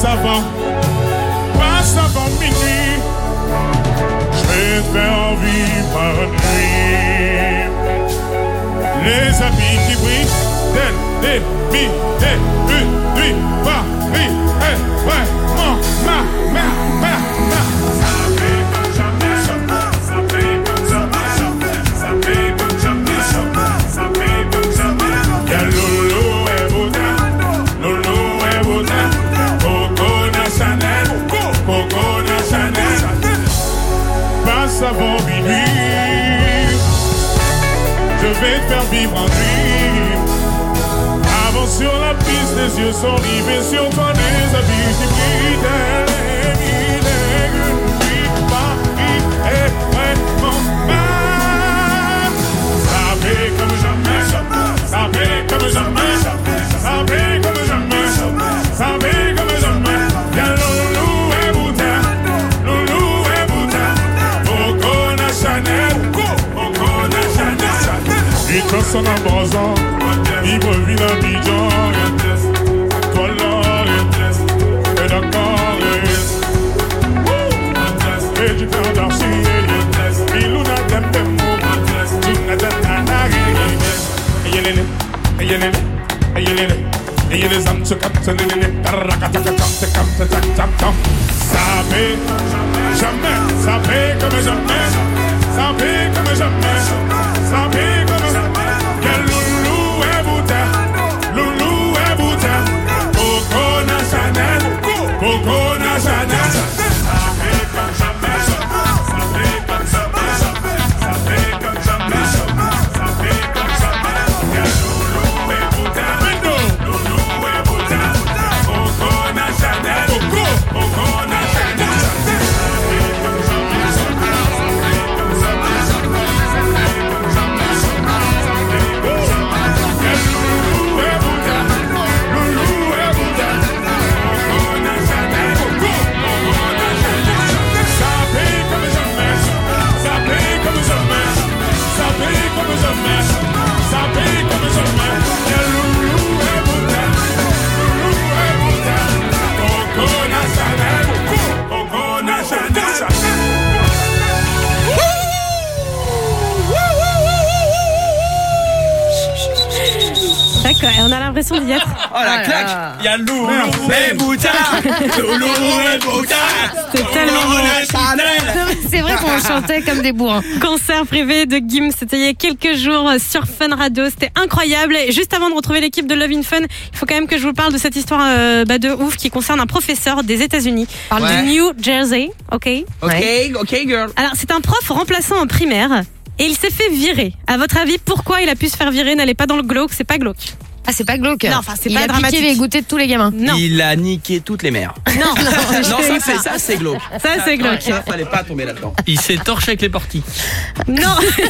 passe avant minuit. Je vais te faire vivre nuit. Les habits qui brillent, des nuit, Paris est vraiment ma. Avant minuit, je vais te faire vivre en nuit. Avant sur la piste, les yeux sont rivés sur toi, les habits qui brillent. Paris est vraiment mal. Ça fait comme jamais, ça fait comme jamais, ça fait comme jamais, ça fait comme jamais. Il casse en abrazant, il revient à Bidjan. Toi là, et d'accord, et du temps d'arcy, il nous n'a pas de mots, tu n'as pas de les âmes se captent, ça fait jamais, ça fait comme jamais, ça fait comme jamais, ça fait comme jamais. Quel loulou est boutin, Coco na Chanel, Coco na Chanel. Ça fait comme jamais, ça fait comme jamais, ça fait comme jamais, ça fait comme jamais. Quel loulou est boutin, Coco na Chanel, Coco na Chanel. On a l'impression d'y être. Oh la claque. Il y a Loulou et Boutard. Loulou et Boutard. C'est tellement bon. C'est vrai qu'on chantait comme des bourrins. Concert privé de Gims, c'était il y a quelques jours sur Fun Radio. C'était incroyable. Et juste avant de retrouver l'équipe de Love in Fun, il faut quand même que je vous parle de cette histoire de ouf qui concerne un professeur des États-Unis, du New Jersey. Ok, girl. Alors c'est un prof remplaçant en primaire. Et il s'est fait virer. À votre avis, pourquoi il a pu se faire virer? N'allez pas dans le glauque, c'est pas glauque. Ah, c'est pas glauque. Non, enfin, c'est il pas a dramatique. piqué les goûters de tous les gamins. Non. Il a niqué toutes les mères. Non, ça c'est glauque. Ça c'est glauque. Ça, fallait pas tomber là-dedans. Il s'est torché avec les portiques. Non.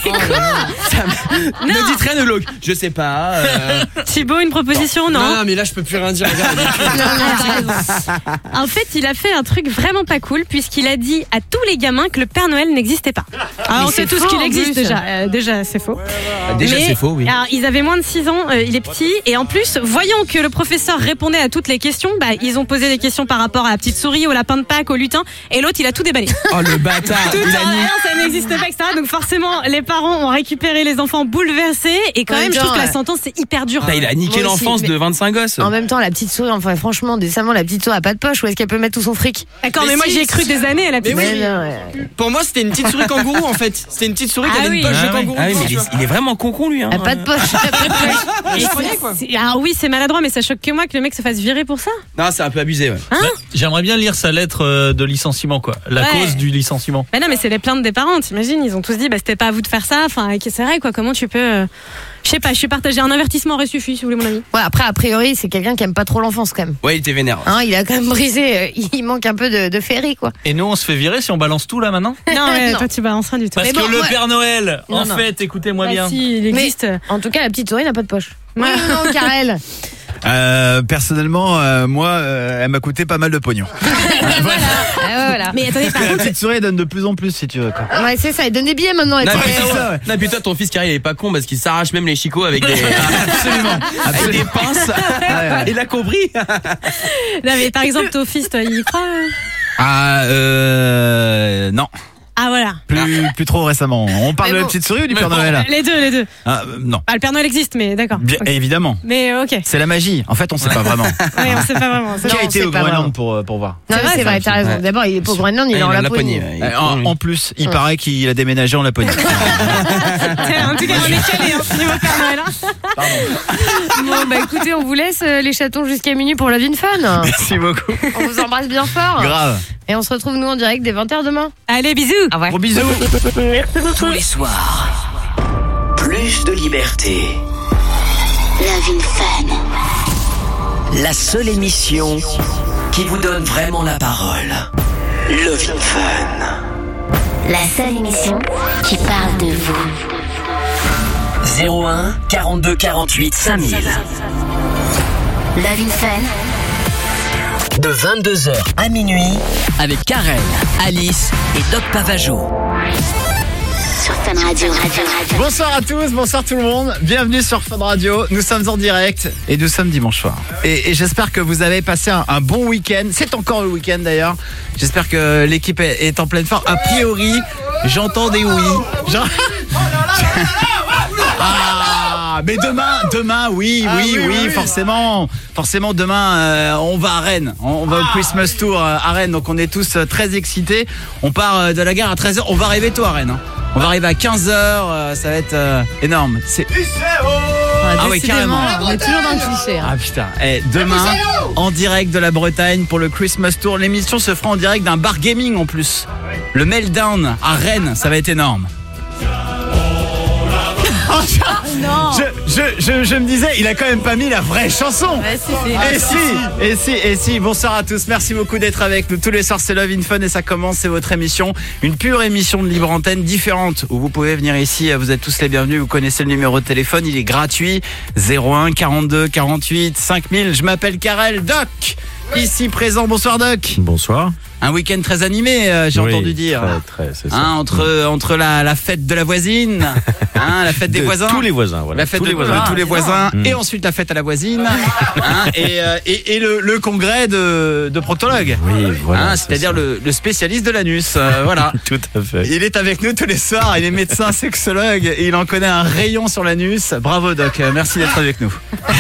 Ne dites rien de glauque. Je sais pas. Thibaut, une proposition, non? Non, mais là je peux plus rien dire. En fait, il a fait un truc vraiment pas cool puisqu'il a dit à tous les gamins que le Père Noël n'existait pas. Alors, on sait tous qu'il existe déjà. Déjà, c'est faux. Déjà, c'est faux, oui. Alors, ils avaient moins de 6 ans, il est petit. Et en plus, voyant que le professeur répondait à toutes les questions, ils ont posé des questions par rapport à la petite souris, au lapin de Pâques, au lutin. Et l'autre, il a tout déballé. Oh, le bâtard. Tout ça n'existe pas, etc. Donc forcément, les parents ont récupéré les enfants bouleversés. Et quand même, je trouve que la sentence, c'est hyper dur. Il a niqué l'enfance de 25 gosses. En même temps, la petite souris, enfin franchement, décemment, la petite souris a pas de poche. Où est-ce qu'elle peut mettre tout son fric? D'accord, mais moi j'y ai cru des années à la petite souris. Pour moi, c'était une petite souris kangourou en fait. C'était une petite souris qui avait une poche de kangourou. Ah oui, mais il est vraiment con lui. Elle a pas de poche. Ah oui, c'est maladroit, mais ça choque que moi que le mec se fasse virer pour ça. Non, c'est un peu abusé, ouais. J'aimerais bien lire sa lettre de licenciement, quoi. La cause du licenciement. Non, mais c'est les plaintes des parents, t'imagines? Ils ont tous dit, c'était pas à vous de faire ça. Enfin, c'est vrai, quoi. Comment tu peux. Je sais pas, je suis partagé. Un avertissement aurait suffi, si vous voulez, mon ami. Ouais, après, a priori, c'est quelqu'un qui aime pas trop l'enfance, quand même. Ouais, il était vénère. Il a quand même brisé. Il manque un peu de féerie, quoi. Et nous, on se fait virer si on balance tout là maintenant? Non, mais toi, tu balances rien du tout. Parce mais que le Père Noël, en fait, écoutez-moi bien. Si, il existe. Mais, en tout cas, la petite souris n'a pas de poche. Ouais. Non, Karel. Personnellement, moi, elle m'a coûté pas mal de pognon. Voilà. Mais attendez, par La contre, petite souris elle donne de plus en plus si tu veux. Quoi. Ouais, c'est ça, il donne des billets maintenant. Non, Ouais, puis, c'est ça, ouais. non, puis toi, ton fils Carré, il est pas con parce qu'il s'arrache même les chicots avec des, Absolument. avec des pinces. Ouais. Il a compris. non, mais par exemple, ton fils, toi, il y croit Non. Ah, voilà. Plus trop récemment. On parle Mais de la bon. petite souris ou du Père Noël? Les deux. Non. Ah, le Père Noël existe, mais d'accord. Bien, Ok. évidemment. Mais ok. C'est la magie. En fait, on sait pas vraiment. Oui, on sait pas vraiment. c'est Qui a vrai. été sait au pas Groenland pour voir? Non, mais c'est vrai, t'as raison. Ouais. D'abord, il est pas au Groenland, il est en Laponie. En plus, il paraît qu'il a déménagé en Laponie. En tout cas, on est calé, niveau Père Noël. Bon, bah écoutez, on vous laisse les chatons jusqu'à minuit pour Love in Fun. Merci beaucoup. On vous embrasse bien fort. Grave. Et on se retrouve, nous, en direct dès 20h demain. Allez, bisous. Au revoir. Gros bisous. Tous les soirs, plus de liberté. Love in Fun. La seule émission qui vous donne vraiment la parole. Love in Fun. La seule émission qui parle de vous. 01 42 48 5000. Love in Fun. De 22h à minuit avec Karel, Alice et Doc Pavageau. Sur Fun Radio. Bonsoir à tous, bonsoir tout le monde. Bienvenue sur Fun Radio. Nous sommes en direct et nous sommes dimanche soir. Et j'espère que vous avez passé un bon week-end. C'est encore le week-end d'ailleurs. J'espère que l'équipe est en pleine forme. A priori, j'entends des oui. Mais demain, oui, forcément, demain, on va à Rennes, on va au Christmas Tour à Rennes, donc on est tous très excités. On part de la gare à 13h, on va arriver tôt à Rennes. On va arriver à 15h, ça va être énorme. Ah oui, carrément. On est toujours dans le cliché. Ah putain, demain, en direct de la Bretagne pour le Christmas Tour, l'émission se fera en direct d'un bar gaming en plus. Le Meltdown à Rennes, ça va être énorme. Non. Je me disais, il a quand même pas mis la vraie chanson. Et si, bonsoir à tous, merci beaucoup d'être avec nous. Tous les soirs c'est Love in Fun et ça commence, c'est votre émission. Une pure émission de libre antenne différente où vous pouvez venir ici, vous êtes tous les bienvenus, vous connaissez le numéro de téléphone, il est gratuit, 01 42 48 5000. Je m'appelle Karel, Doc, ici présent, bonsoir Doc. Bonsoir. Un week-end très animé, j'ai entendu dire. Très, c'est ça. Entre la fête de la voisine, la fête des voisins. Tous les voisins, voilà. La fête tous les voisins. tous les voisins et ensuite la fête à la voisine et le congrès de proctologues. Oui, voilà. C'est-à-dire le spécialiste de l'anus. Voilà. Tout à fait. Il est avec nous tous les soirs, il est médecin sexologue et il en connaît un rayon sur l'anus. Bravo Doc, merci d'être avec nous.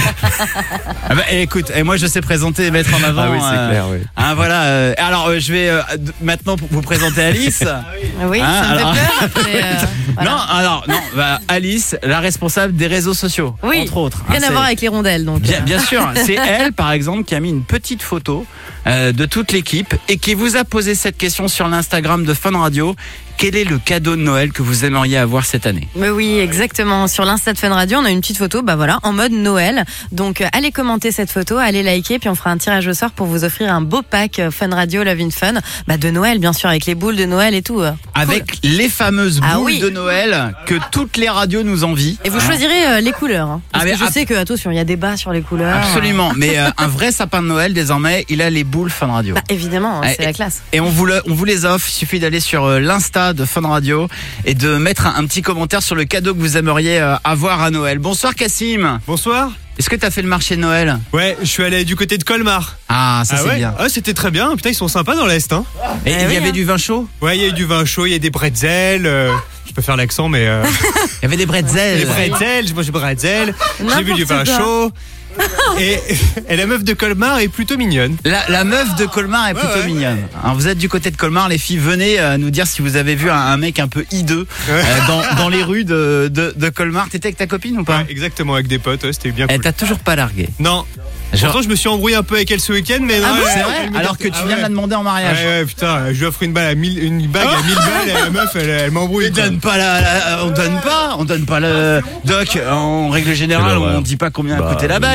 Écoute, moi je sais présenter et mettre en avant. Ah oui, c'est clair, oui. Voilà. Alors je vais maintenant vous présenter Alice. Oui, ça me fait peur. Après, voilà. Alice, la responsable des réseaux sociaux, entre autres. Rien à voir avec les rondelles, donc. Bien sûr, c'est elle, par exemple, qui a mis une petite photo de toute l'équipe et qui vous a posé cette question sur l'Instagram de Fun Radio. Quel est le cadeau de Noël que vous aimeriez avoir cette année? Mais oui, exactement. Sur l'Insta de Fun Radio, on a une petite photo, en mode Noël. Donc, allez commenter cette photo, allez liker, puis on fera un tirage au sort pour vous offrir un beau pack Fun Radio Love in Fun, de Noël, bien sûr, avec les boules de Noël et tout. Avec les fameuses boules de Noël que toutes les radios nous envient. Et vous choisirez les couleurs. Parce que je sais que, attention, il y a débat sur les couleurs. Absolument. Mais un vrai sapin de Noël, désormais, il a les boules Fun Radio. Évidemment, c'est la classe. Et on vous les offre. Il suffit d'aller sur l'Insta de Fun Radio et de mettre un petit commentaire sur le cadeau que vous aimeriez avoir à Noël. Bonsoir Cassim. Bonsoir. Est-ce que t'as fait le marché de Noël? Ouais, je suis allé du côté de Colmar. Ah, ça c'est bien. Ah, c'était très bien. Putain, ils sont sympas dans l'Est. Hein. Et il y avait du vin chaud? Ouais, il y a eu du vin chaud, il y a des bretzels. Je peux faire l'accent, mais. Il y avait des bretzels. Des bretzels, j'ai mangé bretzels. J'ai vu du vin chaud. Et la meuf de Colmar est plutôt mignonne. La meuf de Colmar est plutôt mignonne. Alors vous êtes du côté de Colmar, les filles, venez nous dire si vous avez vu un mec un peu hideux dans les rues de Colmar. T'étais avec ta copine ou pas? Ouais, exactement, avec des potes, c'était bien cool. Elle t'a toujours pas largué? Non. Pourtant, je me suis embrouillé un peu avec elle ce week-end, mais non. C'est vrai? Alors que tu viens de la demander en mariage. Ouais, putain, je lui offre une bague à 1000 balles et la meuf, elle m'embrouille. On donne pas le Doc. En règle générale, on dit pas combien a coûté la bague.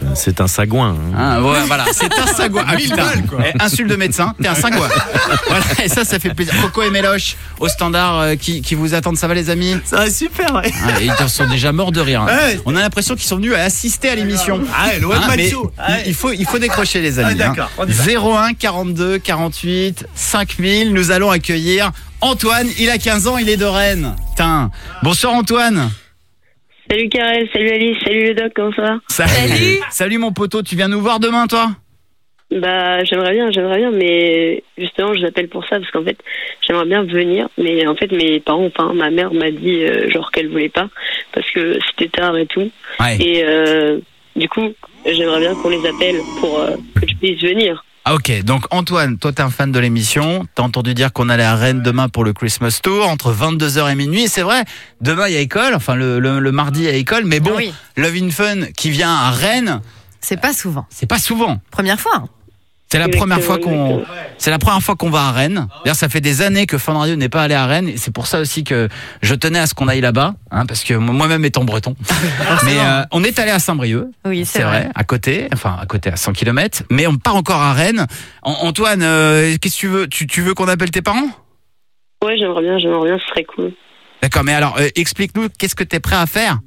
C'est un sagouin. Ah, ouais, voilà, c'est un sagouin. Ah, putain, insulte de médecin, t'es un sagouin. Voilà, et ça fait plaisir. Coco et Méloche au standard qui vous attendent. Ça va les amis? Ça va super, ouais. Ah, ils sont déjà morts de rire. Ouais. On a l'impression qu'ils sont venus assister à l'émission. Ah, le one man mais show. il faut décrocher les amis. D'accord, on y va. 01 42 48 5000. Nous allons accueillir Antoine. Il a 15 ans, il est de Rennes. Putain. Bonsoir Antoine. Salut Karel, salut Alice, salut le doc, comment ça va? Salut mon poteau, tu viens nous voir demain toi? Bah j'aimerais bien, mais justement je vous appelle pour ça parce qu'en fait j'aimerais bien venir, mais en fait mes parents, enfin ma mère m'a dit genre qu'elle voulait pas parce que c'était tard et tout. Ouais. Et du coup j'aimerais bien qu'on les appelle pour que je puisse venir. Ah ok, donc Antoine, toi t'es un fan de l'émission, t'as entendu dire qu'on allait à Rennes demain pour le Christmas Tour, entre 22h et minuit, et c'est vrai, demain il y a école, enfin le mardi il y a école, mais bon, Oui. Love in Fun qui vient à Rennes, C'est pas souvent. c'est pas souvent. Première fois. C'est la première fois Exactement. c'est la première fois qu'on va à Rennes. D'ailleurs, ça fait des années que Fun Radio n'est pas allé à Rennes, et c'est pour ça aussi que je tenais à ce qu'on aille là-bas, hein, parce que moi-même étant breton. Mais on est allé à Saint-Brieuc. Oui, c'est vrai. à côté à 100 km, mais on part encore à Rennes. Antoine, qu'est-ce que tu veux? Tu veux qu'on appelle tes parents? Ouais, j'aimerais bien, ce serait cool. D'accord, mais alors explique-nous, qu'est-ce que t'es prêt à faire?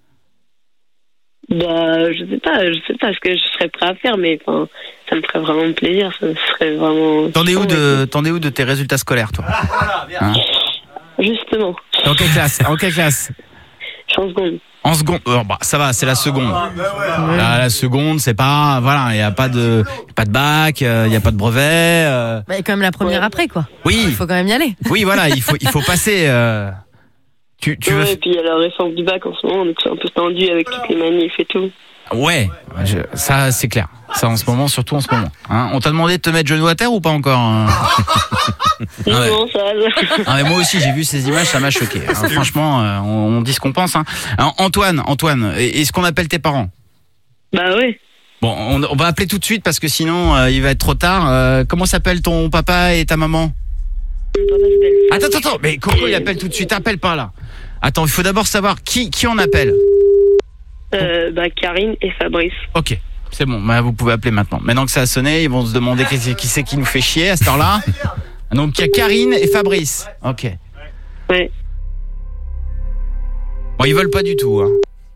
Bah je sais pas ce que je serais prêt à faire, mais enfin ça me ferait vraiment plaisir, ça me serait vraiment. T'en es où de tes résultats scolaires, toi? Hein? Justement. En quelle classe? Je suis en seconde. En seconde, bah, ça va, c'est la seconde. La seconde, c'est pas, voilà, il y a pas de bac, il y a pas de brevet. Bah, quand même la première après, quoi. Oui. Il faut quand même y aller. Oui, voilà, il faut passer. Tu veux. Et puis il y a la réforme du bac en ce moment, donc c'est un peu tendu avec toutes les manifs et tout. Ouais, ça c'est clair. Ça en ce moment, surtout en ce moment. Hein, on t'a demandé de te mettre genou à terre ou pas encore? Non, ça va. Ah, mais moi aussi, j'ai vu ces images, ça m'a choqué. Hein, franchement, on dit ce qu'on pense. Hein. Alors, Antoine, est-ce qu'on appelle tes parents? Bah oui. Bon, on va appeler tout de suite parce que sinon, il va être trop tard. Comment s'appelle ton papa et ta maman? Attends, mais Coco, il appelle tout de suite. Appelle pas là. Attends, il faut d'abord savoir qui on appelle. Bah Karine et Fabrice. Ok, c'est bon, bah, vous pouvez appeler maintenant. Maintenant que ça a sonné, ils vont se demander qui c'est qui nous fait chier à cette heure-là. Donc il y a Karine et Fabrice. Ok. Ouais. Bon, ils veulent pas du tout. Hein.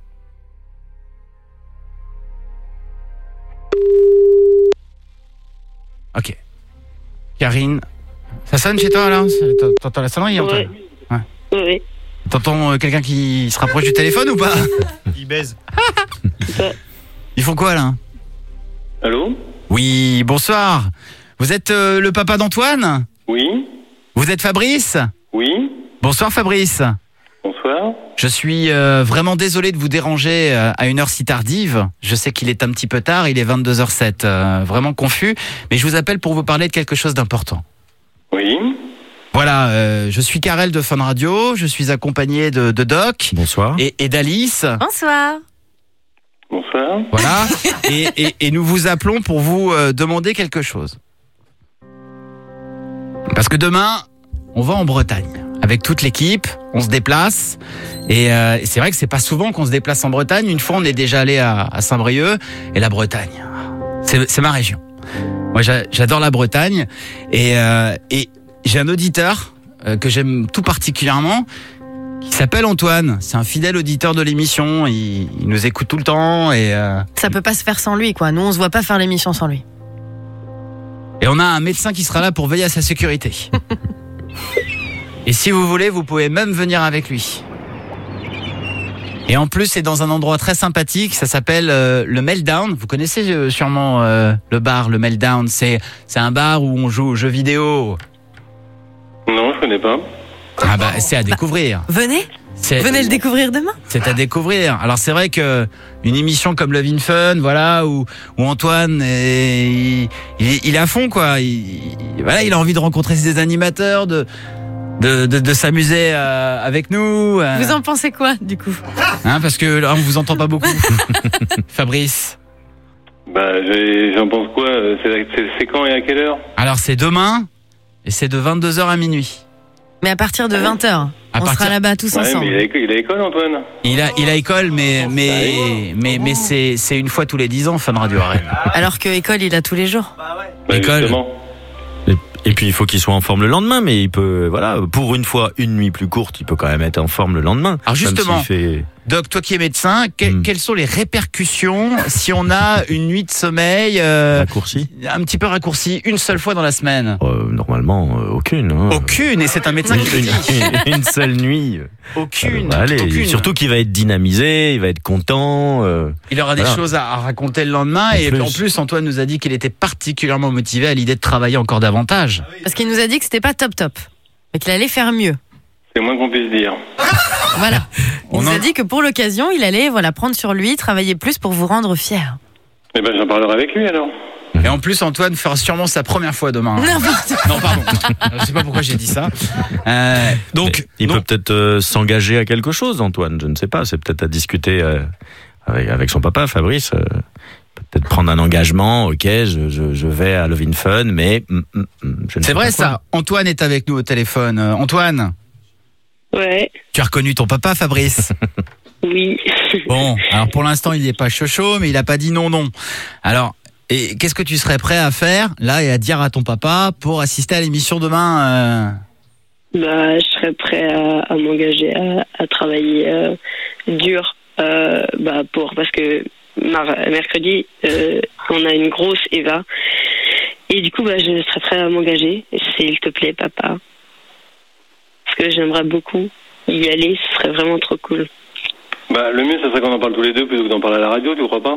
Ok. Karine. Ça sonne chez toi là? T'entends la sonnerie? Ouais. Ouais. T'entends quelqu'un qui se rapproche du téléphone ou pas? Il baise. Ils font quoi là? Allô? Oui, bonsoir. Vous êtes le papa d'Antoine? Oui. Vous êtes Fabrice? Oui. Bonsoir Fabrice. Bonsoir. Je suis vraiment désolé de vous déranger à une heure si tardive. Je sais qu'il est un petit peu tard, il est 22h07. Vraiment confus, mais je vous appelle pour vous parler de quelque chose d'important. Oui. Voilà, je suis Karel de Fun Radio, je suis accompagné de Doc. Bonsoir. Et d'Alice. Bonsoir. Bonsoir. Voilà, et nous vous appelons pour vous demander quelque chose. Parce que demain, on va en Bretagne. Avec toute l'équipe, on se déplace. Et c'est vrai que c'est pas souvent qu'on se déplace en Bretagne. Une fois, on est déjà allé à Saint-Brieuc. Et la Bretagne, c'est ma région. Moi, j'adore la Bretagne. Et j'ai un auditeur que j'aime tout particulièrement, qui s'appelle Antoine. C'est un fidèle auditeur de l'émission. Il nous écoute tout le temps. Et ça peut pas se faire sans lui, quoi. Nous, on se voit pas faire l'émission sans lui. Et on a un médecin qui sera là pour veiller à sa sécurité. Et si vous voulez, vous pouvez même venir avec lui. Et en plus, c'est dans un endroit très sympathique. Ça s'appelle le Meltdown. Vous connaissez sûrement le bar, le Meltdown. C'est un bar où on joue aux jeux vidéo. Non, je connais pas. Ah bah, c'est à découvrir. Venez le découvrir demain. C'est à découvrir. Alors c'est vrai que une émission comme Love in Fun, voilà, où Antoine il est à fond, quoi. Il a envie de rencontrer ses animateurs, de s'amuser avec nous. Vous en pensez quoi, du coup? Hein, parce que là, on vous entend pas beaucoup. Fabrice. Bah, j'en pense quoi? C'est quand et à quelle heure? Alors c'est demain et c'est de 22h à minuit. Mais à partir de 20h. On sera là-bas tous ensemble. Mais il a école, Antoine. Il a école, mais c'est une fois tous les 10 ans, Fun Radio à Rennes. Alors que école, il a tous les jours. École. Justement. Et puis il faut qu'il soit en forme le lendemain, mais il peut, voilà, pour une fois, une nuit plus courte, il peut quand même être en forme le lendemain. Alors justement, fait... Doc, toi qui es médecin, quelles sont les répercussions si on a une nuit de sommeil raccourcie, un petit peu raccourcie, une seule fois dans la semaine? Normalement, aucune. Hein. Aucune, et c'est un médecin qui le dit. Une seule nuit. Aucune. Allez, aucune. Surtout qu'il va être dynamisé, il va être content. Il aura des choses à raconter le lendemain. Et en plus, Antoine nous a dit qu'il était particulièrement motivé à l'idée de travailler encore davantage. Parce qu'il nous a dit que c'était pas top, mais qu'il allait faire mieux. C'est moins qu'on puisse dire. Voilà. Il nous a dit que pour l'occasion, il allait prendre sur lui, travailler plus pour vous rendre fiers. Eh ben, j'en parlerai avec lui alors. Et en plus, Antoine fera sûrement sa première fois demain. Non, pardon. Je sais pas pourquoi j'ai dit ça. Donc, il peut peut-être s'engager à quelque chose, Antoine. Je ne sais pas. C'est peut-être à discuter avec son papa, Fabrice. Peut-être prendre un engagement. Ok, je vais à Love in Fun, mais je ne sais c'est vrai pas ça. Antoine est avec nous au téléphone. Antoine. Ouais. Tu as reconnu ton papa, Fabrice? Oui. Bon, alors pour l'instant, il n'est pas chaud, mais il n'a pas dit non. Alors, et qu'est-ce que tu serais prêt à faire, là, et à dire à ton papa pour assister à l'émission demain Bah, je serais prêt à m'engager à travailler dur parce que mercredi, on a une grosse Eva. Et du coup, je serais prêt à m'engager. S'il te plaît, papa. Parce que j'aimerais beaucoup y aller, ce serait vraiment trop cool. Bah, le mieux, ça serait qu'on en parle tous les deux plutôt que d'en parler à la radio, tu crois pas?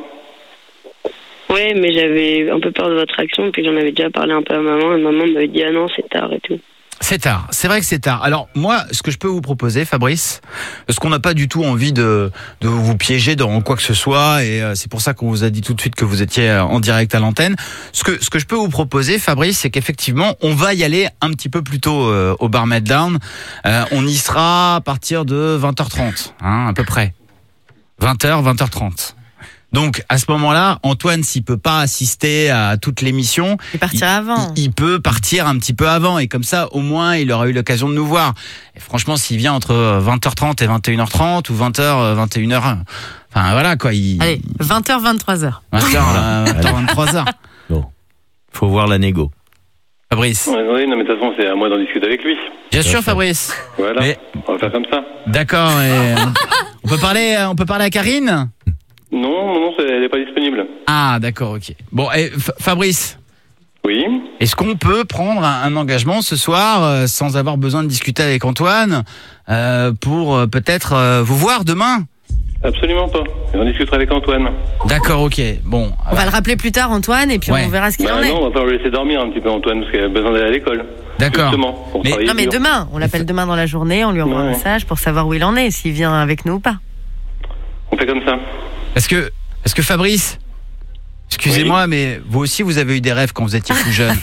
Ouais, mais j'avais un peu peur de votre réaction, puis j'en avais déjà parlé un peu à maman, et maman m'avait dit ah non, c'est tard et tout. C'est tard, c'est vrai que c'est tard. Alors moi, ce que je peux vous proposer, Fabrice, parce qu'on n'a pas du tout envie de vous piéger dans quoi que ce soit, et c'est pour ça qu'on vous a dit tout de suite que vous étiez en direct à l'antenne. Ce que je peux vous proposer, Fabrice, c'est qu'effectivement, on va y aller un petit peu plus tôt au Bar Meltdown. On y sera à partir de 20h30, à peu près. 20h, 20h30. Donc à ce moment-là, Antoine, s'il peut pas assister à toute l'émission, il partira avant. Il peut partir un petit peu avant, et comme ça, au moins, il aura eu l'occasion de nous voir. Et franchement, s'il vient entre 20h30 et 21h30 ou 20h, 21h, enfin voilà quoi. Allez, 20h, 23h. 20h, 23h. Bon, faut voir la négo. Fabrice. Oui, non, mais de toute façon, c'est à moi d'en discuter avec lui. Bien sûr, Fabrice. Voilà. On va faire comme ça. D'accord. Et on peut parler à Karine? Non, elle n'est pas disponible. Ah, d'accord, ok. Bon, Fabrice. Oui. Est-ce qu'on peut prendre un engagement ce soir sans avoir besoin de discuter avec Antoine pour peut-être vous voir demain? Absolument pas. On discutera avec Antoine. D'accord, ok. Bon. On va le rappeler plus tard, Antoine, et puis on verra ce qu'il en est. Non, on va pas le laisser dormir un petit peu, Antoine, parce qu'il a besoin d'aller à l'école. D'accord. Mais demain, on l'appelle demain dans la journée, on lui envoie un message pour savoir où il en est, s'il vient avec nous ou pas. On fait comme ça. Parce que Fabrice, excusez-moi, mais vous aussi, vous avez eu des rêves quand vous étiez plus jeune.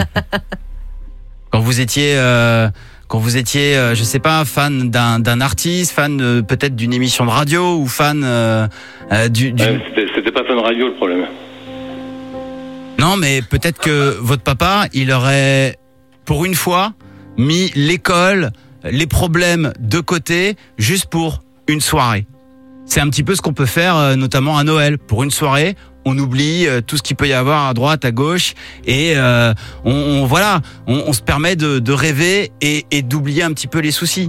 Quand vous étiez, je sais pas, fan d'un artiste, fan peut-être d'une émission de radio ou fan C'était pas Fun Radio le problème. Non, mais peut-être que votre papa, il aurait, pour une fois, mis l'école, les problèmes de côté, juste pour une soirée. C'est un petit peu ce qu'on peut faire, notamment à Noël. Pour une soirée, on oublie tout ce qu'il peut y avoir à droite, à gauche, et on se permet de rêver et d'oublier un petit peu les soucis.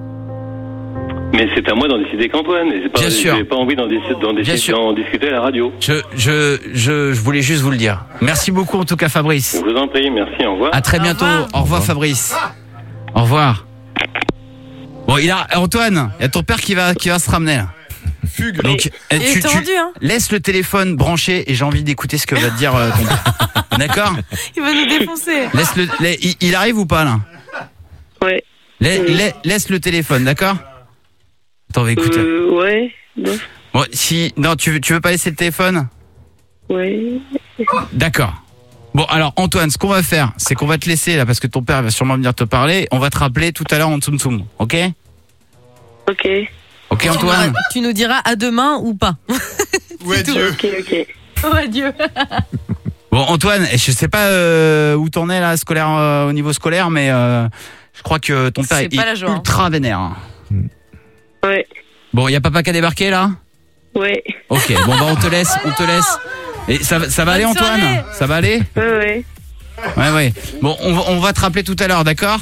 Mais c'est à moi d'en décider qu'Antoine. Bien sûr. J'ai pas envie d'en discuter à la radio. Je voulais juste vous le dire. Merci beaucoup en tout cas, Fabrice. Je vous en prie, merci, au revoir. À très bientôt. Au revoir, Fabrice. Au revoir. Bon, Antoine, il y a ton père qui va se ramener là. Fugue. Donc, tu laisse le téléphone branché et j'ai envie d'écouter ce que va te dire ton père. D'accord? Il va nous défoncer. Il arrive ou pas là? Ouais. Laisse le téléphone, d'accord? Attends, on va écouter. Ouais. Bon, non, tu veux pas laisser le téléphone? Ouais. D'accord. Bon, alors Antoine, ce qu'on va faire, c'est qu'on va te laisser là parce que ton père va sûrement venir te parler. On va te rappeler tout à l'heure en Tsum Tsum, ok? Ok. Ok, Antoine. Tu nous diras à demain ou pas. Ou adieu. Ok. Ou adieu. Bon, Antoine, je sais pas où t'en es là, au niveau scolaire, mais Je crois que ton père C'est pas la est joie, ultra vénère. Ouais. Bon, il y a papa qui a débarqué là? Ouais. Ok, bon bah on te laisse. Et ça va aller, Antoine? Ça va aller? Ouais. Ouais. Bon, on va te rappeler tout à l'heure, d'accord?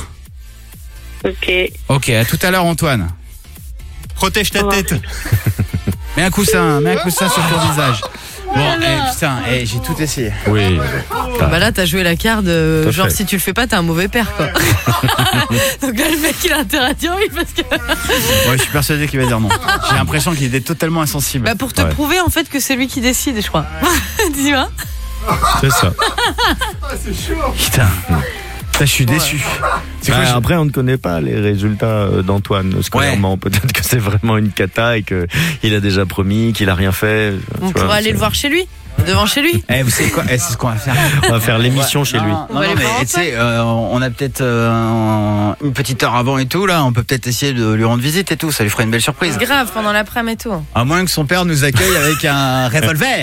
Ok, à tout à l'heure, Antoine. Protège ta tête. Mets un coussin sur ton visage. Bon, putain, j'ai tout essayé. Oui. Bah là, t'as joué la carte, genre fait. si tu le fais pas, t'es un mauvais père, quoi. Donc là, le mec, il a intérêt à dire oui parce que. Ouais, je suis persuadé qu'il va dire non. J'ai l'impression qu'il est totalement insensible. Bah pour te prouver en fait que c'est lui qui décide, je crois. Dis-moi. C'est ça. C'est chaud. Putain. Ça, je suis déçu. Après, on ne connaît pas les résultats d'Antoine scolairement. Peut-être que c'est vraiment une cata et qu'il a déjà promis, qu'il a rien fait. On pourra aller le voir chez lui, devant chez lui. Vous savez quoi? C'est ce qu'on va faire. On va faire l'émission chez lui. Non, mais tu sais, on a peut-être une petite heure avant et tout là. On peut peut-être essayer de lui rendre visite et tout. Ça lui ferait une belle surprise. Grave, pendant l'après-midi et tout. À moins que son père nous accueille avec un revolver.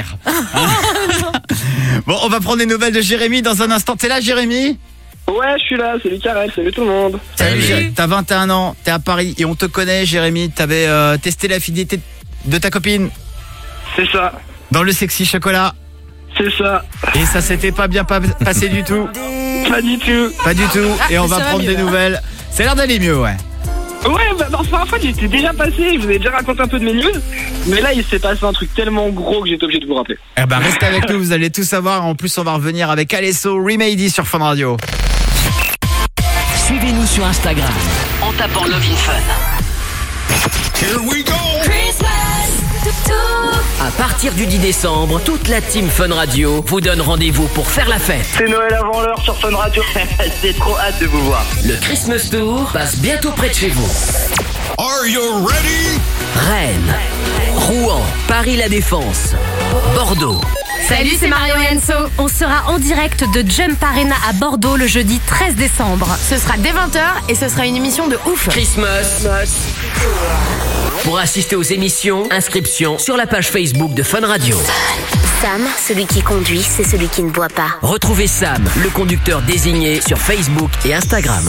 Bon, on va prendre des nouvelles de Jérémy dans un instant. T'es là, Jérémy? Ouais, je suis là, salut Karel, salut tout le monde. Salut. T'as 21 ans, t'es à Paris et on te connaît, Jérémy. T'avais testé la fidélité de ta copine. C'est ça. Dans le sexy chocolat. C'est ça. Et ça s'était pas bien passé du tout. Pas du tout. Pas du tout. Et on va prendre des nouvelles. C'est l'air d'aller mieux, ouais. Ouais, bah, en fait, j'étais déjà passé, je vous ai déjà raconté un peu de mes news. Mais là, il s'est passé un truc tellement gros que j'étais obligé de vous rappeler. Eh ben, restez avec nous, vous allez tout savoir. En plus, on va revenir avec Alesso Remedy sur Fun Radio. Suivez-nous sur Instagram en tapant Love in Fun. Here we go. À partir du 10 décembre, toute la team Fun Radio vous donne rendez-vous pour faire la fête. C'est Noël avant l'heure sur Fun Radio. J'ai trop hâte de vous voir. Le Christmas Tour passe bientôt près de chez vous. Are you ready? Rennes, Rouen, Paris La Défense, Bordeaux. Salut, c'est Mario et Enzo. On sera en direct de Jump Arena à Bordeaux le jeudi 13 décembre. Ce sera dès 20h et ce sera une émission de ouf. Christmas. Pour assister aux émissions, inscription sur la page Facebook de Fun Radio. Sam, celui qui conduit, c'est celui qui ne boit pas. Retrouvez Sam, le conducteur désigné, sur Facebook et Instagram.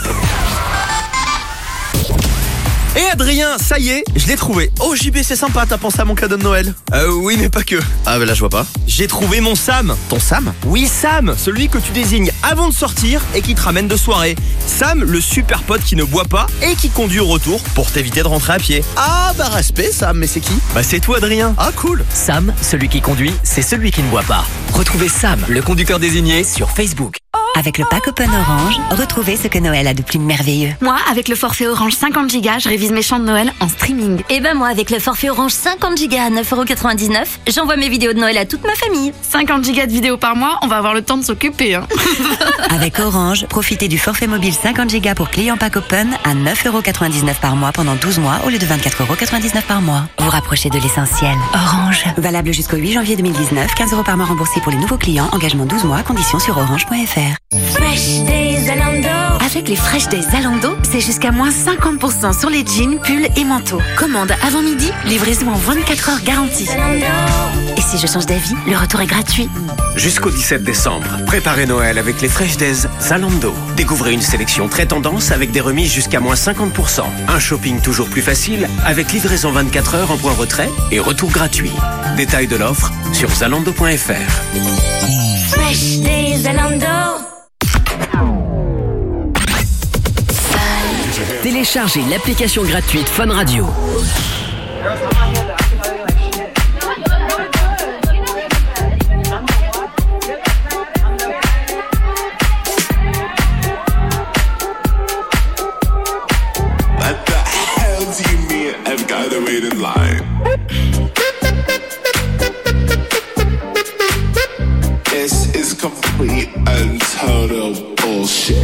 Et Adrien, ça y est, je l'ai trouvé. Oh JB, c'est sympa, t'as pensé à mon cadeau de Noël? Oui, mais pas que. Ah bah là je vois pas. J'ai trouvé mon Sam. Ton Sam? Oui, Sam, celui que tu désignes avant de sortir et qui te ramène de soirée. Sam, le super pote qui ne boit pas et qui conduit au retour pour t'éviter de rentrer à pied. Ah bah respect Sam, mais c'est qui? Bah c'est toi Adrien. Ah cool. Sam, celui qui conduit, c'est celui qui ne boit pas. Retrouvez Sam, le conducteur désigné, sur Facebook. Avec le pack Open Orange, retrouvez ce que Noël a de plus merveilleux. Moi, avec le forfait Orange 50 Go, je révise mes chants de Noël en streaming. Et ben moi, avec le forfait Orange 50 Go à 9,99€, j'envoie mes vidéos de Noël à toute ma famille. 50 Go de vidéos par mois, on va avoir le temps de s'occuper. Hein. Avec Orange, profitez du forfait mobile 50 Go pour clients pack Open à 9,99€ par mois pendant 12 mois au lieu de 24,99€ par mois. Vous rapprochez de l'essentiel. Orange. Valable jusqu'au 8 janvier 2019, 15€ par mois remboursé pour les nouveaux clients, engagement 12 mois, conditions sur orange.fr. Fresh Days Zalando. Avec les Fresh Days Zalando, c'est jusqu'à moins 50% sur les jeans, pulls et manteaux. Commande avant midi, livraison en 24 heures garantie. Et si je change d'avis, le retour est gratuit. Jusqu'au 17 décembre, préparez Noël avec les Fresh Days Zalando. Découvrez une sélection très tendance avec des remises jusqu'à moins 50%. Un shopping toujours plus facile avec livraison 24 heures en point retrait et retour gratuit. Détails de l'offre sur zalando.fr. Fresh Days Zalando. Téléchargez l'application gratuite Fun Radio. What the hell do you mean I've gotta wait in line? This is complete and total bullshit.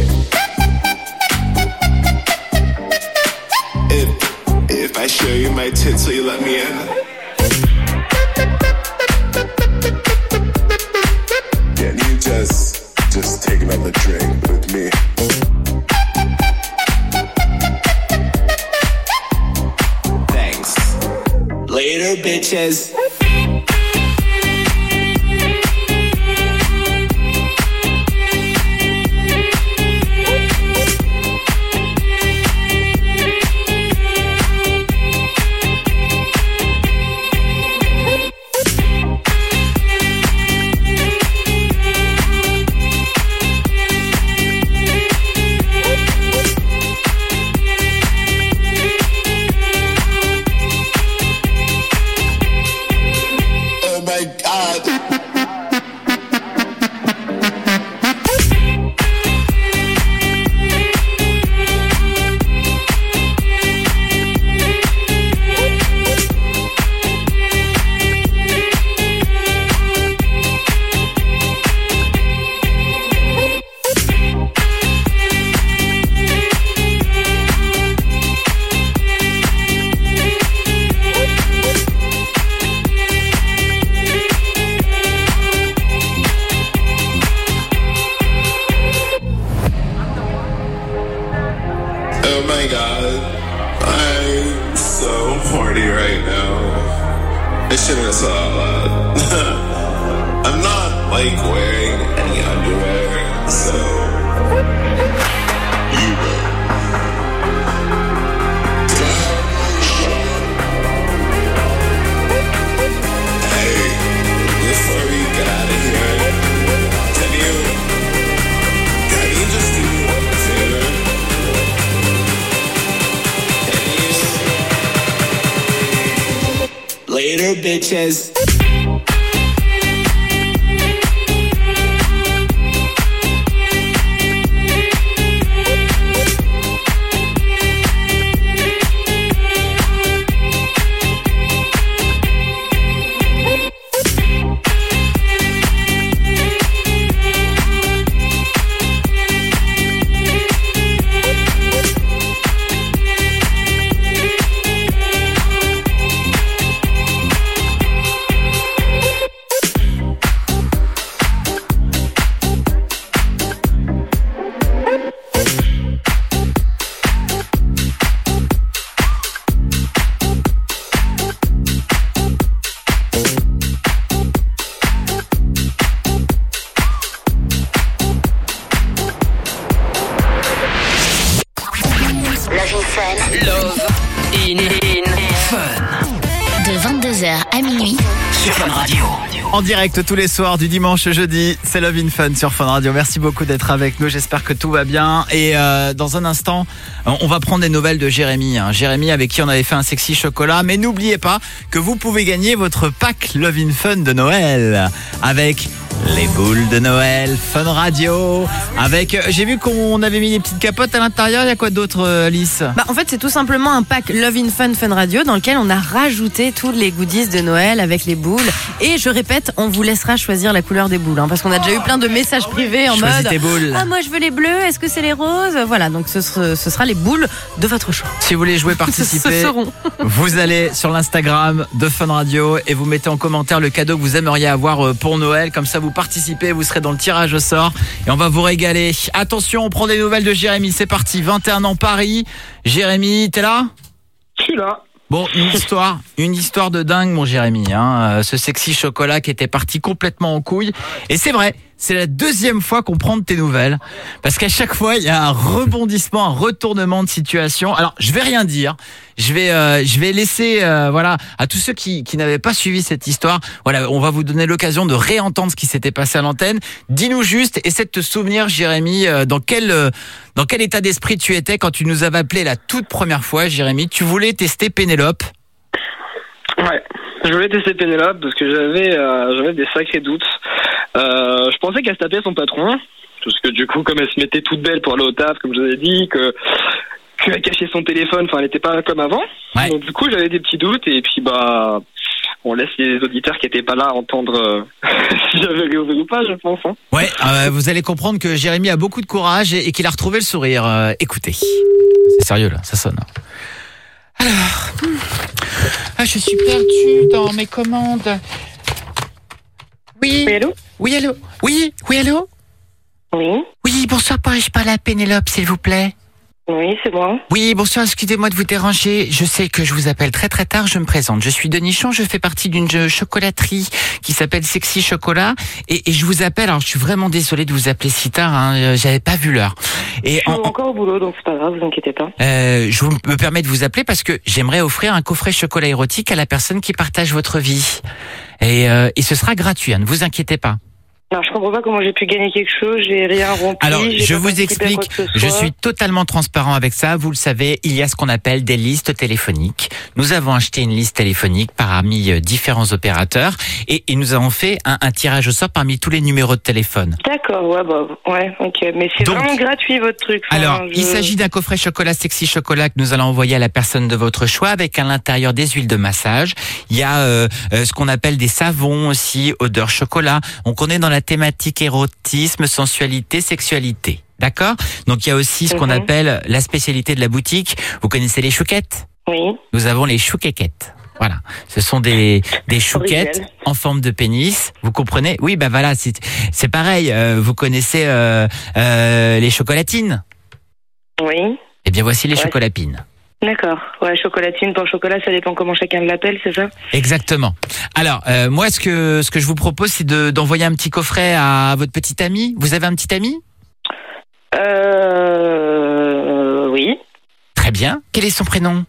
If I show you my tits, will you let me in? Can you just take another drink with me? Thanks. Later, bitches. doing salad. I'm not like wearing any underwear, so you know. Hey, before we get out of here, can you just do me one favor? Later, bitches. Love in Fun. De 22h à minuit Sur Fun Radio. En direct tous les soirs du dimanche au jeudi, c'est Love in Fun sur Fun Radio. Merci beaucoup d'être avec nous, j'espère que tout va bien. Et dans un instant, on va prendre des nouvelles de Jérémy. Jérémy avec qui on avait fait un sexy chocolat. Mais n'oubliez pas que vous pouvez gagner votre pack Love in Fun de Noël avec les boules de Noël, Fun Radio. Avec, j'ai vu qu'on avait mis des petites capotes à l'intérieur. Il y a quoi d'autre, Alice ? En fait, c'est tout simplement un pack Love in Fun Fun Radio dans lequel on a rajouté tous les goodies de Noël avec les boules. Et je répète, on vous laissera choisir la couleur des boules, parce qu'on a déjà eu plein de messages privés en Choisis mode tes boules. Ah, moi je veux les bleus, est-ce que c'est les roses ? Voilà, donc ce sera les boules de votre choix. Si vous voulez jouer, participer, Ce seront. vous allez sur l'Instagram de Fun Radio et vous mettez en commentaire le cadeau que vous aimeriez avoir pour Noël. Comme ça, vous participez, vous serez dans le tirage au sort et on va vous régaler. Attention, on prend des nouvelles de Jérémy. C'est parti, 21 ans, Paris. Jérémy, t'es là ? Je suis là. Bon, une histoire de dingue, mon Jérémy. Ce sexy chocolat qui était parti complètement en couille. Et c'est vrai, c'est la deuxième fois qu'on prend de tes nouvelles. Parce qu'à chaque fois, il y a un rebondissement, un retournement de situation. Alors, je vais rien dire. Je vais laisser, à tous ceux qui n'avaient pas suivi cette histoire. Voilà, on va vous donner l'occasion de réentendre ce qui s'était passé à l'antenne. Dis-nous juste, essaie de te souvenir, Jérémy, dans quel état d'esprit tu étais quand tu nous avais appelé la toute première fois, Jérémy. Tu voulais tester Pénélope. Ouais, je voulais tester Pénélope parce que j'avais des sacrés doutes. Je pensais qu'elle se tapait son patron, parce que du coup, comme elle se mettait toute belle pour aller au taf, comme je vous ai dit, qu'elle cachait son téléphone, enfin, elle n'était pas comme avant. Ouais. Donc du coup, j'avais des petits doutes et puis on laisse les auditeurs qui n'étaient pas là entendre si j'avais rêvé ou pas, je pense. Ouais, vous allez comprendre que Jérémy a beaucoup de courage et qu'il a retrouvé le sourire. Écoutez, c'est sérieux là, ça sonne. Alors, je suis perdue dans mes commandes. Oui. Oui, allô ? Oui, allô. Oui, allô. Oui. Oui, bonsoir, pourrais-je parler à Pénélope, s'il vous plaît ? Oui, c'est moi. Oui, bonsoir, excusez-moi de vous déranger. Je sais que je vous appelle très très tard, je me présente. Je suis Denichon, je fais partie d'une chocolaterie qui s'appelle Sexy Chocolat. Et je vous appelle, alors je suis vraiment désolée de vous appeler si tard, j'avais pas vu l'heure. Je suis encore au boulot, donc c'est pas grave, vous inquiétez pas. Je me permets de vous appeler parce que j'aimerais offrir un coffret chocolat érotique à la personne qui partage votre vie. Et ce sera gratuit, ne vous inquiétez pas. Alors, je comprends pas comment j'ai pu gagner quelque chose, j'ai rien rempli. Alors, je vous explique, je suis totalement transparent avec ça. Vous le savez, il y a ce qu'on appelle des listes téléphoniques. Nous avons acheté une liste téléphonique parmi différents opérateurs et nous avons fait un tirage au sort parmi tous les numéros de téléphone. D'accord, ouais, ok. Mais c'est vraiment gratuit votre truc. Alors, il s'agit d'un coffret chocolat Sexy Chocolat que nous allons envoyer à la personne de votre choix avec à l'intérieur des huiles de massage. Il y a ce qu'on appelle des savons aussi, odeur chocolat. On connaît dans la thématique érotisme, sensualité, sexualité. D'accord ? Donc il y a aussi ce qu'on appelle la spécialité de la boutique. Vous connaissez les chouquettes ? Oui. Nous avons les chouquequettes. Voilà. Ce sont des chouquettes en forme de pénis. Vous comprenez ? Oui, voilà, c'est pareil. Vous connaissez les chocolatines ? Oui. Eh bien voici les chocolatines. D'accord. Ouais, chocolatine, pain au chocolat, ça dépend comment chacun l'appelle, c'est ça? Exactement. Alors, moi, ce que je vous propose, c'est d'envoyer un petit coffret à votre petite amie. Vous avez un petit ami? Oui. Très bien. Quel est son prénom?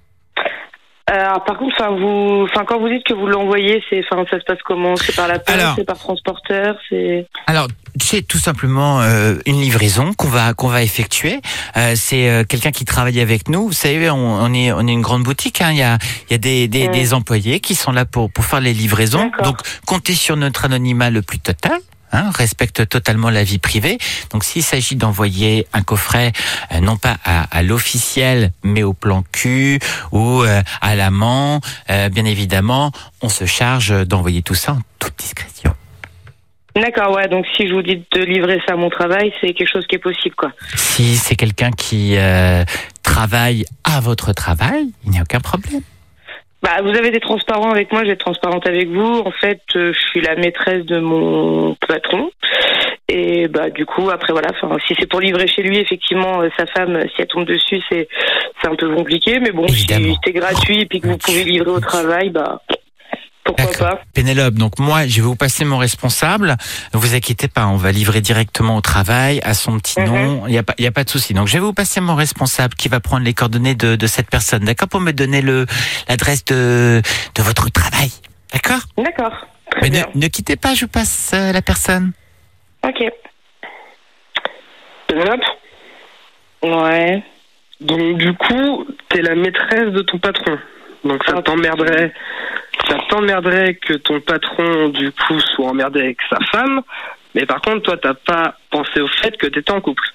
Par contre, quand vous dites que vous l'envoyez, ça se passe comment? C'est par la poste, c'est par transporteur, c'est. Alors, c'est tout simplement une livraison qu'on va effectuer. C'est quelqu'un qui travaille avec nous. Vous savez, on est une grande boutique. Hein. Il y a des employés qui sont là pour faire les livraisons. Donc, comptez sur notre anonymat le plus total. Hein, respecte totalement la vie privée. Donc, s'il s'agit d'envoyer un coffret, non pas à l'officiel, mais au plan cul ou à l'amant, bien évidemment, on se charge d'envoyer tout ça en toute discrétion. D'accord, ouais. Donc, si je vous dis de livrer ça à mon travail, c'est quelque chose qui est possible, quoi. Si c'est quelqu'un qui travaille à votre travail, il n'y a aucun problème. Bah, vous avez des transparents avec moi, je vais être transparente avec vous. En fait, je suis la maîtresse de mon patron. Et bah, du coup, après, voilà, si c'est pour livrer chez lui, effectivement, sa femme, si elle tombe dessus, c'est un peu compliqué. Mais bon, évidemment. Si c'est gratuit et puis que vous pouvez livrer au travail, bah, pourquoi pas. Pénélope, donc moi, je vais vous passer mon responsable. Ne vous inquiétez pas, on va livrer directement au travail, à son petit nom. Il y a pas de souci. Donc, je vais vous passer mon responsable qui va prendre les coordonnées de cette personne. D'accord? Pour me donner l'adresse de votre travail. D'accord? D'accord. Mais ne quittez pas, je passe la personne. Ok. Pénélope? Ouais. Donc, du coup, t'es la maîtresse de ton patron. Donc, ça t'emmerderait que ton patron, du coup, soit emmerdé avec sa femme. Mais par contre, toi, t'as pas pensé au fait que t'étais en couple.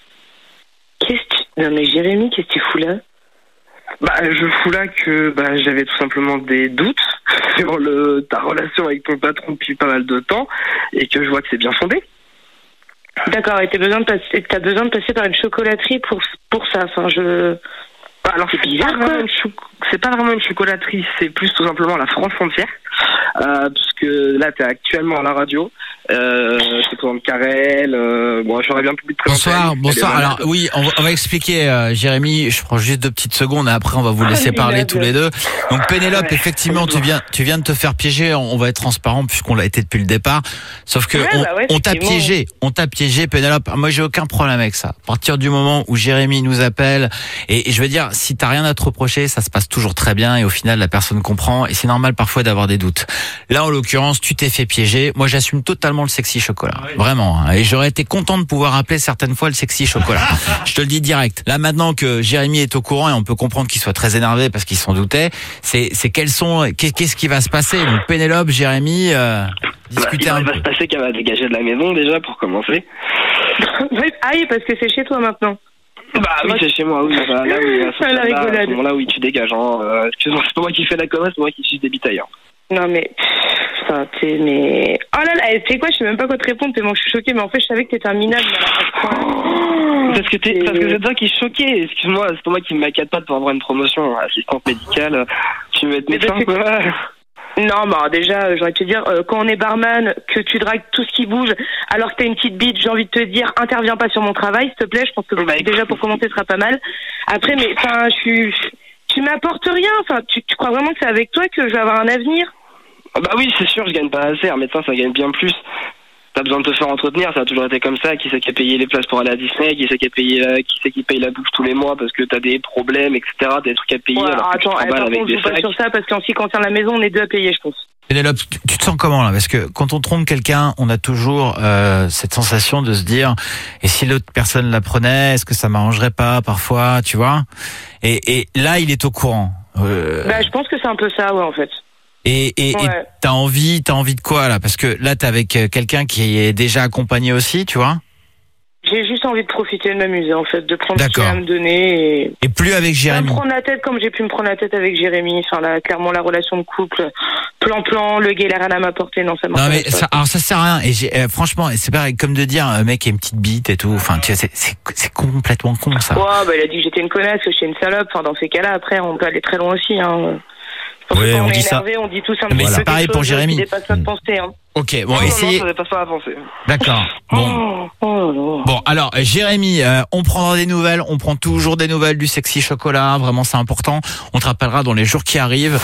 Non, mais Jérémy, qu'est-ce que tu fous là? Bah, je fous là que j'avais tout simplement des doutes sur ta relation avec ton patron depuis pas mal de temps et que je vois que c'est bien fondé. D'accord, et t'as besoin de passer par une chocolaterie pour ça. Alors c'est bizarre, c'est pas vraiment une chocolaterie, c'est plus tout simplement la France entière. Puisque là t'es actuellement à la radio. C'est pour Karel. Bon, j'aurais bien pu te présenter. Bonsoir. Alors oui, on va expliquer, Jérémy. Je prends juste 2 petites secondes et après on va vous laisser parler tous les deux. Donc Pénélope, effectivement, tu viens de te faire piéger. On va être transparent puisqu'on l'a été depuis le départ. Sauf que on t'a piégé, Pénélope. Moi, j'ai aucun problème avec ça. À partir du moment où Jérémy nous appelle, et je veux dire, si t'as rien à te reprocher, ça se passe toujours très bien et au final la personne comprend et c'est normal parfois d'avoir des doutes. Là, en l'occurrence, tu t'es fait piéger. Moi, j'assume totalement le sexy chocolat. Vraiment. Hein. Et j'aurais été content de pouvoir appeler certaines fois le sexy chocolat. Je te le dis direct. Là, maintenant que Jérémy est au courant et on peut comprendre qu'il soit très énervé parce qu'il s'en doutait, qu'est-ce qui va se passer? Donc, Pénélope, Jérémy, discuter un peu. Il va se passer qu'elle va dégager de la maison déjà pour commencer. Ah oui, parce que c'est chez toi maintenant. Bah oui, c'est chez moi, oui. Là, oui, à ce moment-là, oui, tu dégages. Excuse-moi, c'est pas moi qui fais la commerce, c'est moi qui suis des bitailleurs. Non mais, mais... Oh là là, tu sais quoi, je sais même pas quoi te répondre tellement je suis choquée, mais en fait je savais que t'étais un minable. Parce que c'est toi qui est choqué, excuse-moi, c'est pas moi qui m'inquiète pas de pouvoir avoir une promotion, assistante médicale, tu veux être médecin quoi. Non, bah déjà, j'aurais te dire, quand on est barman, que tu dragues tout ce qui bouge, alors que t'as une petite bite, j'ai envie de te dire, interviens pas sur mon travail, s'il te plaît, je pense que déjà pour commencer, ce sera pas mal. Après, mais tu m'apportes rien, tu crois vraiment que c'est avec toi que je vais avoir un avenir? Bah oui, c'est sûr, je gagne pas assez, un médecin ça gagne bien plus. T'as besoin de te faire entretenir, ça a toujours été comme ça. Qui c'est qui a payé les places pour aller à Disney, qui c'est qui paye la bouffe tous les mois parce que t'as des problèmes, etc., des trucs à payer. Ouais, attends, on joue pas sur ça parce qu'en ce qui concerne la maison, on est 2 à payer, je pense. Pénélope, tu te sens comment là? Parce que quand on trompe quelqu'un, on a toujours cette sensation de se dire, et si l'autre personne la prenait, est-ce que ça m'arrangerait pas parfois, tu vois? Et là, il est au courant. Je pense que c'est un peu ça, ouais, en fait. Et t'as envie de quoi là? Parce que là t'es avec quelqu'un qui est déjà accompagné aussi, tu vois? J'ai juste envie de profiter de m'amuser en fait, de prendre ce qu'il a à me donner et plus avec Jérémy. Pas me prendre la tête comme j'ai pu me prendre la tête avec Jérémy. Enfin là, clairement la relation de couple, plan, le gars il a rien à m'apporter, non ça m'intéresse pas. Non mais alors ça sert à rien. Et franchement, c'est pareil comme de dire un mec qui a une petite bite et tout. Enfin tu sais, c'est complètement con ça. Ouais, il a dit que j'étais une connasse, que j'étais une salope. Enfin dans ces cas-là, après on peut aller très loin aussi. Hein. Oui, on dit énervé, ça. On dit tout ça. Mais c'est pareil pour Jérémy. Dépasse notre pensée, hein. Ok, bon, essayez. Non, ça dépasse pas la pensée. D'accord. Bon. Bon, alors, Jérémy, on prendra des nouvelles. On prend toujours des nouvelles du Sexy Chocolat. Vraiment, c'est important. On te rappellera dans les jours qui arrivent.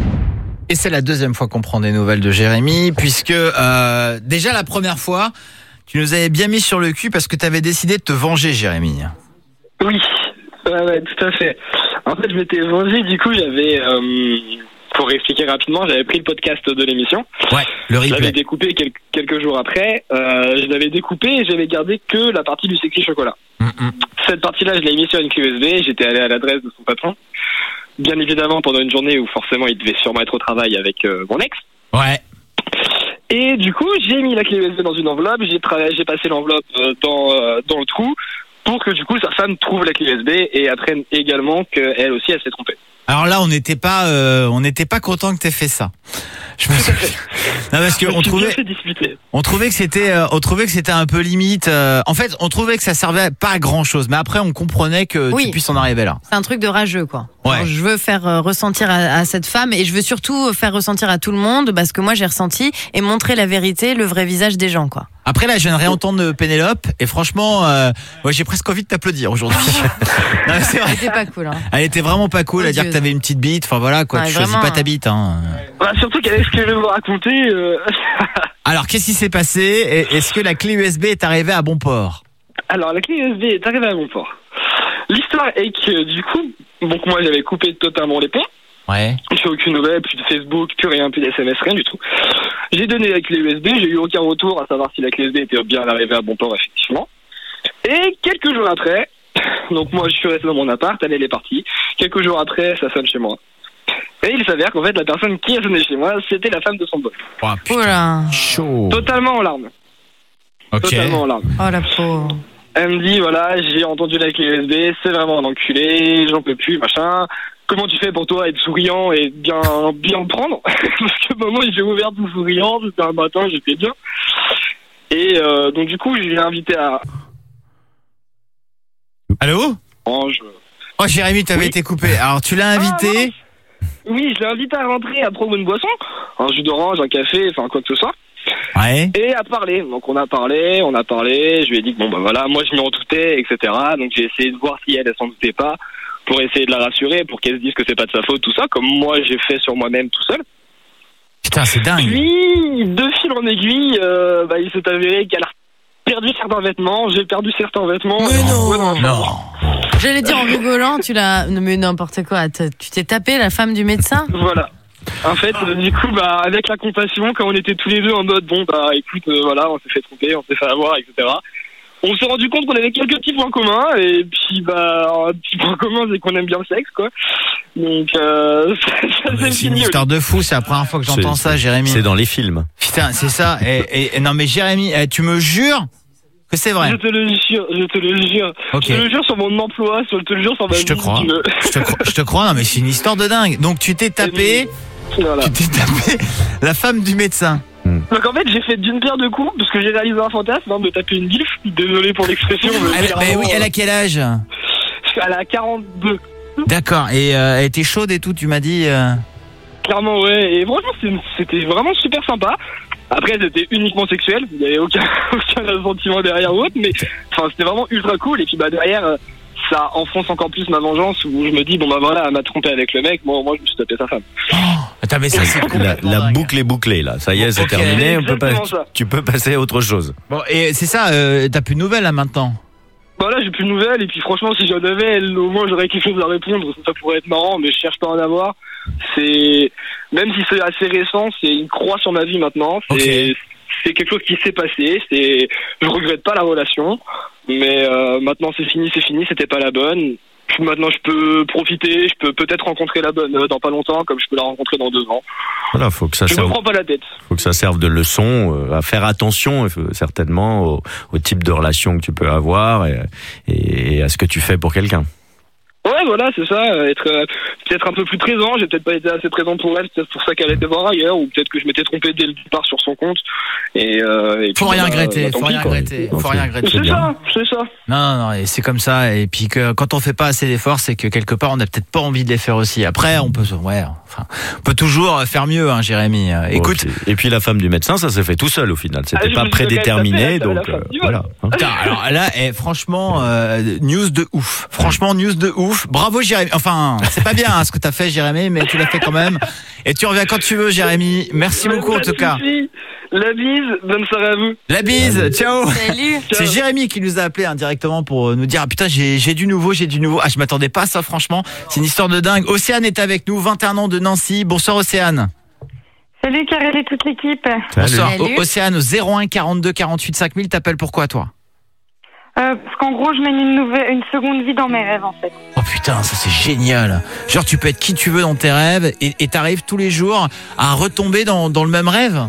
Et c'est la deuxième fois qu'on prend des nouvelles de Jérémy, puisque déjà la première fois, tu nous avais bien mis sur le cul parce que tu avais décidé de te venger, Jérémy. Oui, ouais, tout à fait. En fait, je m'étais vengé, du coup, j'avais... pour expliquer rapidement, j'avais pris le podcast de l'émission. Ouais, le replay. Je l'avais découpé quelques jours après. Je l'avais découpé et j'avais gardé que la partie du Sexy Chocolat. Cette partie-là, je l'ai mis sur une clé USB. J'étais allé à l'adresse de son patron. Bien évidemment, pendant une journée où forcément il devait sûrement être au travail avec mon ex. Ouais. Et du coup, j'ai mis la clé USB dans une enveloppe. J'ai passé l'enveloppe dans le trou pour que du coup sa femme trouve la clé USB et apprenne également qu'elle aussi elle s'est trompée. Alors là, on n'était pas content que t'aies fait ça. Je me suis... Non, parce que on trouvait que c'était un peu limite. En fait, on trouvait que ça servait pas à grand chose, mais après, on comprenait que tu puisses en arriver là. C'est un truc de rageux, quoi. Ouais. Alors, je veux faire ressentir à cette femme et je veux surtout faire ressentir à tout le monde parce que moi j'ai ressenti et montrer la vérité, le vrai visage des gens, quoi. Après là, je viens de réentendre Pénélope et franchement, j'ai presque envie de t'applaudir aujourd'hui. Non, c'est vrai. C'était pas cool. Hein. Elle était vraiment pas cool à dire que t'avais une petite bite. Enfin voilà quoi, ouais, tu choisis pas ta bite. Hein. Bah, surtout qu'avec ce que je vais vous raconter. Alors qu'est-ce qui s'est passé? Est-ce que la clé USB est arrivée à bon port? Alors la clé USB est arrivée à bon port. L'histoire est que du coup, donc moi j'avais coupé totalement les ponts. Ouais. J'ai aucune nouvelle, plus de Facebook, plus rien, plus d'SMS, rien du tout. J'ai donné la clé USB, j'ai eu aucun retour à savoir si la clé USB était bien arrivée à bon port effectivement. Et quelques jours après, donc moi je suis resté dans mon appart, elle est partie. Quelques jours après, ça sonne chez moi. Et il s'avère qu'en fait la personne qui a sonné chez moi, c'était la femme de son boss. Oh, putain. Chaud. Totalement en larmes. Ok. Totalement en larmes. Oh la pauvre. Elle me dit voilà, j'ai entendu la clé USB, c'est vraiment un enculé, j'en peux plus, machin. Comment tu fais pour toi être souriant et bien le prendre? Parce que au moment où j'ai ouvert tout souriant, c'était un matin, j'étais bien. Et donc du coup, je l'ai invité à... Allô? Oh Jérémy, t'avais été coupé. Alors tu l'as invité? Oui, je l'ai invité à rentrer à prendre une boisson, un jus d'orange, un café, enfin quoi que ce soit. Ouais. Et à parler. Donc on a parlé, je lui ai dit que bon bah voilà, moi je m'y redoutais, etc. Donc j'ai essayé de voir si elle s'en doutait pas, pour essayer de la rassurer, pour qu'elle se dise que c'est pas de sa faute, tout ça, comme moi j'ai fait sur moi-même tout seul. Putain, c'est dingue. Puis, de fil en aiguille, il s'est avéré qu'elle a perdu certains vêtements, j'ai perdu certains vêtements. Mais non. J'allais dire en rigolant, mais n'importe quoi, tu t'es tapé la femme du médecin? Voilà. En fait, du coup, avec la compassion, quand on était tous les deux en mode, écoute, voilà, on s'est fait tromper, on s'est fait avoir, etc. On s'est rendu compte qu'on avait quelques petits points communs, et puis, un petit point commun, c'est qu'on aime bien le sexe, quoi. Donc, c'est une histoire de fou, c'est la première fois que j'entends ça, Jérémy. C'est dans les films. Putain, c'est ça. Et non, mais Jérémy, tu me jures que c'est vrai? Je te le jure. Okay. Je te le jure sur mon emploi, je te le jure sur ma vie. Je te crois. Je te crois, non, mais c'est une histoire de dingue. Donc, tu t'es tapé. Voilà. Tu t'es tapé la femme du médecin. Donc en fait j'ai fait d'une pierre deux coups parce que j'ai réalisé un fantasme de taper une gilf. Désolé pour l'expression. Elle a quel âge? Elle a 42. D'accord. Et elle était chaude et tout, tu m'as dit. Clairement ouais. Et franchement c'était vraiment super sympa. Après c'était uniquement sexuel. Il n'y avait aucun ressentiment derrière ou autre. Mais enfin c'était vraiment ultra cool. Et puis derrière ça enfonce encore plus ma vengeance où je me dis voilà, elle m'a trompé avec le mec, moi je me suis tapé sa femme. Attends, mais ça c'est la boucle est bouclée là, ça y est, c'est terminé, tu peux passer à autre chose. Bon, et c'est ça, t'as plus de nouvelles là maintenant? Là j'ai plus de nouvelles et puis franchement si j'en avais, au moins j'aurais quelque chose à répondre, ça pourrait être marrant, mais je cherche pas à en avoir. Même si c'est assez récent, c'est une croix sur ma vie maintenant, c'est quelque chose qui s'est passé, je regrette pas la relation, mais maintenant c'est fini, c'était pas la bonne. Maintenant je peux profiter, je peux peut-être rencontrer la bonne dans pas longtemps, comme je peux la rencontrer dans 2 ans. Voilà, faut que ça je me prends pas la tête. Faut que ça serve de leçon, à faire attention certainement au type de relation que tu peux avoir et à ce que tu fais pour quelqu'un. Ouais, Ouais, voilà, c'est ça. Être peut-être un peu plus présent. J'ai peut-être pas été assez présent pour elle. C'est peut-être pour ça qu'elle était voir ailleurs, ou peut-être que je m'étais trompé dès le départ sur son compte. Et faut puis, rien regretter. tant Faut pis, rien quoi. regretter. Faut rien regretter. C'est ça. Non, et c'est comme ça. Et puis que quand on fait pas assez d'efforts, c'est que quelque part on n'a peut-être pas envie de les faire aussi. Après, on peut toujours faire mieux, hein, Jérémy. Écoute. Et puis la femme du médecin, ça s'est fait tout seul au final. C'était pas prédéterminé, donc voilà. Putain, alors là, franchement, news de ouf. Franchement, news de ouf. Bravo, Jérémy. Enfin, c'est pas bien ce que t'as fait, Jérémy, mais tu l'as fait quand même. Et tu reviens quand tu veux, Jérémy. Merci beaucoup en tout cas. La bise, bonne soirée à vous. La bise, ciao. Salut. C'est Jérémy qui nous a appelé directement pour nous dire ah, putain j'ai du nouveau. Ah, je m'attendais pas à ça, franchement. C'est une histoire de dingue. Océane est avec nous, 21 ans de Nancy. Bonsoir Océane. Salut Karel et toute l'équipe. Bonsoir. Océane au 01 42 48 5000. T'appelles pourquoi toi? Parce qu'en gros je mène une seconde vie dans mes rêves en fait. Oh putain, ça c'est génial. Genre tu peux être qui tu veux dans tes rêves et t'arrives tous les jours à retomber dans le même rêve.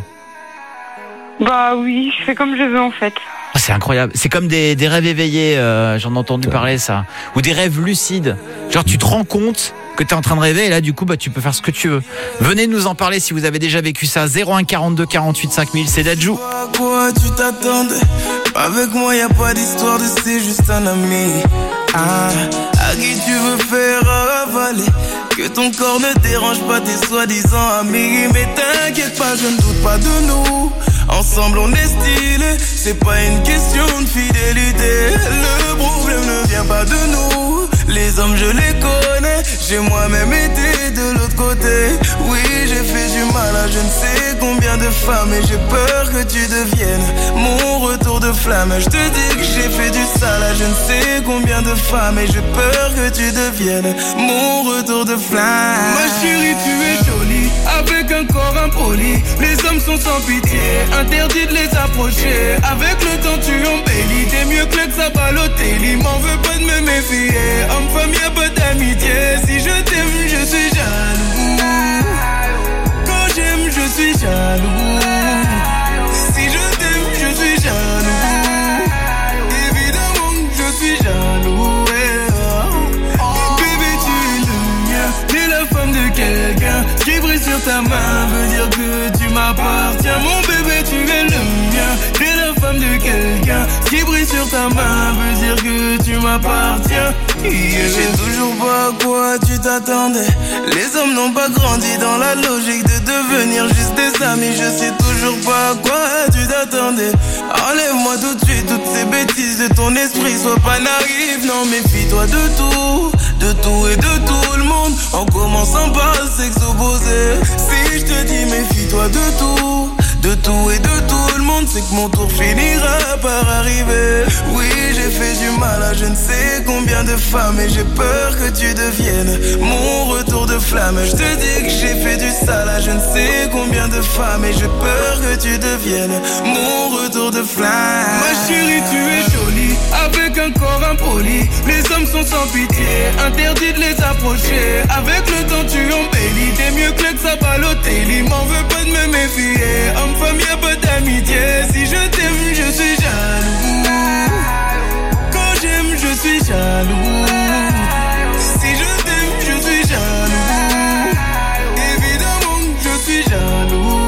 Bah oui, je fais comme je veux en fait. Oh, c'est incroyable. C'est comme des rêves éveillés, j'en ai entendu parler ça. Ou des rêves lucides. Genre tu te rends compte que tu es en train de rêver et là du coup tu peux faire ce que tu veux. Venez nous en parler si vous avez déjà vécu ça. 01 42 48 5000, c'est Dadju. À quoi tu t'attendais? Avec moi y a pas d'histoire de c'est juste un ami. À qui tu veux faire avaler? Que ton corps ne dérange pas tes soi-disant amis. Mais t'inquiète pas, je ne doute pas de nous. Ensemble on est stylé, c'est pas une question de fidélité. Le problème ne vient pas de nous. Les hommes je les connais, j'ai moi-même été de l'autre côté. Oui, j'ai fait du mal à je ne sais combien de femmes. Et j'ai peur que tu deviennes mon retour de flamme. Je te dis que j'ai fait du sale à je ne sais combien de femmes. Et j'ai peur que tu deviennes mon retour de flamme. Ma chérie, tu es jolie, avec un corps impoli. Les hommes sont sans pitié, interdit de les approcher. Avec le temps tu embellis, t'es mieux que ça Balotelli. M'en veux pas de me méfier, homme-femme y'a pas d'amitié. Si je t'aime je suis jaloux, quand j'aime je suis jaloux. Si je t'aime je suis jaloux, évidemment que je suis jaloux. Bébé tu es le mien, t'es la femme de quelqu'un. Qui brille sur ta main veut dire que tu m'appartiens. Mon bébé tu es le mien, t'es la femme de quelqu'un. Qui brille sur ta main veut dire que tu m'appartiens. Je sais toujours pas à quoi tu t'attendais. Les hommes n'ont pas grandi dans la logique de devenir juste des amis. Je sais toujours pas à quoi tu t'attendais. Enlève-moi tout de suite toutes ces bêtises de ton esprit. Sois pas naïf, non méfie-toi de tout et de tout le monde. En commençant par le sexe opposé. Si je te dis méfie-toi de tout et de tout le monde, c'est que mon tour finira par arriver. Oui, j'ai fait du mal à je ne sais combien de femmes. Et j'ai peur que tu deviennes mon retour de flamme. Je te dis que j'ai fait du sale à je ne sais combien de femmes. Et j'ai peur que tu deviennes mon retour de flamme. Ma chérie, tu es jolie, avec un corps impoli. Les hommes sont sans pitié, interdit de les approcher. Avec le temps tu embellis, t'es mieux que ça Balotelli. M'en veux pas de me méfier, homme-femme y'a pas d'amitié. Si je t'aime je suis jaloux, quand j'aime je suis jaloux. Si je t'aime je suis jaloux, évidemment que je suis jaloux.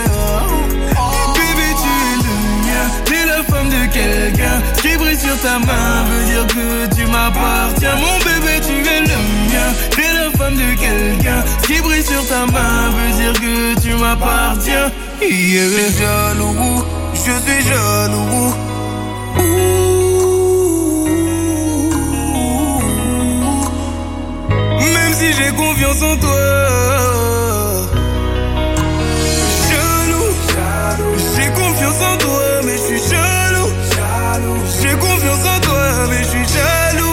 Bébé tu es le mien, t'es la femme de quelqu'un. Qui brille sur ta main veut dire que tu m'appartiens. Mon bébé tu es le mien, t'es la femme de quelqu'un. Qui brille sur ta main veut dire que tu m'appartiens. Je suis jaloux, je suis jaloux. Même si j'ai confiance en toi. Jaloux, j'ai confiance en toi, mais je suis jaloux. J'ai confiance en toi, mais je suis jaloux.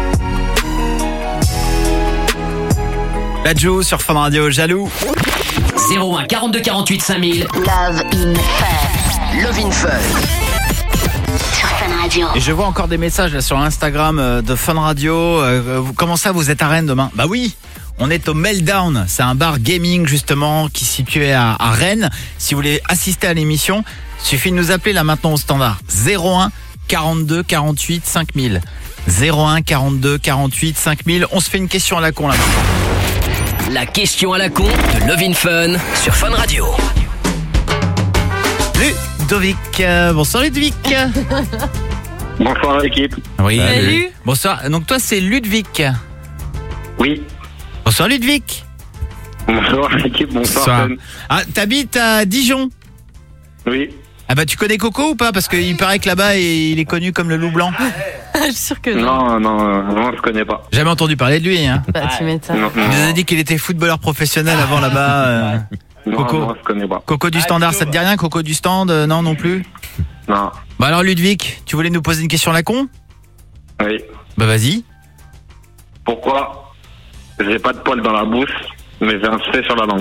Dadju sur Fun Radio, jaloux. 01 42 48 5000. Love in Fun. Love in Fun. Sur Fun Radio. Et je vois encore des messages là, sur Instagram de Fun Radio. Comment ça, vous êtes à Rennes demain? Bah oui, on est au Meltdown. C'est un bar gaming justement qui est situé à Rennes. Si vous voulez assister à l'émission, suffit de nous appeler là maintenant au standard 01 42 48 5000. 01 42 48 5000. On se fait une question à la con là maintenant. La question à la con de Love in Fun sur Fun Radio. Ludovic, bonsoir Ludovic. Bonsoir l'équipe. Oui. Salut. Bonsoir. Donc toi c'est Ludovic. Oui. Bonsoir Ludovic. Bonsoir l'équipe, bonsoir. Ah, t'habites à Dijon? Oui. Ah bah tu connais Coco ou pas? Parce qu'il paraît que là-bas il est connu comme le loup blanc. Je suis sûre que Non, je connais pas. Jamais entendu parler de lui, hein. Bah, tu m'étonnes. Non, Il nous a dit qu'il était footballeur professionnel avant là-bas. Coco. Non, je connais pas. Coco du Standard, ça te dit rien? Coco du Stand, non plus? Non. Bah alors Ludovic, tu voulais nous poser une question à la con? Oui. Bah vas-y. Pourquoi j'ai pas de poils dans la bouche, mais j'ai un cheveu sur la langue?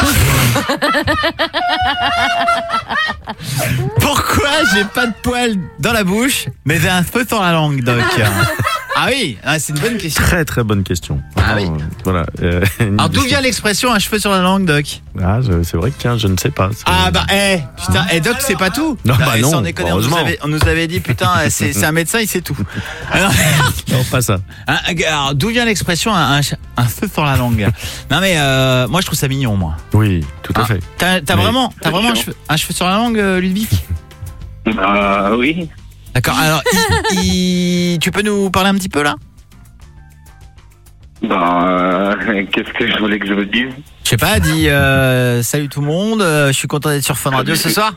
Pourquoi j'ai pas de poils dans la bouche, mais j'ai un feu sur la langue, Doc? Ah oui, c'est une bonne question. Très très bonne question. Ah oui. Voilà. Alors d'où vient l'expression un cheveu sur la langue, Doc? Ah, c'est vrai que tiens, je ne sais pas. Ah bah putain, Doc c'est pas tout. Non, bah non, sans déconner, heureusement. on nous avait dit putain, c'est un médecin, il sait tout. Alors, Non, pas ça. alors, d'où vient l'expression un feu sur la langue? Non mais moi je trouve ça mignon, moi. Oui, tout à fait. T'as vraiment un cheveu sur la langue, Ludovic? Oui. D'accord, alors tu peux nous parler un petit peu là? Qu'est-ce que je voulais que je vous dise? Je sais pas, dis salut tout le monde, je suis content d'être sur Fun Radio ce soir.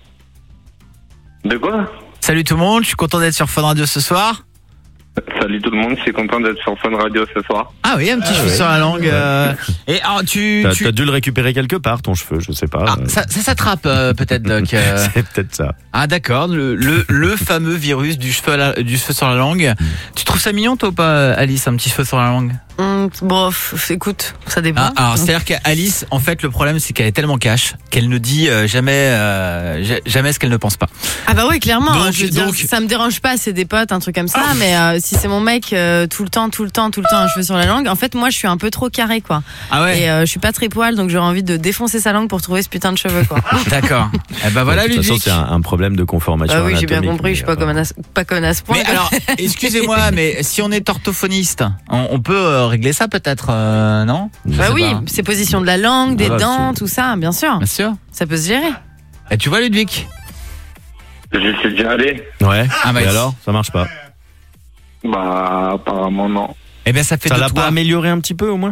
De quoi? Salut tout le monde, je suis content d'être sur Fun Radio ce soir. Salut tout le monde, je suis content d'être sur Fun Radio ce soir. Ah oui, un petit cheveu sur la langue. Et alors T'as dû le récupérer quelque part, ton cheveu, je sais pas. Ah, ça s'attrape peut-être, Doc. C'est peut-être ça. Ah d'accord, le fameux virus du cheveu sur la langue. Tu trouves ça mignon toi ou pas, Alice, un petit cheveu sur la langue? Bon, écoute, ça dépend. Ah, alors c'est-à-dire qu'Alice, en fait, le problème c'est qu'elle est tellement cash qu'elle ne dit jamais ce qu'elle ne pense pas. Ah bah oui, clairement. Donc, je veux dire, ça me dérange pas, c'est des potes, un truc comme ça. Mais si c'est mon mec tout le temps, un cheveu sur la langue. En fait, moi, je suis un peu trop carré, quoi. Ah ouais. Et je suis pas très poil, donc j'aurais envie de défoncer sa langue pour trouver ce putain de cheveux, quoi. D'accord. Eh ben voilà, De toute façon, Ludovic. c'est un problème de conformation. Ah oui, j'ai bien anatomique, compris. Je suis pas comme à ce point. Mais alors, excusez-moi, mais si on est orthophoniste, on peut régler ça peut-être, non? Bah oui, c'est position de la langue, des dents, tout ça, bien sûr. Bien sûr. Ça peut se gérer. Et tu vois, Ludovic? Je suis déjà allé. Ouais. Ah bah, et alors, ça marche pas. Bah, apparemment non. Eh ben ça fait Ça de l'a toi. pas amélioré un petit peu au moins?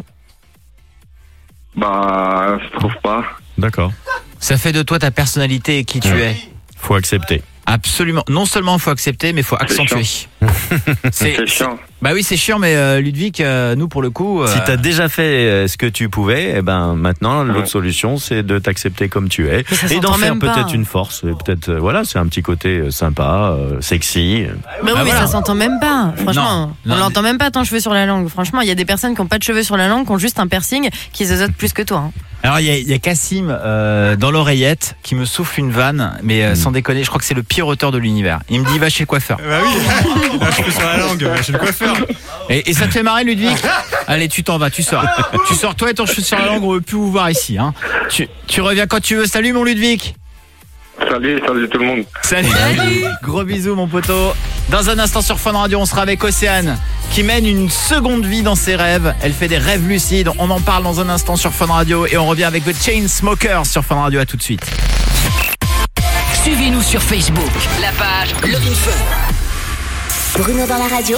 Bah, je trouve pas. D'accord. Ça fait de toi ta personnalité et qui tu es. Faut accepter. Absolument. Non seulement il faut accepter, mais il faut accentuer. C'est chiant. Bah oui, c'est chiant, mais Ludovic, nous pour le coup. Si t'as déjà fait ce que tu pouvais, eh ben maintenant l'autre solution c'est de t'accepter comme tu es et d'en faire peut-être une force. Et peut-être voilà, c'est un petit côté sympa, sexy. Mais oui, mais ça s'entend même pas. Franchement, on l'entend même pas ton cheveu sur la langue. Franchement, il y a des personnes qui ont pas de cheveux sur la langue, qui ont juste un piercing, qui zozotent plus que toi. Hein. Alors il y a Cassim dans l'oreillette qui me souffle une vanne, mais sans déconner, je crois que c'est le pire auteur de l'univers. Il me dit va chez le coiffeur. Bah oui, il a un cheveu sur la langue, va chez le coiffeur. Et ça te fait marrer, Ludovic? Allez, tu t'en vas, tu sors. Tu sors toi et ton cheveu sur la langue, on veut plus vous voir ici. Hein. Tu reviens quand tu veux. Salut mon Ludovic. Salut tout le monde. Salut. Gros bisous mon poteau. Dans un instant sur Fun Radio, on sera avec Océane qui mène une seconde vie dans ses rêves. Elle fait des rêves lucides. On en parle dans un instant sur Fun Radio et on revient avec The Chainsmokers sur Fun Radio. À tout de suite. Suivez-nous sur Facebook, la page Love in Fun. Bruno dans la radio.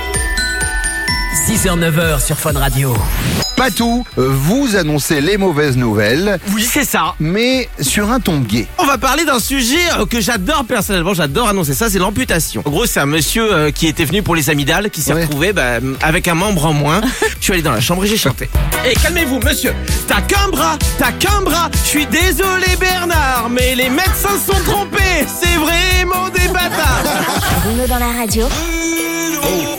6h-9h sur Fun Radio. Patou, vous annoncez les mauvaises nouvelles. Oui, c'est ça. Mais sur un ton gay. On va parler d'un sujet que j'adore personnellement, j'adore annoncer ça, c'est l'amputation. En gros, c'est un monsieur qui était venu pour les amygdales, qui s'est retrouvé avec un membre en moins. Je suis allé dans la chambre et j'ai chanté. Et calmez-vous, monsieur, t'as qu'un bras. Je suis désolé Bernard, mais les médecins se sont trompés. C'est vraiment des bâtards. Bruno dans la radio.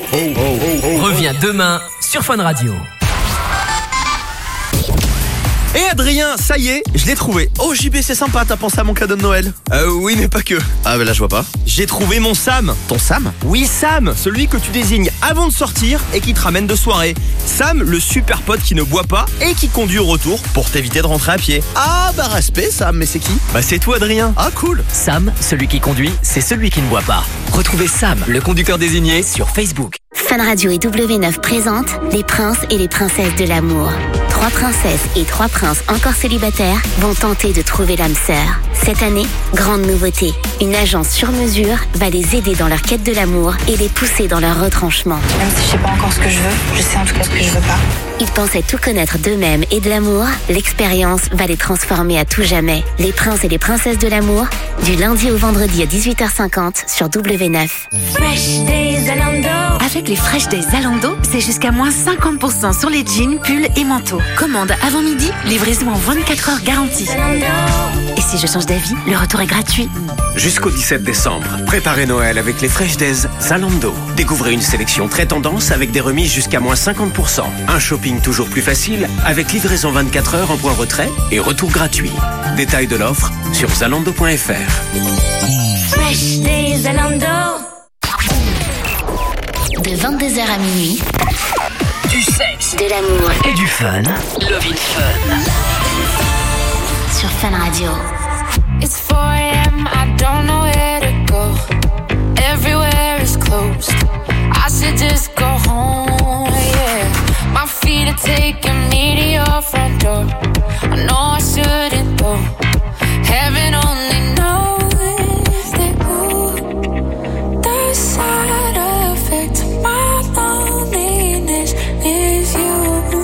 Reviens demain sur Fun Radio. Et Adrien, ça y est, je l'ai trouvé. Oh JB, c'est sympa, t'as pensé à mon cadeau de Noël? Oui, mais pas que. Ah bah là je vois pas. J'ai trouvé mon Sam. Ton Sam? Oui, Sam, celui que tu désignes avant de sortir et qui te ramène de soirée. Sam, le super pote qui ne boit pas et qui conduit au retour pour t'éviter de rentrer à pied. Ah bah respect Sam, mais c'est qui? Bah c'est toi Adrien. Ah cool. Sam, celui qui conduit, c'est celui qui ne boit pas. Retrouvez Sam, le conducteur désigné, sur Facebook. Fun Radio et W9 présentent les princes et les princesses de l'amour. 3 princesses et 3 princes encore célibataires vont tenter de trouver l'âme sœur. Cette année, grande nouveauté. Une agence sur mesure va les aider dans leur quête de l'amour et les pousser dans leur retranchement. Même si je sais pas encore ce que je veux, je sais en tout cas ce que je veux pas. Ils pensaient tout connaître d'eux-mêmes et de l'amour. L'expérience va les transformer à tout jamais. Les princes et les princesses de l'amour, du lundi au vendredi à 18h50 sur W9. Fresh Days Zalando. Avec les Fresh Days Zalando, c'est jusqu'à moins 50% sur les jeans, pulls et manteaux. Commande avant midi, livraison en 24 heures garantie. Et si je change d'avis, le retour est gratuit. Jusqu'au 17 décembre, préparez Noël avec les Fresh Days Zalando. Découvrez une sélection très tendance avec des remises jusqu'à moins 50%. Un shopping toujours plus facile avec livraison 24 heures en point retrait et retour gratuit. Détails de l'offre sur zalando.fr. Fresh Days Zalando. De 22h à minuit. Du sexe, de l'amour et du fun. Love in Fun. Sur Fun Radio. It's 4 a.m., I don't know where to go. Everywhere is closed. I should just go home, yeah. My feet are taking me to your front door. I know I shouldn't go. Heaven only knows that the side effect of my loneliness is you.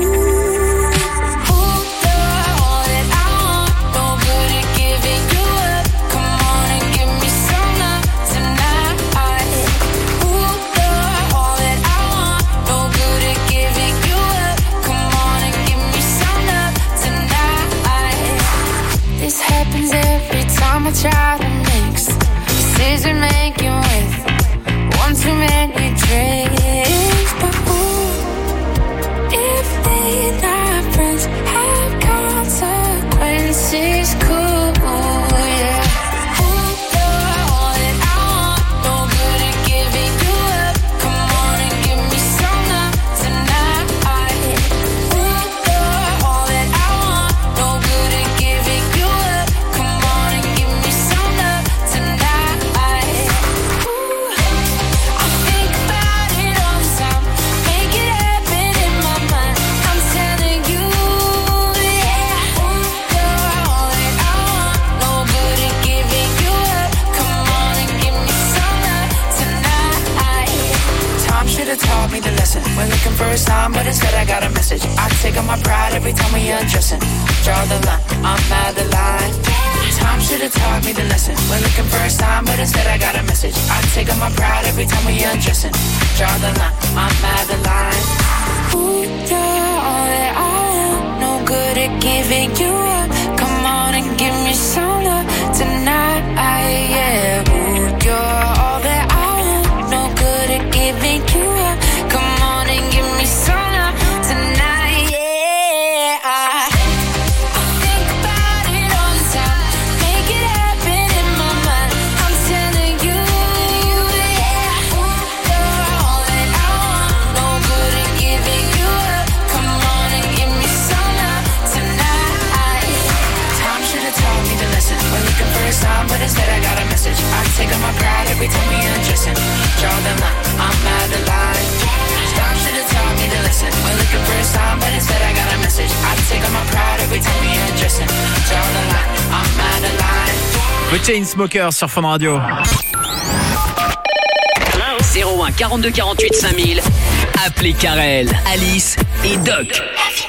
I try to mix decision making with one too many drinks. But if they not friends have consequences, cool, yeah. All that I want, no good at giving you up. Come on and give me some love tonight. All that I want, no good at giving you up. Come on and give me some love tonight. I think about it all the time, make it happen in my mind. I'm telling you, yeah. All that I want, no good at giving you up. Come on and give me some love tonight. Time should have taught me the lesson. We're looking for a sign, but instead I got a message. I take on my pride every time we undressing. Draw the line, I'm out the line. Time should have taught me the lesson. We're looking for a sign, but instead I got a message. I take on my pride every time we undressing. Draw the line, I'm out the line. Ooh, you're all that I want, no good at giving you up. Come on and give me some love tonight, yeah. Ooh, you're all that I want, no good at giving you up. Come on and give me some love tonight, yeah. I think about it all the time, make it happen in my mind. I'm telling you, yeah. You're all that I want, no good at giving you up. Come on and give me some love tonight. Time should have taught me the lesson. We're looking for a sign, but instead I got a message. I take on my pride every time we undressing. Draw the line, I'm out the line. Time should have taught me the lesson. We're looking for a sign, but instead I got a message. I take on my pride every time we undressing. Draw the line, I'm out the line. The Chainsmokers sur Fun Radio. 01 42 48 5000. Appelez Karel, Alice et Doc.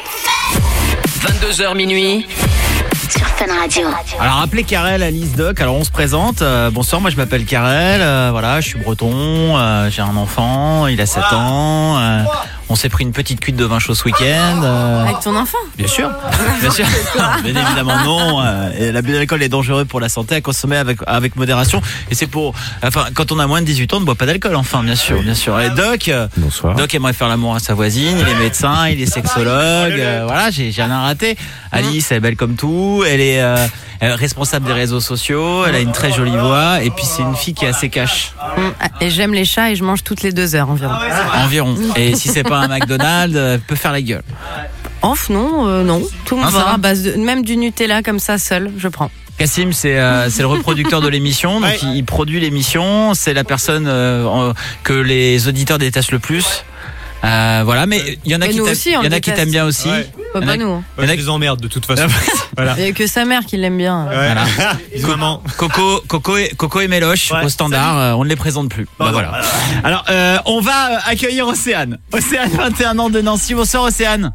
22h minuit. Sur Fun Radio. Alors appelez Karel, Alice, Doc. Alors on se présente. Bonsoir, moi je m'appelle Karel. Voilà, je suis breton. J'ai un enfant. Il a 7 ans. On s'est pris une petite cuite de vin chaud ce week-end. Avec ton enfant? Bien sûr. Bien sûr. Bien évidemment non. Et l'abus d'alcool est dangereux pour la santé, à consommer avec modération. Et c'est quand on a moins de 18 ans, on ne boit pas d'alcool, enfin, bien sûr, bien sûr. Et Doc, bonsoir. Doc aimerait faire l'amour à sa voisine, il est médecin, il est sexologue, voilà, j'ai rien raté. Alice, elle est belle comme tout, elle est responsable des réseaux sociaux, elle a une très jolie voix, et puis c'est une fille qui est assez cash. Et j'aime les chats et je mange toutes les 2 heures environ. Et si c'est pas un McDonald's, elle peut faire la gueule. Non. Tout le monde va à base même du Nutella comme ça seul, je prends. Cassim, c'est le reproducteur de l'émission, donc il produit l'émission, c'est la personne que les auditeurs détestent le plus. Voilà, mais il y en a qui t'aiment bien aussi. Pas nous. Moi, je les emmerde de toute façon. Voilà. Il n'y a que sa mère qui l'aime bien. Voilà. Maman. Coco et Méloche au standard, on ne les présente plus. Voilà. Alors, on va accueillir Océane. Océane, 21 ans de Nancy. Bonsoir Océane.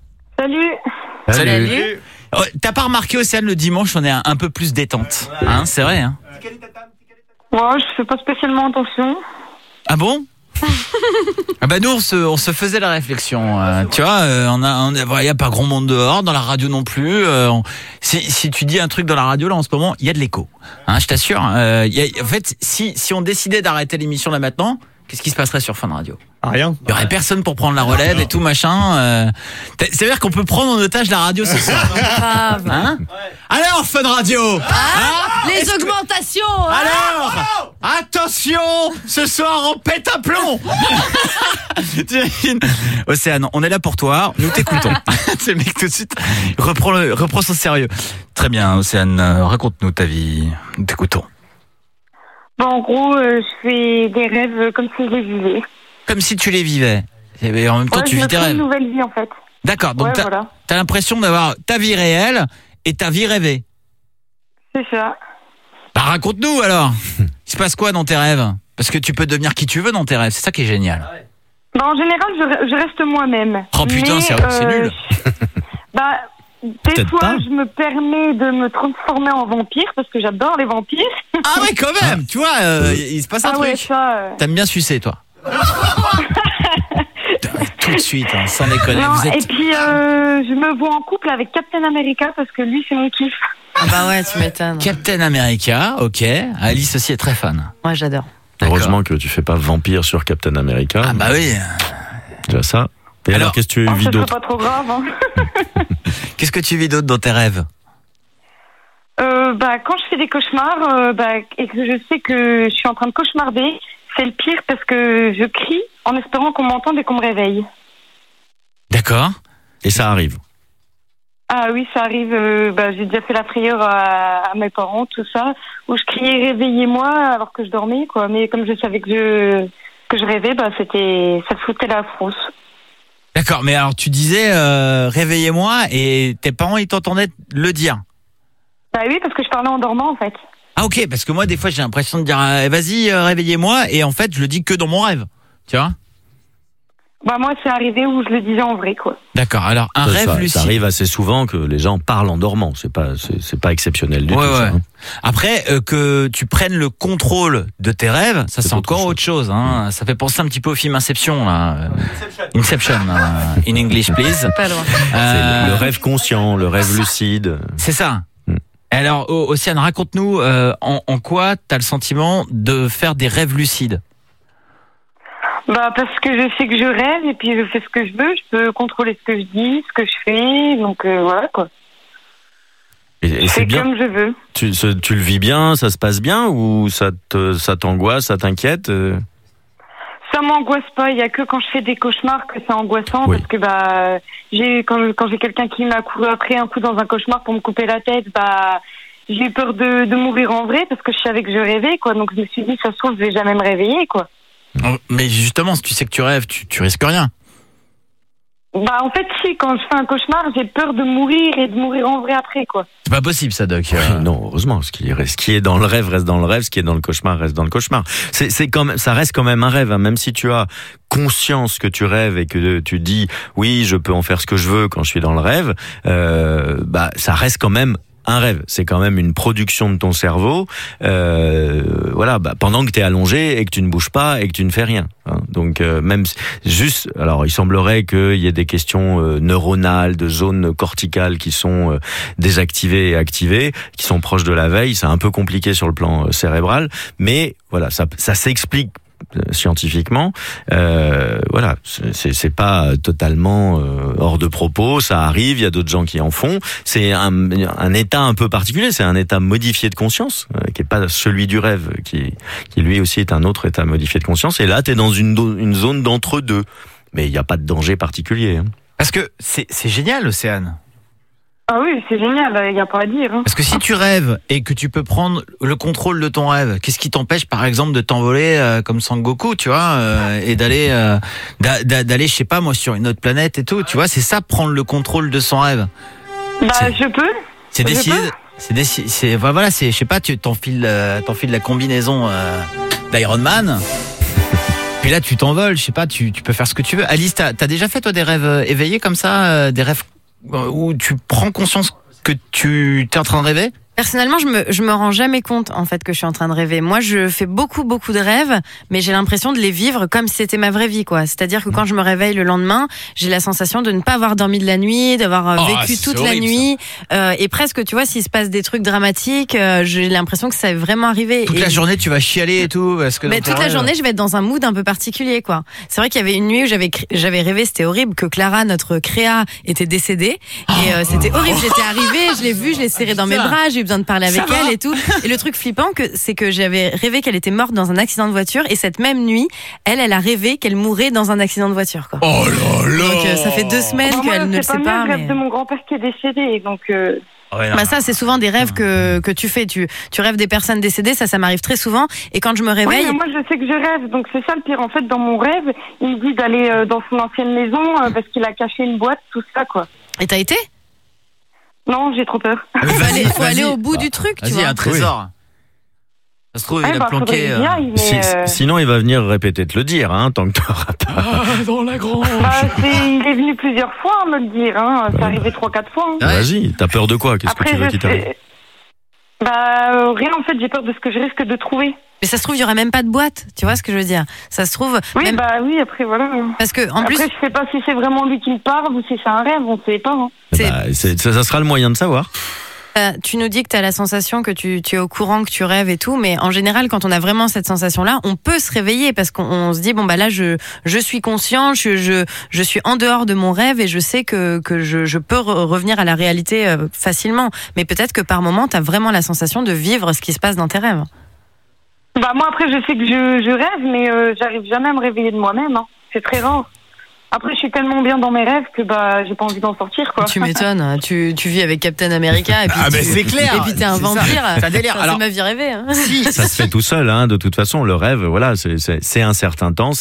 Salut. Oh, t'as pas remarqué Océane, le dimanche on est un peu plus détente, hein, c'est vrai, hein? Moi, je fais pas spécialement attention. Ah bon? Ah bah nous on se faisait la réflexion, tu vois, il y a pas grand monde dehors, dans la radio non plus. Si tu dis un truc dans la radio là en ce moment, il y a de l'écho, hein, je t'assure. En fait, si on décidait d'arrêter l'émission là maintenant, qu'est-ce qui se passerait sur Fun Radio? Rien. Il y aurait personne pour prendre la relève et tout machin. C'est-à-dire qu'on peut prendre en otage la radio ce soir. Hein? Alors Fun Radio. Les augmentations. Alors, attention, ce soir on pète un plomb. Océane, on est là pour toi, nous t'écoutons. C'est le mec tout de suite reprend son sérieux. Très bien Océane, raconte-nous ta vie, nous t'écoutons. En gros, je fais des rêves comme si je les vivais. Comme si tu les vivais. Et en même temps, tu vis tes rêves. une nouvelle vie, en fait. D'accord, donc t'as l'impression d'avoir ta vie réelle et ta vie rêvée. C'est ça. Bah raconte-nous alors. Il se passe quoi dans tes rêves? Parce que tu peux devenir qui tu veux dans tes rêves, c'est ça qui est génial. En général, je reste moi-même. Oh putain, c'est nul. Des fois, je me permets de me transformer en vampire parce que j'adore les vampires. Ah ouais, quand même. Tu vois, il se passe un truc. Ouais, ça, T'aimes bien sucer, toi? Tout de suite, hein, sans déconner. Non, et puis, je me vois en couple avec Captain America parce que lui, c'est mon kiff. Ah bah ouais, tu m'étonnes. Captain America, ok. Alice aussi est très fan. Moi, j'adore. Heureusement que tu fais pas vampire sur Captain America. Ah bah oui. Tu vois ça. Et alors qu'est-ce que tu vis d'autre? C'est pas trop grave. Hein. Qu'est-ce que tu vis d'autre dans tes rêves? Quand je fais des cauchemars et que je sais que je suis en train de cauchemarder, c'est le pire parce que je crie en espérant qu'on m'entende et qu'on me réveille. D'accord. Et ça arrive? Ah oui, ça arrive. J'ai déjà fait la frayeur à mes parents, tout ça, où je criais réveillez-moi alors que je dormais, quoi. Mais comme je savais que je rêvais, ça foutait la frousse. D'accord, mais alors tu disais réveillez-moi et tes parents ils t'entendaient le dire? Bah oui, parce que je parlais en dormant en fait. Ah ok, parce que moi des fois j'ai l'impression de dire vas-y réveillez-moi et en fait je le dis que dans mon rêve, tu vois? Moi c'est arrivé où je le disais en vrai, quoi. D'accord, alors un rêve lucide. Ça arrive assez souvent que les gens parlent en dormant, c'est pas exceptionnel du tout. Ça, hein. Après que tu prennes le contrôle de tes rêves, ça c'est encore autre chose, hein. Ça fait penser un petit peu au film Inception là. Inception in English please. Pas loin. C'est le rêve conscient, le rêve lucide. C'est ça. Alors Océane, raconte-nous en quoi t'as le sentiment de faire des rêves lucides? Parce que je sais que je rêve et puis je fais ce que je veux, je peux contrôler ce que je dis, ce que je fais, donc voilà quoi. Et c'est bien. Comme je veux. Tu le vis bien, ça se passe bien ou ça t'angoisse, ça t'inquiète? Ça m'angoisse pas, il y a que quand je fais des cauchemars que c'est angoissant parce que quand j'ai quelqu'un qui m'a couru après un coup dans un cauchemar pour me couper la tête, j'ai eu peur de mourir en vrai parce que je savais que je rêvais, quoi. Donc je me suis dit ça se trouve je vais jamais me réveiller, quoi. Mais justement, si tu sais que tu rêves, tu risques rien. En fait, si, quand je fais un cauchemar, j'ai peur de mourir et de mourir en vrai après, quoi. C'est pas possible, ça, Doc. Non, heureusement. Ce qui est dans le rêve reste dans le rêve, ce qui est dans le cauchemar reste dans le cauchemar. C'est quand même, ça reste quand même un rêve, hein. Même si tu as conscience que tu rêves et que tu dis, oui, je peux en faire ce que je veux quand je suis dans le rêve, ça reste quand même un rêve, c'est quand même une production de ton cerveau, pendant que t'es allongé et que tu ne bouges pas et que tu ne fais rien. Hein. Donc alors il semblerait qu'il y ait des questions neuronales, de zones corticales qui sont désactivées et activées, qui sont proches de la veille. C'est un peu compliqué sur le plan cérébral, mais voilà, ça s'explique scientifiquement. C'est pas totalement hors de propos, ça arrive, il y a d'autres gens qui en font. C'est un état un peu particulier, c'est un état modifié de conscience, qui est pas celui du rêve, qui lui aussi est un autre état modifié de conscience. Et là, t'es dans une zone d'entre-deux. Mais il n'y a pas de danger particulier. Hein. Parce que c'est génial, Océane. Ah oui, c'est génial, il n'y a pas à dire. Hein. Parce que si tu rêves et que tu peux prendre le contrôle de ton rêve, qu'est-ce qui t'empêche, par exemple, de t'envoler comme Sangoku, tu vois, et d'aller, je sais pas moi, sur une autre planète et tout, tu vois, c'est ça, prendre le contrôle de son rêve. Je peux. C'est décidé. Voilà, je sais pas, tu t'enfiles la combinaison d'Iron Man. Puis là, tu t'envoles, je sais pas, tu peux faire ce que tu veux. Alice, t'as déjà fait toi des rêves éveillés comme ça, des rêves où tu prends conscience que tu es en train de rêver? Personnellement, je me rends jamais compte en fait que je suis en train de rêver. Moi, je fais beaucoup de rêves, mais j'ai l'impression de les vivre comme si c'était ma vraie vie, quoi. C'est-à-dire que quand je me réveille le lendemain, j'ai la sensation de ne pas avoir dormi de la nuit, d'avoir vécu toute la nuit, et presque, tu vois, s'il se passe des trucs dramatiques, j'ai l'impression que ça est vraiment arrivé. Toute la journée, tu vas chialer et tout, parce que toute la journée, je vais être dans un mood un peu particulier, quoi. C'est vrai qu'il y avait une nuit où j'avais rêvé, c'était horrible, que Clara, notre créa, était décédée, et c'était horrible. J'étais arrivée, je l'ai vue, je l'ai serrée dans mes bras, j'ai eu besoin de parler avec elle et tout. Et le truc flippant, c'est que j'avais rêvé qu'elle était morte dans un accident de voiture, et cette même nuit, elle a rêvé qu'elle mourait dans un accident de voiture, quoi. Oh là là. Donc ça fait 2 semaines qu'elle ne le sait pas. C'est le rêve de mon grand-père qui est décédé, donc. Ça, c'est souvent des rêves que tu fais. Tu rêves des personnes décédées, ça m'arrive très souvent. Et quand je me réveille. Oui, mais moi, je sais que je rêve, donc c'est ça le pire. En fait, dans mon rêve, il me dit d'aller dans son ancienne maison parce qu'il a caché une boîte, tout ça, quoi. Et t'as été? Non, j'ai trop peur. Il faut aller au bout du truc, tu vois. Un trésor. Ça se trouve, il a planqué. Sinon, il va venir répéter te le dire, hein, tant que t'auras pas. Dans la grange. Il est venu plusieurs fois me le dire, hein. C'est arrivé 3-4 fois. Hein. Vas-y, t'as peur de quoi? Qu'est-ce que tu veux qu'il t'arrive? Rien, en fait, j'ai peur de ce que je risque de trouver. Mais ça se trouve, il y aurait même pas de boîte. Tu vois ce que je veux dire? Ça se trouve. Oui, après, voilà. Parce que, en plus. Après, je sais pas si c'est vraiment lui qui me parle ou si c'est un rêve, on sait pas. Hein. Ça sera le moyen de savoir. Tu nous dis que tu as la sensation que tu es au courant, que tu rêves et tout, mais en général, quand on a vraiment cette sensation-là, on peut se réveiller parce qu'on se dit, là, je suis conscient, je suis en dehors de mon rêve et je sais que je peux revenir à la réalité facilement. Mais peut-être que par moment, tu as vraiment la sensation de vivre ce qui se passe dans tes rêves. Moi, après, je sais que je rêve, mais j'arrive jamais à me réveiller de moi-même. Hein. C'est très rare. Après, je suis tellement bien dans mes rêves que j'ai pas envie d'en sortir, quoi. Tu m'étonnes. Tu vis avec Captain America et puis c'est clair. Et puis t'es un vampire. Ça délire. C'est ma vie rêvée. Hein. Si, ça se fait tout seul, hein. De toute façon, le rêve, voilà, c'est un certain temps.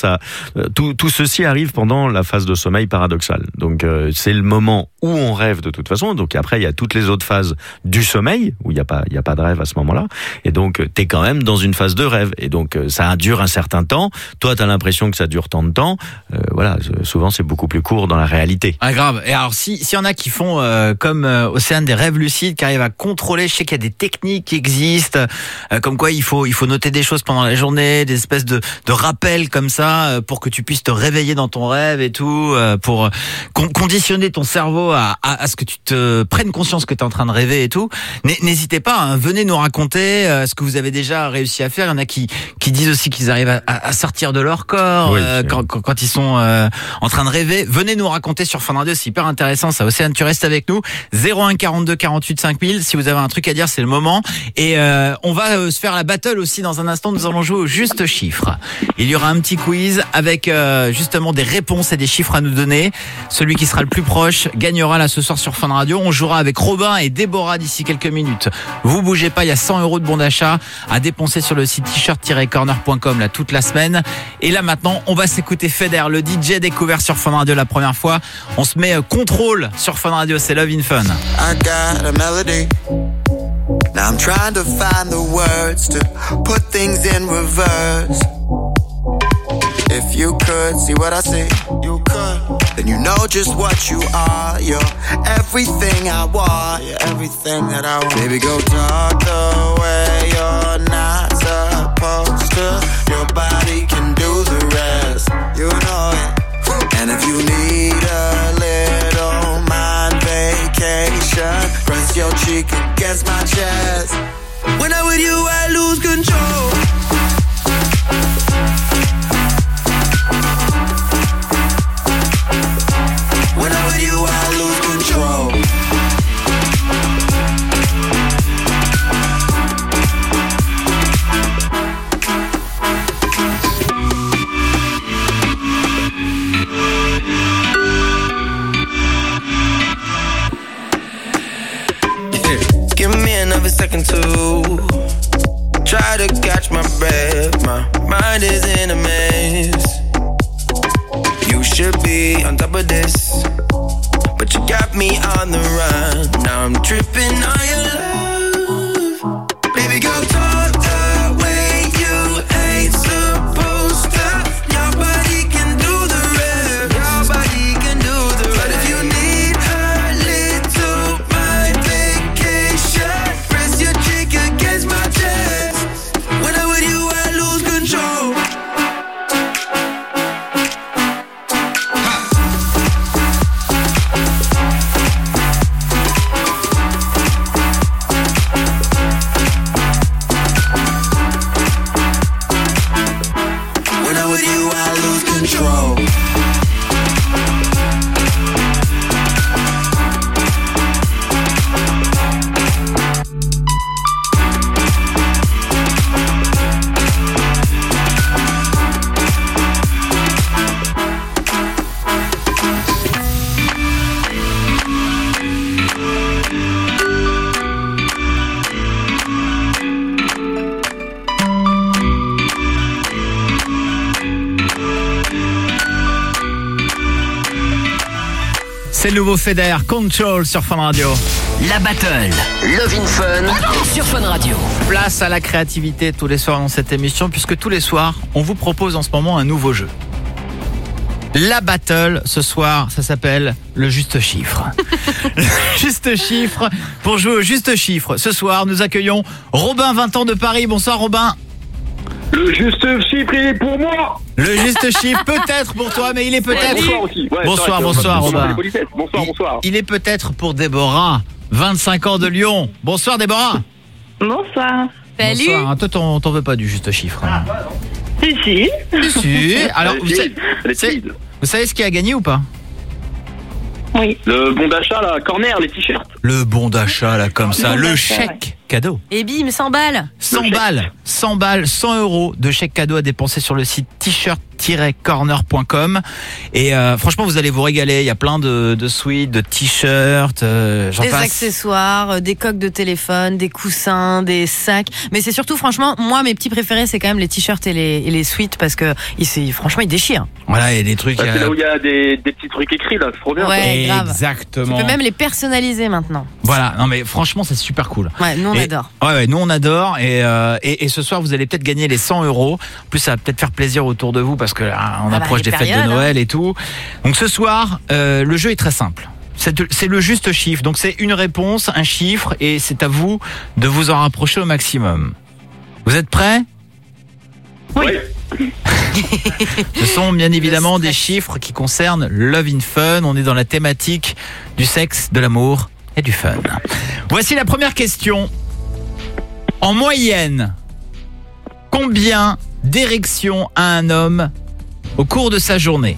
Tout ceci arrive pendant la phase de sommeil paradoxal. Donc c'est le moment où on rêve de toute façon. Donc après, il y a toutes les autres phases du sommeil où il y a pas de rêve à ce moment-là. Et donc t'es quand même dans une phase de rêve. Et donc ça dure un certain temps. Toi, t'as l'impression que ça dure tant de temps. Souvent, c'est beaucoup plus court dans la réalité. Ah, grave. Et alors, s'il y en a qui font comme Océane, des rêves lucides, qui arrivent à contrôler, je sais qu'il y a des techniques qui existent, comme quoi il faut noter des choses pendant la journée, des espèces de rappels comme ça, pour que tu puisses te réveiller dans ton rêve et tout, pour conditionner ton cerveau à ce que tu te prennes conscience que tu es en train de rêver et tout. N'hésitez pas, hein, venez nous raconter ce que vous avez déjà réussi à faire. Il y en a qui disent aussi qu'ils arrivent à sortir de leur corps quand ils sont en train de rêver. Venez nous raconter sur Fun Radio, c'est hyper intéressant ça. Océane, tu restes avec nous. 01 42 48 5000. Si vous avez un truc à dire, c'est le moment. Et on va se faire la battle aussi dans un instant. Nous allons jouer au juste chiffre. Il y aura un petit quiz avec justement des réponses et des chiffres à nous donner. Celui qui sera le plus proche gagnera là ce soir sur Fun Radio. On jouera avec Robin et Déborah d'ici quelques minutes. Vous bougez pas, il y a 100 € de bon d'achat à dépenser sur le site t-shirt-corner.com là toute la semaine. Et là maintenant, on va s'écouter Feder, le DJ découvert sur Fun Radio la première fois. On se met contrôle sur Fun Radio, c'est Love in Fun. I got a melody. Now I'm trying to find the words to put things in reverse. If you could see what I see, you could. Then you know just what you are. You're everything I want. You're everything that I want. Baby, go talk the way you're not supposed to. Your body can do the rest. You know it. And if you need a little mind vacation, press your cheek against my chest. When I'm with you, I lose control. When I'm with you, I lose control. Give me another second to try to catch my breath. My mind is in a mess. You should be on top of this, but you got me on the run. Now I'm tripping on your love. Baby, go talk the way you ain't supposed to. Your body can do the rest. Your body can do the rest. But if you need a little mind vacation, press your cheek against my chest. When I'm with you, I lose control. When I'm with you, I lose control. C'est le nouveau Feder, Control sur Fun Radio. La battle, Love in Fun sur Fun Radio. Place à la créativité tous les soirs dans cette émission, puisque tous les soirs, on vous propose en ce moment un nouveau jeu. La battle, ce soir, ça s'appelle le juste chiffre. Le juste chiffre, pour jouer au juste chiffre. Ce soir, nous accueillons Robin, 20 ans de Paris. Bonsoir Robin. Le juste chiffre, il est pour moi. Le juste chiffre, peut-être pour toi, mais il est peut-être... Bonsoir aussi. Ouais, bonsoir, c'est vrai, bonsoir Robin. Bonsoir. Il est peut-être pour Déborah, 25 ans de Lyon. Bonsoir Déborah. Bonsoir. Salut. Bonsoir. Toi, t'en veux pas du juste chiffre, hein. Si. Si. Alors, vous savez ce qui a gagné ou pas? Oui. Le bon d'achat, là, corner, les t-shirts. Le bon d'achat, là, comme ça. Le chèque cadeau. Et bim, 100 balles. 100 balles, 100 balles, 100 € de chèque cadeau à dépenser sur le site t-shirt-corner.com. Et franchement, vous allez vous régaler. Il y a plein de suites, de t-shirts, j'en des passe. accessoires, des coques de téléphone, des coussins, des sacs. Mais c'est surtout, franchement, moi, mes petits préférés, c'est quand même les t-shirts et les suites parce que franchement, ils déchirent. Voilà, il y a des trucs. Bah, c'est là où il y a des petits trucs écrits, là, c'est trop bien. Ouais, grave. Exactement. Tu peux même les personnaliser maintenant. Voilà, non mais franchement, c'est super cool. Ouais, nous, on adore. Ouais, nous on adore. Et ce soir, vous allez peut-être gagner les 100 €. En plus, ça va peut-être faire plaisir autour de vous parce que là, on approche des fêtes de Noël et tout. Donc ce soir, le jeu est très simple. C'est le juste chiffre. Donc c'est une réponse, un chiffre, et c'est à vous de vous en rapprocher au maximum. Vous êtes prêts? Oui. Ce sont bien évidemment des chiffres qui concernent Love in Fun. On est dans la thématique du sexe, de l'amour et du fun. Voici la première question. En moyenne, combien d'érections a un homme au cours de sa journée?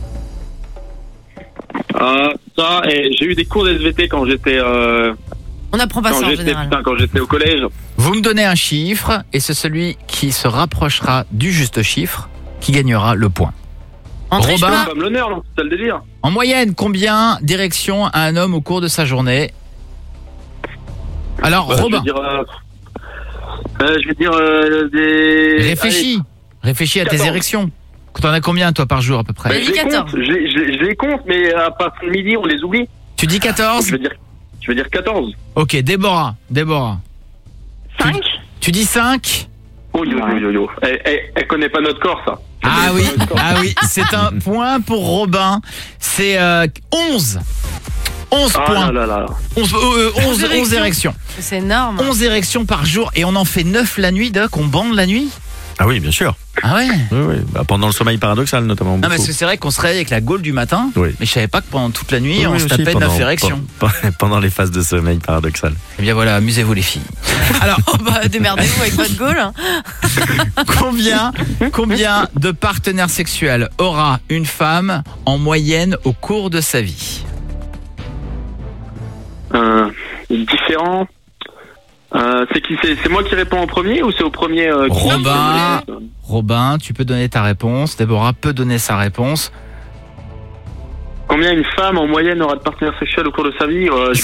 J'ai eu des cours de SVT quand j'étais... On n'apprend pas ça en général. Quand j'étais au collège. Vous me donnez un chiffre et c'est celui qui se rapprochera du juste chiffre qui gagnera le point. Robin, comme l'honneur, non, c'est ça le délire. En moyenne, combien d'érections a un homme au cours de sa journée? Alors, Robin. Je vais dire des... Réfléchis. Réfléchis à 14. Tes érections. T'en as combien, toi, par jour, à peu près? Je les compte, mais à partir de midi, on les oublie. Tu dis 14? Je veux dire 14. Ok, Déborah. 5. Tu dis 5? Oh, yo. Elle connaît pas notre corps, ça. Ah oui, c'est un point pour Robin. C'est 11. 11 points. 11 érections. C'est énorme. 11 érections par jour et on en fait 9 la nuit, Doc. On bande la nuit. Ah oui, bien sûr. Ah ouais. Oui. Bah, pendant le sommeil paradoxal notamment. Non, beaucoup. parce que c'est vrai qu'on se réveille avec la gaule du matin. Oui. Mais je savais pas que pendant toute la nuit, Oui, on se aussi, tapait 9 érections. Pendant les phases de sommeil paradoxal. Eh bien voilà, amusez-vous les filles. Alors, démerdez-vous avec votre gaule. Hein. combien de partenaires sexuels aura une femme en moyenne au cours de sa vie? Différent. C'est moi qui réponds en premier ou c'est au premier Robin, tu peux donner ta réponse. Déborah peut donner sa réponse. Combien une femme en moyenne aura de partenaires sexuels au cours de sa vie?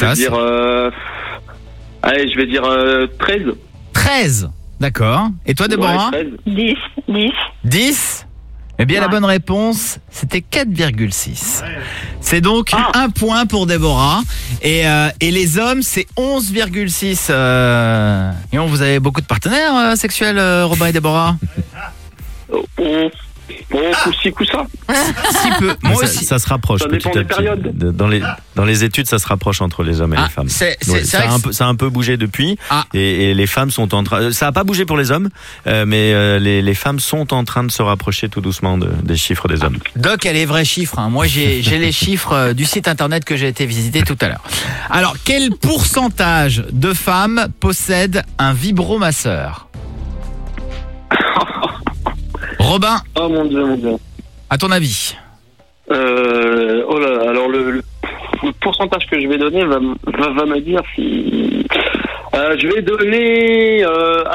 Je vais dire 13. 13, d'accord. Et toi, Déborah? 10. 10? Eh bien, la bonne réponse, c'était 4,6. C'est donc un point pour Déborah. Et les hommes, c'est 11,6. Et vous avez beaucoup de partenaires sexuels, Robin et Déborah? Coup-ci, coup-ça. Si peu. Moi aussi. Ça se rapproche Ça petit dépend à des petit. périodes. Dans les études, ça se rapproche entre les hommes et les femmes. C'est Ça a un peu bougé depuis. Et les femmes sont en train... Ça n'a pas bougé pour les hommes, mais les femmes sont en train de se rapprocher tout doucement des chiffres des hommes. Doc, elle est vrais chiffres. Hein. Moi, j'ai les chiffres du site internet que j'ai été visiter tout à l'heure. Alors, quel pourcentage de femmes possèdent un vibromasseur? Robin. Oh mon Dieu. À ton avis? Alors le pourcentage que je vais donner va me dire si... je vais donner...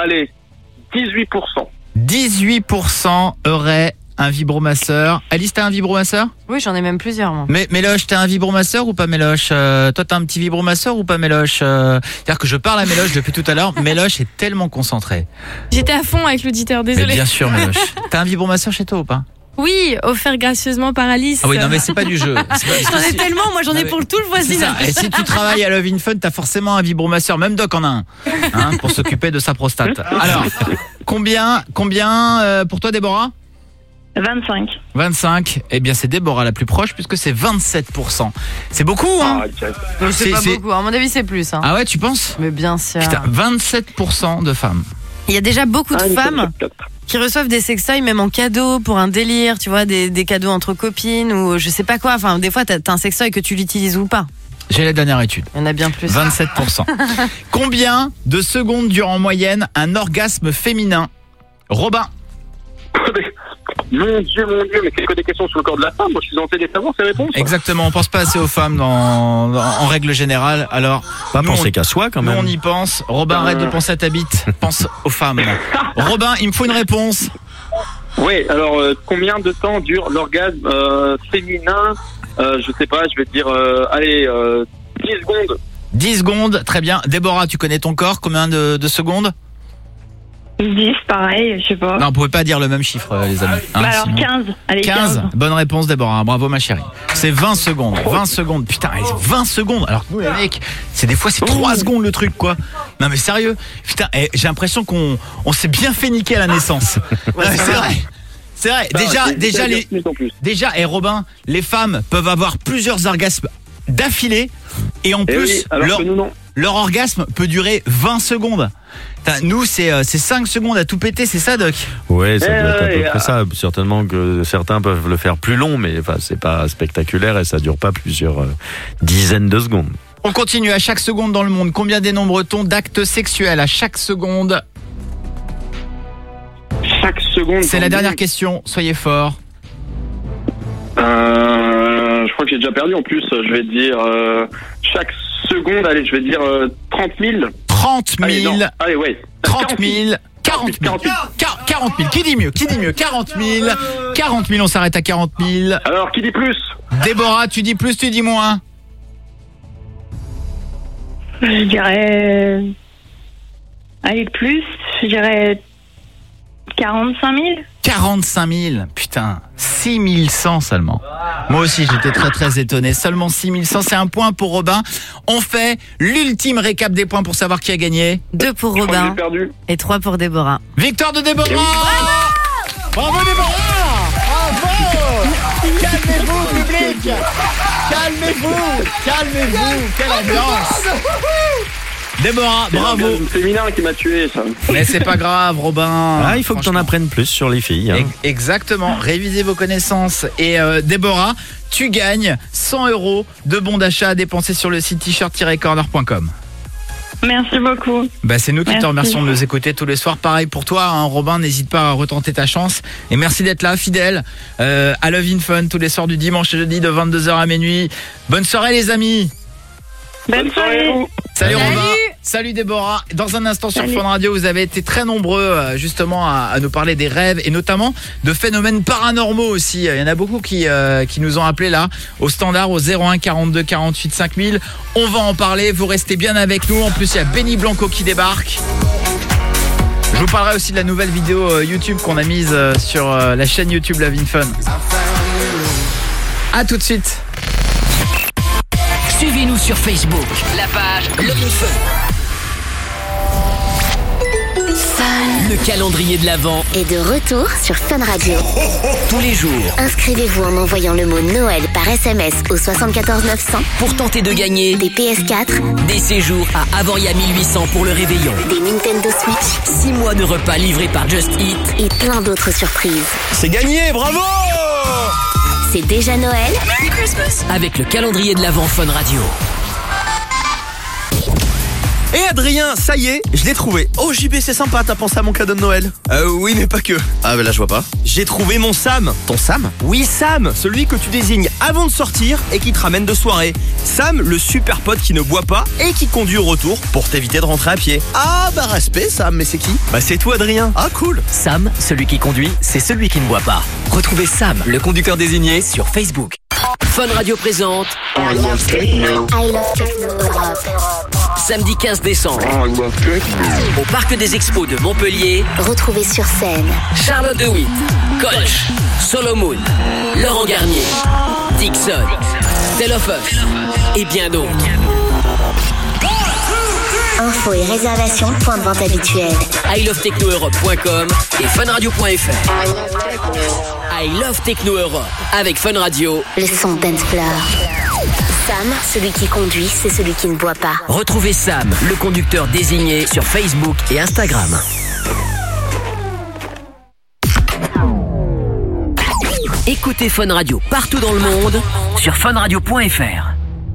18%. 18% auraient un vibromasseur. Alice, t'as un vibromasseur? Oui, j'en ai même plusieurs, moi. Mais Méloche, t'as un vibromasseur ou pas, Méloche? Toi, t'as un petit vibromasseur ou pas, Méloche? C'est-à-dire que je parle à Méloche depuis tout à l'heure. Méloche est tellement concentré. J'étais à fond avec l'auditeur, désolé. Mais bien sûr, Méloche. T'as un vibromasseur chez toi ou pas? Oui, offert gracieusement par Alice. Ah oui, non mais c'est pas du jeu. J'en ai tellement, moi j'en ai pour tout le voisinage. Et si tu travailles à Love in Fun, t'as forcément un vibromasseur. Même Doc en a un, hein, pour s'occuper de sa prostate. Alors, combien pour toi, Déborah? 25. 25, eh bien c'est Déborah la plus proche puisque c'est 27%. C'est beaucoup, hein? C'est pas beaucoup, à mon avis c'est plus. Hein. Ah ouais, tu penses? Mais bien sûr. Putain, 27% de femmes. Il y a déjà beaucoup de femmes qui reçoivent des sextoys même en cadeau pour un délire, tu vois, des cadeaux entre copines ou je sais pas quoi. Enfin, des fois t'as un sextoy que tu l'utilises ou pas. J'ai la dernière étude. Il y en a bien plus. 27%. Combien de secondes dure en moyenne un orgasme féminin? Robin. Mon Dieu, mais c'est que des questions sur le corps de la femme. Moi, je suis censé les savoir, ces réponses. Exactement, on pense pas assez aux femmes en règle générale. Alors, pas penser qu'à soi quand même. Nous, on y pense. Robin, arrête de penser à ta bite. Pense aux femmes. Robin, il me faut une réponse. Oui, alors, combien de temps dure l'orgasme féminin? Je sais pas, je vais te dire, 10 secondes. 10 secondes, très bien. Déborah, tu connais ton corps, combien de secondes? 10, pareil, je sais pas. Non, on pouvait pas dire le même chiffre, les amis. Hein, alors sinon... 15. Allez, 15. Bonne réponse, Déborah. Bravo, ma chérie. C'est 20 secondes. 20 secondes. Putain, 20 secondes. Alors que nous, les mecs, des fois, c'est 3 secondes le truc, quoi. Non, mais sérieux. Putain, j'ai l'impression qu'on s'est bien fait niquer à la naissance. Ouais, c'est vrai. C'est vrai. Déjà, et Robin, les femmes peuvent avoir plusieurs orgasmes d'affilée et en plus, leur orgasme peut durer 20 secondes. Nous, c'est 5 secondes à tout péter, c'est ça, Doc? Ouais, ça doit être à peu près ça. Certainement que certains peuvent le faire plus long, mais c'est pas spectaculaire et ça dure pas plusieurs dizaines de secondes. On continue à chaque seconde dans le monde. Combien dénombre-t-on d'actes sexuels à chaque seconde? Chaque seconde. C'est la dernière question, soyez forts. Je crois que j'ai déjà perdu en plus. Je vais dire chaque seconde, allez, je vais dire 30 000. 30 000. Allez, ouais. 30 000. 40 000. 40 000. Qui dit mieux? 40 000. 40 000, on s'arrête à 40 000. Alors, qui dit plus? Déborah, tu dis plus, tu dis moins? Je dirais... Allez, plus. Je dirais 45 000. 45 000, putain, 6 100 seulement. Moi aussi, j'étais très très étonné. Seulement 6 100, c'est un point pour Robin. On fait l'ultime récap des points pour savoir qui a gagné. 2 pour Robin et 3 pour Déborah. Victoire de Déborah. Bravo Déborah. Calmez-vous, public. Calmez-vous. Quelle ambiance. Déborah, bravo. C'est féminin qui m'a tué, ça. Mais c'est pas grave, Robin. Ah, il faut que tu en apprennes plus sur les filles. Hein. Exactement. Révisez vos connaissances. Et Déborah, tu gagnes 100 € de bons d'achat à dépenser sur le site t-shirt-corner.com. Merci beaucoup. C'est nous qui Merci. te remercions de nous écouter tous les soirs. Pareil pour toi, hein, Robin, n'hésite pas à retenter ta chance. Et merci d'être là, fidèle, à Love in Fun, tous les soirs du dimanche et jeudi de 22h à minuit. Bonne soirée les amis. Bonne soirée. Salut Robin. Salut Déborah. Dans un instant sur Fun Radio, vous avez été très nombreux justement à nous parler des rêves et notamment de phénomènes paranormaux aussi. Il y en a beaucoup qui nous ont appelés là au standard au 01 42 48 5000. On va en parler, vous restez bien avec nous. En plus, il y a Benny Blanco qui débarque. Je vous parlerai aussi de la nouvelle vidéo YouTube qu'on a mise sur la chaîne YouTube Love in Fun. À tout de suite. Suivez-nous sur Facebook, la page Love in Fun. Le calendrier de l'Avent est de retour sur Fun Radio. tous les jours Inscrivez-vous en envoyant le mot Noël par SMS au 74 900 pour tenter de gagner des PS4, des séjours à Avoria 1800 pour le réveillon, des Nintendo Switch, 6 mois de repas livrés par Just Eat et plein d'autres surprises. C'est gagné, bravo. C'est déjà Noël. Merry Christmas avec le calendrier de l'Avent Fun Radio. Et Adrien, ça y est, je l'ai trouvé. Oh JB, c'est sympa, t'as pensé à mon cadeau de Noël? Oui, mais pas que. Ah là je vois pas. J'ai trouvé mon Sam. Ton Sam? Oui, Sam, celui que tu désignes avant de sortir et qui te ramène de soirée. Sam, le super pote qui ne boit pas et qui conduit au retour pour t'éviter de rentrer à pied. Ah respect Sam, mais c'est qui? C'est toi Adrien. Ah cool. Sam, celui qui conduit, c'est celui qui ne boit pas. Retrouvez Sam, le conducteur désigné, sur Facebook. Fun Radio présente I Love Techno Europe. Samedi 15 décembre au Parc des Expos de Montpellier. Retrouvez sur scène Charlotte de Witt, Colch, Solomon, Laurent Garnier, Dixon, Tell of Us et bien d'autres. Infos et réservations, point de vente habituel. ilovetechnoeurope.com et funradio.fr. I Love Techno Europe avec Fun Radio. Le son d'Ensplore. Sam, celui qui conduit, c'est celui qui ne boit pas. Retrouvez Sam, le conducteur désigné, sur Facebook et Instagram. Écoutez Fun Radio partout dans le monde sur funradio.fr.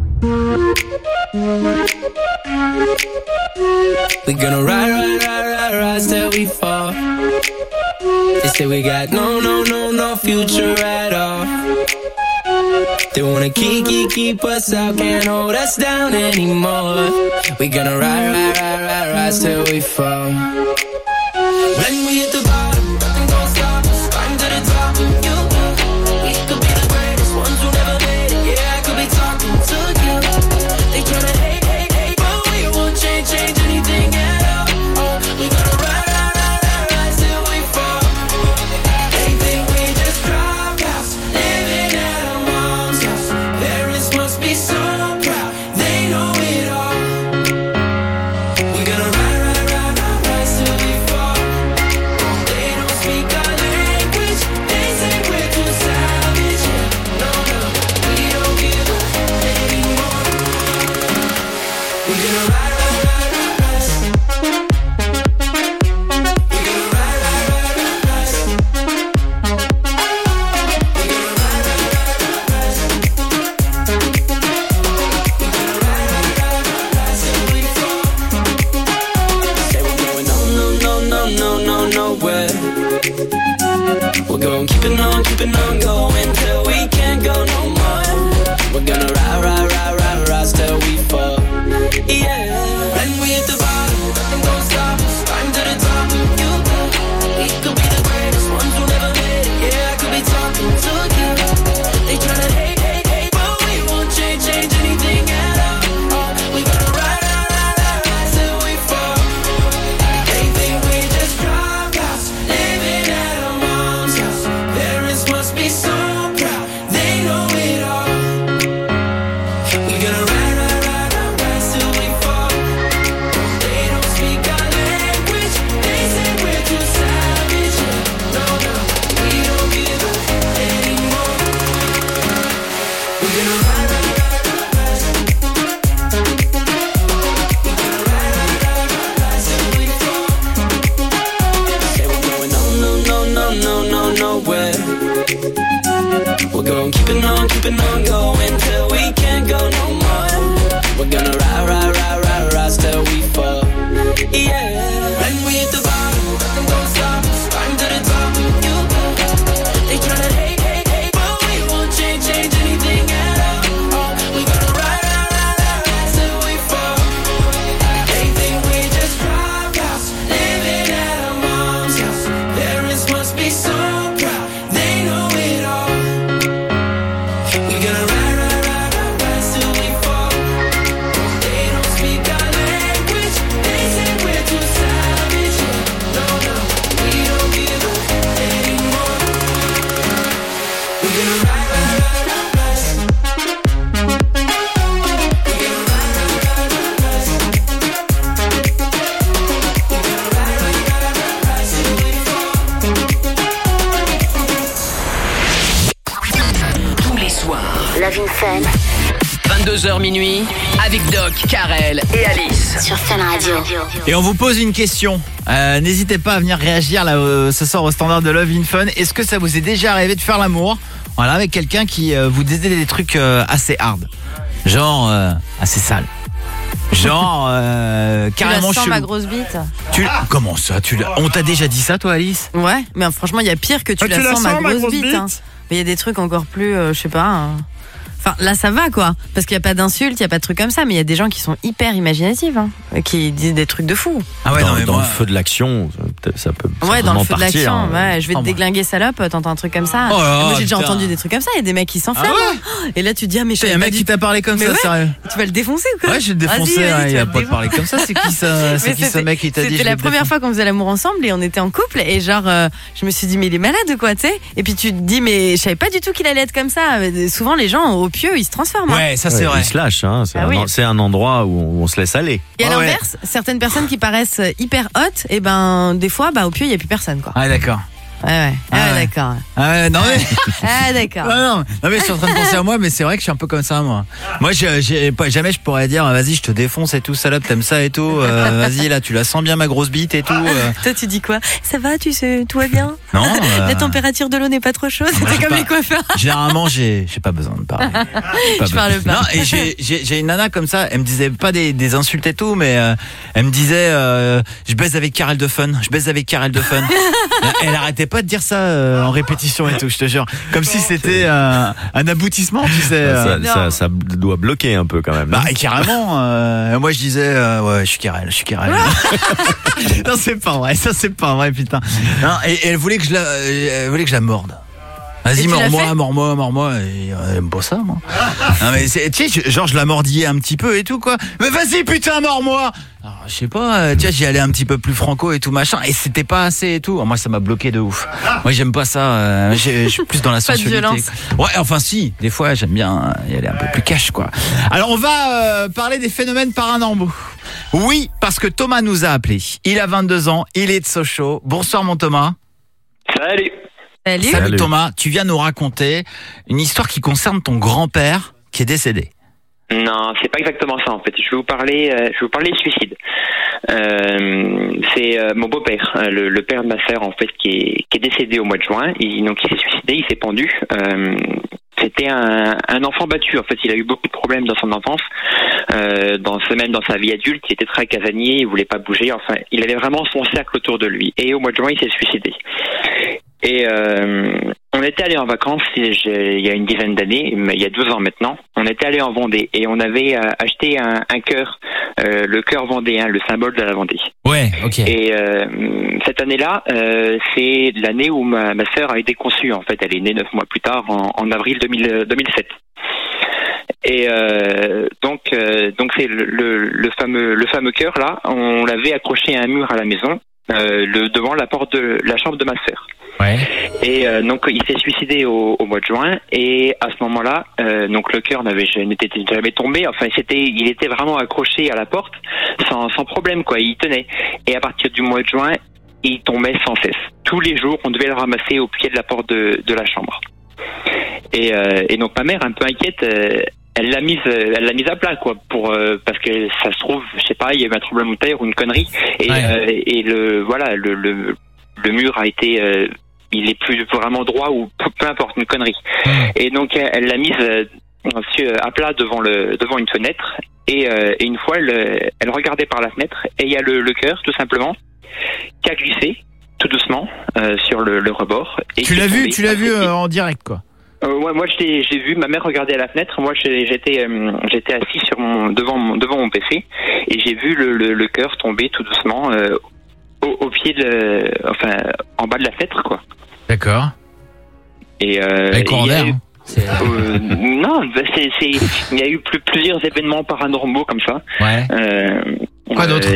We're gonna ride till we fall. They say we got no future at all. They wanna keep us out, can't hold us down anymore. We're gonna ride till we fall. When we hit the bottom, nothing gon' stop us. Climb to the top, we could be the greatest ones who never made it. Yeah, I could be talking to you. They tryna hate, but we won't change anything at all. Oh, we gonna ride till we fall. They think we just dropped out, living at our mom's house. Parents must be so proud, they know it all. We gonna ride till we fall. They don't speak our language, they say we're too savage. No, we don't give up anymore. We gonna ride. Nowhere. We're gonna keep it on going till we can't go no more. We're gonna ride till we fall. Yeah. When we hit the bottom, Fun. 22h minuit, avec Doc, Karel et Alice. Sur Fun Radio. Et on vous pose une question. N'hésitez pas à venir réagir là ce soir au standard de Love in Fun. Est-ce que ça vous est déjà arrivé de faire l'amour, voilà, avec quelqu'un qui vous disait des trucs assez hard, genre assez sale, genre carrément tu la sens chelou. ma grosse bite. Comment ça on t'a déjà dit ça, toi, Alice? Ouais, mais franchement, il y a pire que tu la sens ma grosse bite. Hein. Mais il y a des trucs encore plus, je sais pas. Enfin, là, ça va, quoi. Parce qu'il n'y a pas d'insultes, il n'y a pas de trucs comme ça. Mais il y a des gens qui sont hyper imaginatifs, hein, qui disent des trucs de fou. Ah ouais, dans le feu de l'action, ça peut Ouais, dans le feu de partir, l'action. hein. Ouais, je vais te déglinguer, salope, t'entends un truc comme ça. Oh là, Moi, j'ai déjà putain. entendu des trucs comme ça. Il y a des mecs qui s'enflamment. Ah ouais. hein. Et là, tu te dis, ah, mais je Il y a un mec qui t'a parlé comme Mais ça, ouais. sérieux? Tu vas le défoncer ou quoi? Ouais, je vais le défoncer, Vas-y, hein, tu il vas a le pas de parler comme ça. C'est qui ça? C'est qui ce mec qui t'a dit? C'était la première fois qu'on faisait l'amour ensemble et on était en couple et genre, je me suis dit, mais il est malade ou quoi, tu sais? Et puis tu te dis, mais je savais pas du tout qu'il allait être comme ça. Souvent, les gens, au pieu, ils se transforment. hein. Ouais, ça c'est vrai. Ils se lâchent, hein. C'est Ah oui. c'est un endroit où on se laisse aller. Et à l'inverse, certaines personnes qui paraissent hyper hot, et ben des fois, au pieu, il y a plus personne, quoi. Ah d'accord. Ouais. D'accord. Ah ouais, non mais. Ah d'accord. Non, mais je suis en train de penser à moi, mais c'est vrai que je suis un peu comme ça, moi. Moi, jamais je pourrais dire, vas-y, je te défonce et tout, salope, t'aimes ça et tout. Vas-y, là, tu la sens bien ma grosse bite et tout. Toi, tu dis quoi? Ça va, tu sais, tout va bien? Non. La température de l'eau n'est pas trop chaude. C'était comme les coiffeurs. Généralement, j'ai pas besoin de parler. Je parle pas. Non, et j'ai une nana comme ça. Elle me disait pas des insultes et tout, mais elle me disait, je baise avec Karel de Fun. Je baise avec Karel de Fun. Elle arrêtait pas de dire ça en répétition et tout, je te jure. Comme si c'était un aboutissement, tu sais. Ça doit bloquer un peu quand même. Bah, et carrément. Moi, je disais, ouais, je suis Karel. Non, c'est pas vrai. Ça, c'est pas vrai, putain. Non, et elle voulait que je la morde. Vas-y, mords-moi. Et elle aime pas ça, moi. Non, mais tu sais, genre, je la mordillais un petit peu et tout, quoi. Mais vas-y, putain, mords-moi. Alors, je sais pas, tu vois, j'y allais un petit peu plus franco et tout, machin. Et c'était pas assez et tout. Moi, ça m'a bloqué de ouf. Moi, j'aime pas ça. Je suis plus dans la Pas de sensualité. violence. Ouais, enfin, si. Des fois, j'aime bien y aller un peu plus cash, quoi. Alors, on va parler des phénomènes paranormaux. Oui, parce que Thomas nous a appelés. Il a 22 ans. Il est de Sochaux. Bonsoir, mon Thomas. Salut. Salut Thomas, tu viens nous raconter une histoire qui concerne ton grand-père qui est décédé. Non, c'est pas exactement ça en fait. Je vais vous parler suicide. C'est mon beau-père, le père de ma sœur en fait, qui est décédé au mois de juin. Donc il s'est suicidé, il s'est pendu. C'était un enfant battu en fait. Il a eu beaucoup de problèmes dans son enfance, même dans sa vie adulte. Il était très casanier, il voulait pas bouger. Enfin, il avait vraiment son cercle autour de lui. Et au mois de juin, il s'est suicidé. Et on était allé en vacances il y a une dizaine d'années, il y a 2 ans maintenant. On était allé en Vendée et on avait acheté un cœur, le cœur vendéen, le symbole de la Vendée. Ouais, ok. Et cette année-là, c'est l'année où ma sœur a été conçue. En fait, elle est née 9 mois plus tard, en avril 2007. Et donc c'est le fameux cœur là. On l'avait accroché à un mur à la maison, devant la porte de la chambre de ma sœur. Ouais. Et donc il s'est suicidé au mois de juin et à ce moment-là, donc le cœur n'était jamais tombé. Enfin, il était vraiment accroché à la porte sans problème quoi. Il tenait. Et à partir du mois de juin, il tombait sans cesse. Tous les jours, on devait le ramasser au pied de la porte de la chambre. Et donc ma mère, un peu inquiète, elle l'a mise à plat quoi, parce que ça se trouve, je sais pas, il y a eu un tremblement de terre ou une connerie et le mur a été il est plus vraiment droit ou peu importe, une connerie. Et donc elle l'a mise à plat devant une fenêtre et une fois elle regardait par la fenêtre et il y a le cœur tout simplement qui a glissé tout doucement sur le rebord. Et Tu l'as vu en direct quoi. Ouais, moi j'ai vu ma mère regarder à la fenêtre. Moi j'étais assis devant mon PC et j'ai vu le cœur tomber tout doucement au pied en bas de la fenêtre quoi. D'accord. Et coronaire. Non, il y a eu plusieurs événements paranormaux comme ça. Ouais. Quoi d'autre?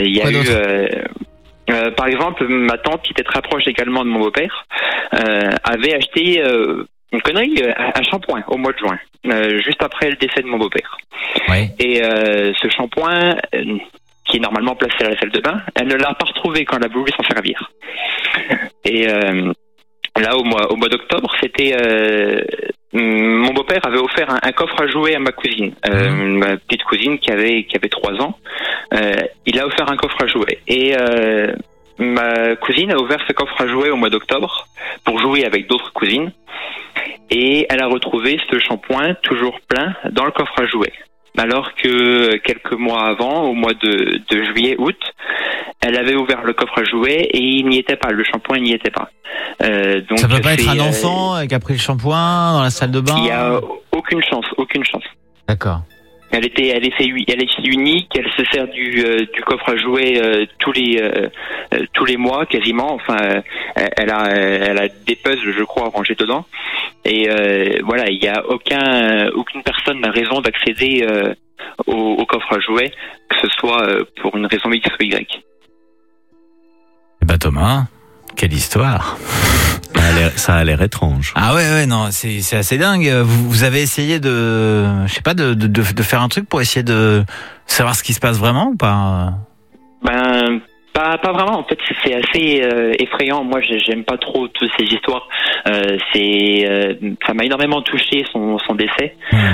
Par exemple, ma tante qui était très proche également de mon beau-père avait acheté une connerie, un shampoing au mois de juin, juste après le décès de mon beau-père. Ouais. Et ce shampoing, qui est normalement placé à la salle de bain, elle ne l'a pas retrouvé quand elle a voulu s'en servir. Et là, au mois d'octobre, c'était mon beau-père avait offert un coffre à jouets à ma cousine, ma petite cousine qui avait 3 ans. Il a offert un coffre à jouets et ma cousine a ouvert ce coffre à jouets au mois d'octobre pour jouer avec d'autres cousines et elle a retrouvé ce shampoing toujours plein dans le coffre à jouets. Alors que quelques mois avant, au mois de juillet-août, elle avait ouvert le coffre à jouets et il n'y était pas, le shampoing n'y était pas. Donc ça peut pas être un enfant qui a pris le shampoing dans la salle de bain? Il y a aucune chance. D'accord. Elle est unique, elle se sert du coffre à jouets tous les mois quasiment. Enfin, elle a des puzzles, je crois, rangés dedans. Et voilà, il y a aucune personne n'a raison d'accéder au coffre à jouets, que ce soit pour une raison X ou Y. Eh ben Thomas, quelle histoire. Ça a l'air étrange. Ah ouais, non, c'est assez dingue. Vous avez essayé de faire un truc pour essayer de savoir ce qui se passe vraiment ou pas? Ben, pas vraiment. En fait, c'est assez effrayant. Moi, j'aime pas trop toutes ces histoires. Ça m'a énormément touché son décès.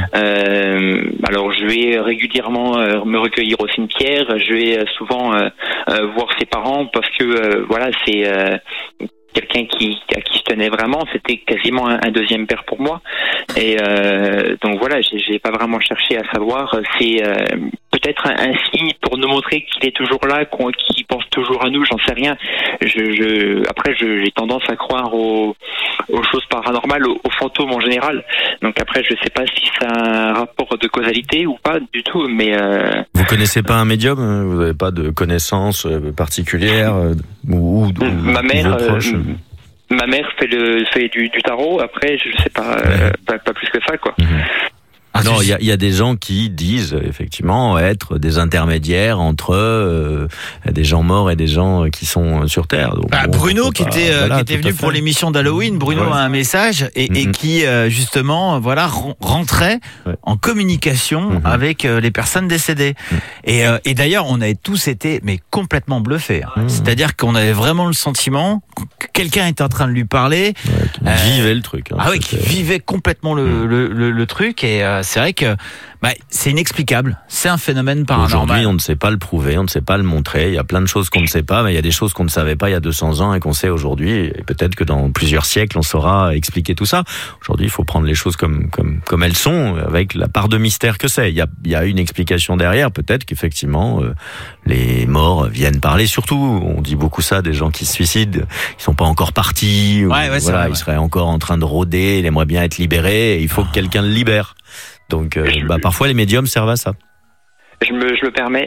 Alors, je vais régulièrement me recueillir au cimetière. Je vais souvent voir ses parents parce que voilà, c'est quelqu'un à qui je tenais vraiment. C'était quasiment un deuxième père pour moi. Et donc voilà, j'ai pas vraiment cherché à savoir. C'est peut-être un signe pour nous montrer qu'il est toujours là, qu'il pense toujours à nous. J'en sais rien. Après, j'ai tendance à croire aux choses paranormales, aux fantômes en général. Donc après, je sais pas si c'est un rapport de causalité ou pas du tout. Mais vous connaissez pas un médium? Vous n'avez pas de connaissances particulières ou ma mère. Ma mère fait du tarot. Après, je sais pas, pas plus que ça, quoi. Non, il y a des gens qui disent effectivement être des intermédiaires entre des gens morts et des gens qui sont sur Terre. Donc, Bruno qui était venu pour l'émission d'Halloween, Bruno a un message et qui justement rentrait en communication avec les personnes décédées. Et d'ailleurs, on avait tous été complètement bluffés. C'est-à-dire qu'on avait vraiment le sentiment que quelqu'un était en train de lui parler, qui vivait le truc. Qui vivait complètement le truc et c'est vrai que c'est inexplicable, c'est un phénomène paranormal. Aujourd'hui, on ne sait pas le prouver, on ne sait pas le montrer. Il y a plein de choses qu'on ne sait pas, mais il y a des choses qu'on ne savait pas il y a 200 ans et qu'on sait aujourd'hui. Et peut-être que dans plusieurs siècles, on saura expliquer tout ça. Aujourd'hui, il faut prendre les choses comme elles sont, avec la part de mystère que c'est. Il y a une explication derrière. Peut-être qu'effectivement, les morts viennent parler. Surtout, on dit beaucoup ça des gens qui se suicident, ils sont pas encore partis. Ils seraient encore en train de rôder. Il aimerait bien être libéré. Et il faut que quelqu'un le libère. Donc, parfois les médiums servent à ça. Je me permets,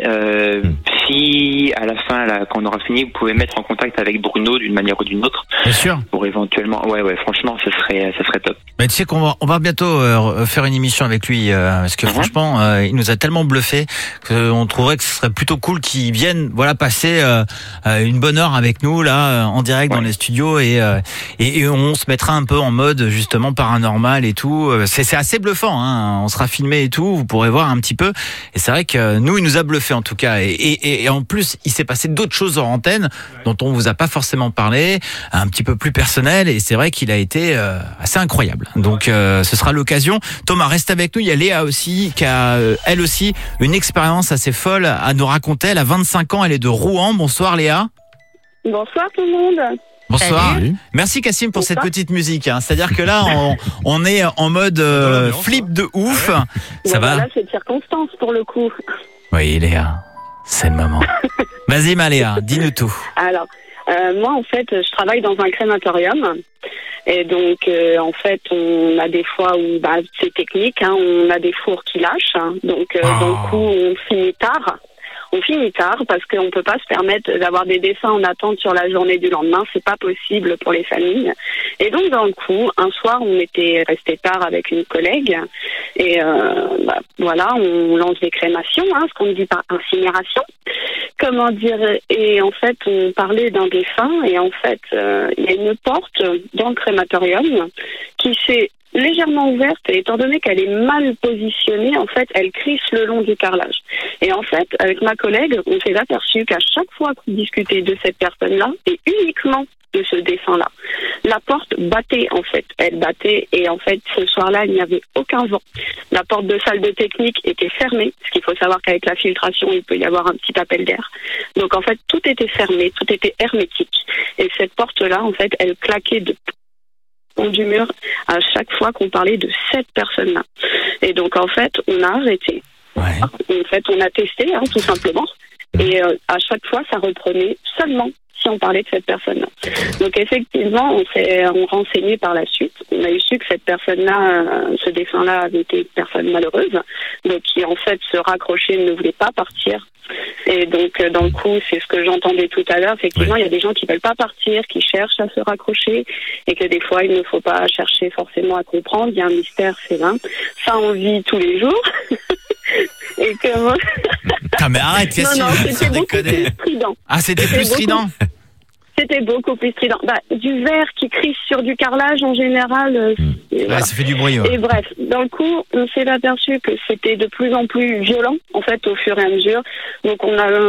si à la fin, quand on aura fini, vous pouvez mettre en contact avec Bruno d'une manière ou d'une autre. Bien sûr. Pour éventuellement, franchement, ça serait top. Mais tu sais qu'on va bientôt faire une émission avec lui, parce que franchement, il nous a tellement bluffé qu'on trouverait que ce serait plutôt cool qu'il vienne, passer une bonne heure avec nous là, en direct dans les studios et on se mettra un peu en mode justement paranormal et tout. C'est assez bluffant, hein. On sera filmé et tout, vous pourrez voir un petit peu. Et c'est vrai que nous, il nous a bluffé en tout cas. Et en plus, il s'est passé d'autres choses en antenne dont on vous a pas forcément parlé, un petit peu plus personnel. Et c'est vrai qu'il a été assez incroyable. Donc, ce sera l'occasion. Thomas, reste avec nous. Il y a Léa aussi qui a, elle aussi, une expérience assez folle à nous raconter. Elle a 25 ans. Elle est de Rouen. Bonsoir Léa. Bonsoir tout le monde. Bonsoir. Salut. Merci Cassim pour cette petite musique. Hein. C'est-à-dire que là, on est en mode flip de ouf. Ça va. Là, c'est de circonstance pour le coup. Oui, Léa, c'est le moment. Vas-y, Léa, dis-nous tout. Alors, moi, en fait, je travaille dans un crématorium. Et donc, en fait, on a des fois où c'est technique. Hein, on a des fours qui lâchent. Hein, donc, d'un coup, on finit tard. On finit tard parce qu'on ne peut pas se permettre d'avoir des dessins en attente sur la journée du lendemain. C'est pas possible pour les familles. Et donc, d'un coup, un soir, on était resté tard avec une collègue. Et on lance des crémations, ce qu'on dit par incinération. Comment dire? Et en fait, on parlait d'un défunt. Et en fait, il y a une porte dans le crématorium qui s'est légèrement ouverte et étant donné qu'elle est mal positionnée, en fait, elle crisse le long du carrelage. Et en fait, avec ma collègue, on s'est aperçu qu'à chaque fois qu'on discutait de cette personne-là, et uniquement de ce dessin-là, la porte battait en fait. Elle battait et en fait, ce soir-là, il n'y avait aucun vent. La porte de salle de technique était fermée, parce qu'il faut savoir qu'avec la filtration, il peut y avoir un petit appel d'air. Donc en fait, tout était fermé, tout était hermétique. Et cette porte-là, en fait, elle claquait de du mur à chaque fois qu'on parlait de cette personne-là. Et donc en fait, on a arrêté. Ouais. En fait, on a testé, tout simplement. Et à chaque fois, ça reprenait seulement si on parlait de cette personne-là. Donc effectivement, on s'est renseigné par la suite. On a eu su que cette personne-là, ce dessin-là avait été une personne malheureuse, donc qui en fait se raccrochait, ne voulait pas partir. Et donc dans le coup, c'est ce que j'entendais tout à l'heure. Effectivement, il y a des gens qui veulent pas partir, qui cherchent à se raccrocher, et que des fois, il ne faut pas chercher forcément à comprendre. Il y a un mystère, c'est là. Ça, on vit tous les jours. Et que moi... Ah mais arrête, Yacine, non, c'était beaucoup plus strident. Ah, c'était plus strident. C'était beaucoup plus strident. Du verre qui crisse sur du carrelage, en général... voilà. Ça fait du bruit. Ouais. Et bref, dans le coup, on s'est aperçu que c'était de plus en plus violent, en fait, au fur et à mesure. Donc on a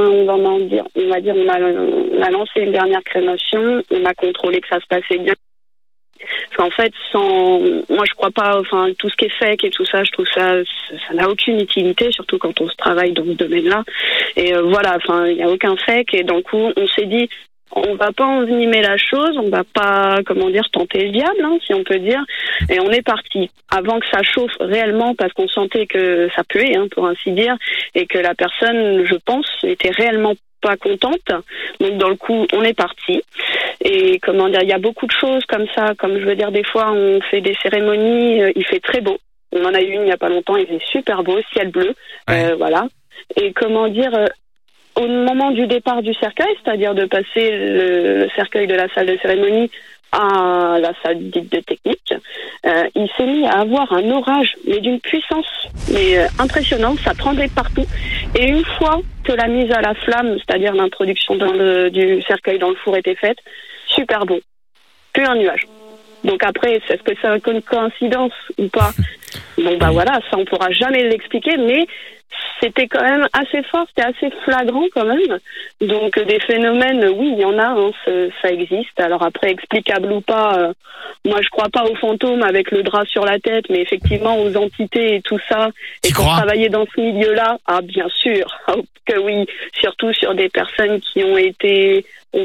lancé une dernière crémation, on a contrôlé que ça se passait bien. Parce qu'en fait, moi je crois pas, tout ce qui est fake et tout ça, je trouve ça n'a aucune utilité, surtout quand on se travaille dans ce domaine-là. Et voilà, il n'y a aucun fake. Et d'un coup, on s'est dit, on va pas envenimer la chose, on va pas, tenter le diable, si on peut dire. Et on est parti avant que ça chauffe réellement, parce qu'on sentait que ça puait, pour ainsi dire, et que la personne, je pense, était réellement pas contente. Donc dans le coup, on est parti. Et il y a beaucoup de choses comme ça. Comme je veux dire, des fois, on fait des cérémonies, il fait très beau. On en a eu une il n'y a pas longtemps, il fait super beau, ciel bleu, voilà. Et au moment du départ du cercueil, c'est-à-dire de passer le cercueil de la salle de cérémonie à la salle dite de technique, il s'est mis à avoir un orage, mais d'une puissance impressionnante, ça tremblait partout. Et une fois que la mise à la flamme, c'est-à-dire l'introduction du cercueil dans le four était faite, super bon, plus un nuage. Donc après, est-ce que c'est une coïncidence ou pas? Voilà, ça on pourra jamais l'expliquer, mais c'était quand même assez fort, c'était assez flagrant quand même. Donc des phénomènes, oui, il y en a, ça existe. Alors après, explicable ou pas, moi je crois pas aux fantômes avec le drap sur la tête, mais effectivement aux entités et tout ça. Et pour travailler dans ce milieu-là, bien sûr, que oui, surtout sur des personnes qui ont été, qui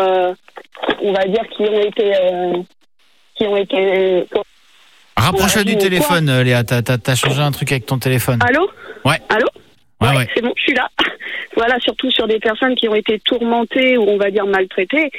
ont été rapproche-toi du téléphone, Léa. T'as changé un truc avec ton téléphone. Allô? Ouais. Allô? Ouais. C'est bon, je suis là. Voilà, surtout sur des personnes qui ont été tourmentées ou on va dire maltraitées.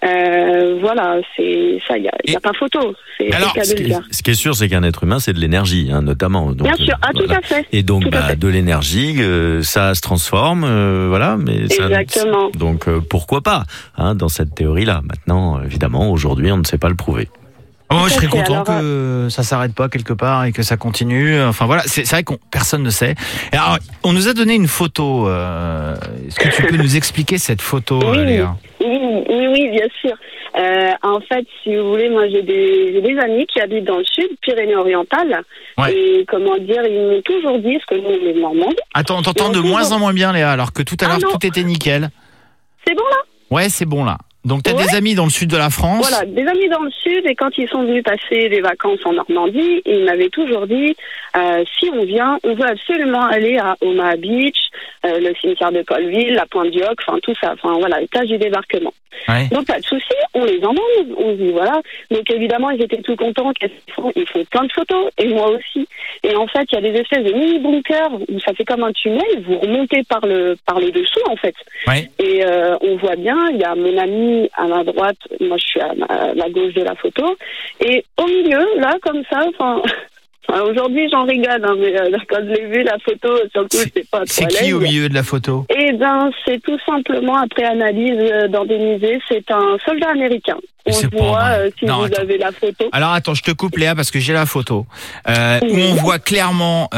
Voilà, c'est ça, il y a pas photo. Alors, ce qui est sûr, c'est qu'un être humain, c'est de l'énergie, notamment. Donc, bien sûr, tout à fait. Et donc, de l'énergie, ça se transforme, voilà. Mais exactement. Donc, pourquoi pas, dans cette théorie-là. Maintenant, évidemment, aujourd'hui, on ne sait pas le prouver. Moi, je serais content que ça s'arrête pas quelque part et que ça continue. Enfin voilà, c'est vrai que personne ne sait. Et alors, on nous a donné une photo. Est-ce que tu peux nous expliquer cette photo, Léa? Oui, bien sûr. En fait, si vous voulez, moi j'ai des amis qui habitent dans le sud, Pyrénées-Orientales. Ouais. Et ils m'ont toujours dit, ce que nous on est Normands. Attends, on t'entend de moins en moins bien, Léa, alors que tout à l'heure tout était nickel. C'est bon là? Ouais, c'est bon là. Donc tu as des amis dans le sud de la France. Voilà, des amis dans le sud, et quand ils sont venus passer des vacances en Normandie, ils m'avaient toujours dit, si on vient, on veut absolument aller à Omaha Beach, le cimetière de Colville, la Pointe du Hoc, tout ça, voilà, les plages du débarquement. Ouais. Donc pas de souci, on les emmène, on se dit voilà. Donc évidemment ils étaient tout contents, ils font plein de photos, et moi aussi. Et en fait il y a des espèces de mini bunkers où ça fait comme un tunnel, vous remontez par les dessous en fait. Ouais. Et on voit bien, il y a mon ami à ma droite, moi je suis à la gauche de la photo, et au milieu là comme ça, aujourd'hui j'en rigole, mais quand je l'ai vu la photo, sur le coup j'étais pas trop à l'aise. C'est qui au milieu de la photo? C'est tout simplement, après analyse dans des musées, c'est un soldat américain. On voit si vous avez la photo. Alors attends, je te coupe Léa parce que j'ai la photo où on voit clairement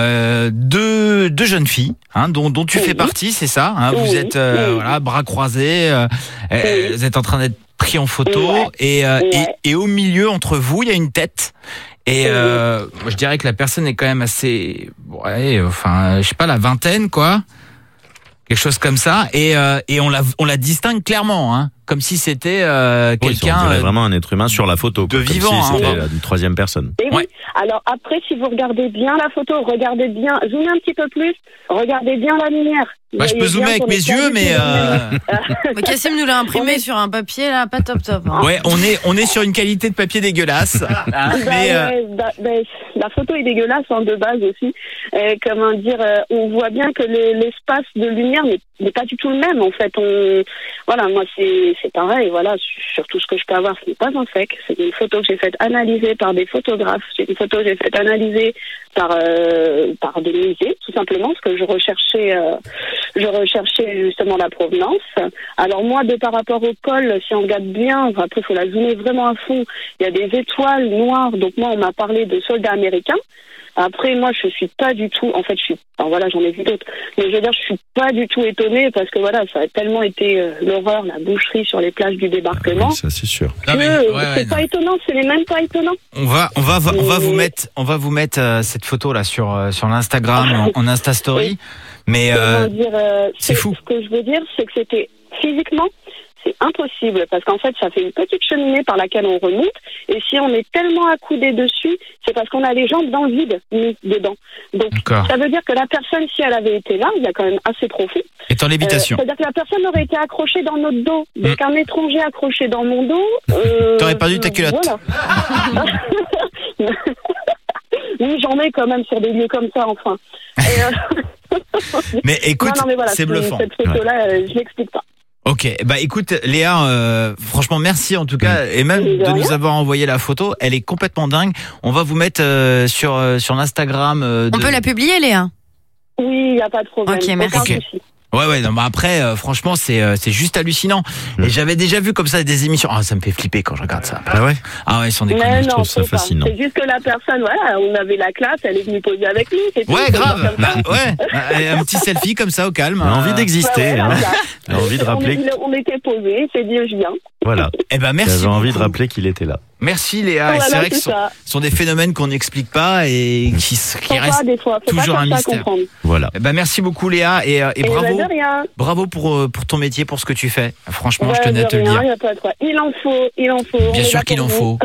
deux jeunes filles, dont tu fais partie, c'est ça, vous êtes voilà, bras croisés, vous êtes en train d'être pris en photo et au milieu entre vous il y a une tête. Et moi, je dirais que la personne est quand même assez, je sais pas, la vingtaine, quoi. Quelque chose comme ça. Et on la distingue clairement, hein. Comme si c'était quelqu'un. On dirait vraiment un être humain sur la photo. De vivant. Comme si c'était une troisième personne. Et oui. Alors après, si vous regardez bien la photo, regardez bien, zoomez un petit peu plus, regardez bien la lumière. Je peux zoomer avec mes yeux, mais Kassim nous l'a imprimé sur un papier là, pas top. Hein. Ouais, on est sur une qualité de papier dégueulasse. La photo est dégueulasse de base aussi. Comment dire, on voit bien que l'espace de lumière n'est pas du tout le même en fait. Voilà, moi c'est pareil. Voilà, sur tout ce que je peux avoir, ce n'est pas un fake. C'est une photo que j'ai faite analyser par des photographes. C'est une photo que j'ai faite analyser par des musées, tout simplement, parce que je recherchais justement la provenance. Alors moi, par rapport au col, si on regarde bien, après il faut la zoomer vraiment à fond, il y a des étoiles noires, donc moi on m'a parlé de soldats américains. Après moi je suis pas du tout, en fait j'en ai vu d'autres, mais je veux dire je suis pas du tout étonnée parce que voilà, ça a tellement été l'horreur, la boucherie sur les plages du débarquement. Oui, ça c'est sûr. C'est pas étonnant, c'est même pas étonnant. On va vous mettre cette photo là sur l'Instagram en Insta Story. Mais c'est fou. Ce que je veux dire, c'est que c'était physiquement, c'est impossible parce qu'en fait, ça fait une petite cheminée par laquelle on remonte. Et si on est tellement accoudé dessus, c'est parce qu'on a les jambes dans le vide, mis dedans. Donc, ça veut dire que la personne, si elle avait été là, il y a quand même assez profond. Est en lévitation. C'est-à-dire que la personne aurait été accrochée dans notre dos. Donc, un étranger accroché dans mon dos. T'aurais perdu ta culotte. Voilà. Oui, j'en ai quand même sur des lieux comme ça, enfin. Mais écoute, voilà, c'est bluffant. Cette photo-là, je l'explique pas. Ok, écoute Léa, franchement merci en tout cas, et même de nous avoir envoyé la photo, elle est complètement dingue. On va vous mettre sur l'Instagram. On peut la publier Léa? Oui, il n'y a pas de problème. Ok, merci. Ouais, non, après, franchement, c'est juste hallucinant. Et j'avais déjà vu comme ça des émissions. Ah, ça me fait flipper quand je regarde ça. Ah ouais? Ah ouais, ils sont des conneries, je trouve ça fascinant. C'est juste que la personne, voilà, on avait la classe, elle est venue poser avec lui. Ouais, grave. Un petit selfie comme ça au calme. On a envie d'exister, On a envie de rappeler. On était posés, c'est dit, je viens. Voilà. Merci. J'avais envie de rappeler qu'il était là. Merci Léa. Voilà, c'est vrai que ce sont des phénomènes qu'on n'explique pas et qui restent toujours un mystère. Voilà. Merci beaucoup Léa et bravo. Bravo pour ton métier, pour ce que tu fais. Franchement, je tenais à te le dire. Il en faut. Bien sûr qu'il en faut.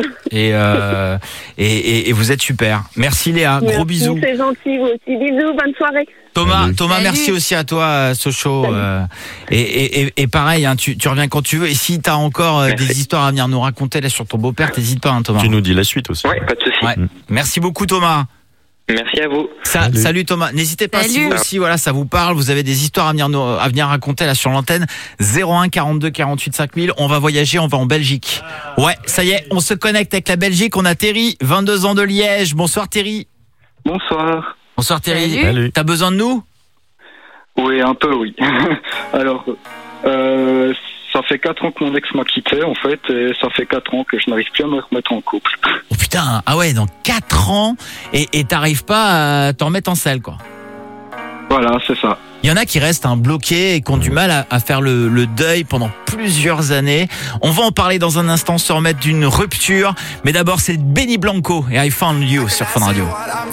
Et vous êtes super. Merci Léa. Gros bisous. C'est gentil, vous aussi. Bisous, bonne soirée. Thomas, merci aussi à toi, Sochaux. Et pareil, tu reviens quand tu veux. Et si t'as encore des histoires à venir nous raconter là sur ton beau-père, t'hésites pas, Thomas. Tu nous dis la suite aussi. Ouais, pas de souci. Ouais. Merci beaucoup, Thomas. Merci à vous. Salut Thomas. N'hésitez pas si vous aussi, ça vous parle, vous avez des histoires à venir raconter là sur l'antenne. 01 42 48 5000. On va voyager, on va en Belgique. Ouais, ça y est, on se connecte avec la Belgique. On a Terry, 22 ans de Liège. Bonsoir Terry. Bonsoir. Bonsoir Terry. Salut. T'as besoin de nous? Oui, un peu, oui. Alors, ça fait 4 ans que mon ex m'a quitté, en fait, et ça fait 4 ans que je n'arrive plus à me remettre en couple. Oh putain, ah ouais, dans 4 ans, et t'arrives pas à t'en remettre en selle, quoi. Voilà, c'est ça. Il y en a qui restent bloqués et qui ont du mal à faire le deuil pendant plusieurs années. On va en parler dans un instant, se remettre d'une rupture. Mais d'abord, c'est Benny Blanco et I Found You sur Fun Radio.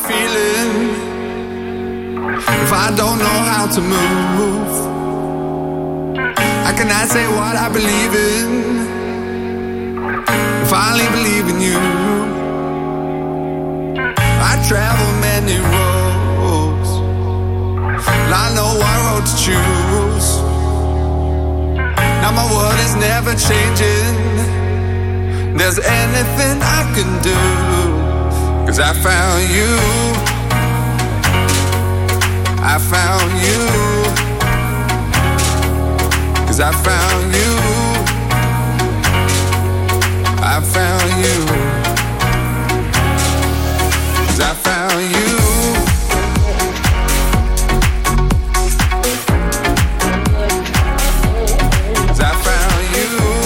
If I don't know how to move, how can I say what I believe in? If I only believe in you. I travel many roads, and I know what road to choose. Now my world is never changing. There's anything I can do, 'cause I found you. I found you, 'cause I found you. I found you, 'cause I found you. 'Cause I found you.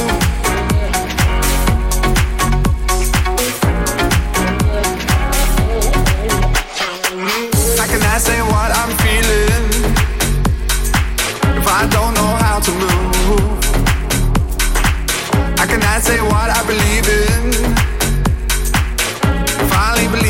How can I say what I'm feeling if I don't know how to move? How can I say what I believe in if I only believe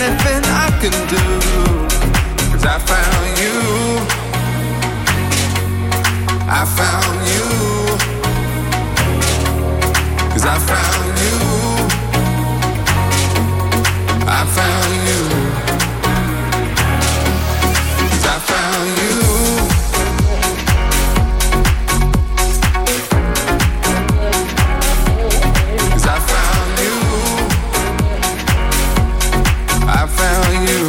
anything I can do. 'Cause I found you. I found you. 'Cause I found you. I found you. 'Cause I found you. I found you.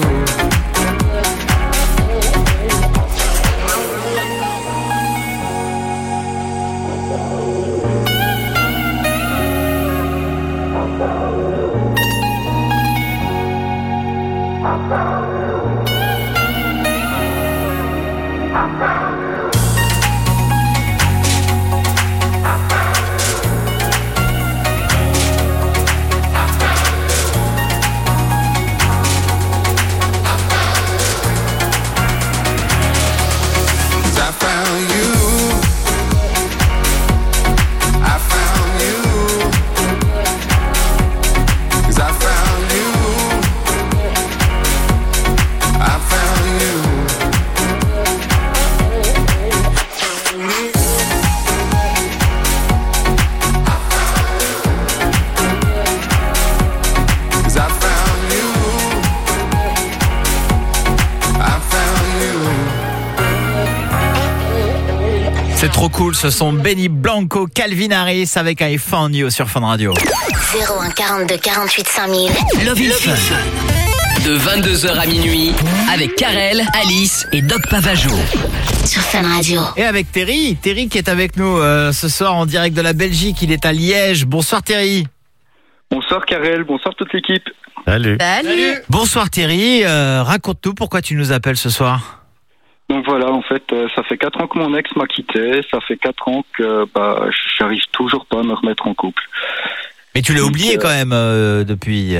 C'est trop cool, ce sont Benny Blanco, Calvin Harris avec I Found You sur Fun Radio. 01 42 48 5000. Love in Fun. De 22h à minuit avec Karel, Alice et Doc Pavageau. Sur Fun Radio. Et avec Terry qui est avec nous ce soir en direct de la Belgique, il est à Liège. Bonsoir Terry. Bonsoir Karel, bonsoir toute l'équipe. Salut. Bonsoir Terry, raconte-nous pourquoi tu nous appelles ce soir. Donc voilà, en fait, ça fait 4 ans que mon ex m'a quitté, ça fait 4 ans que j'arrive toujours pas à me remettre en couple. Mais tu l'as oublié quand même depuis...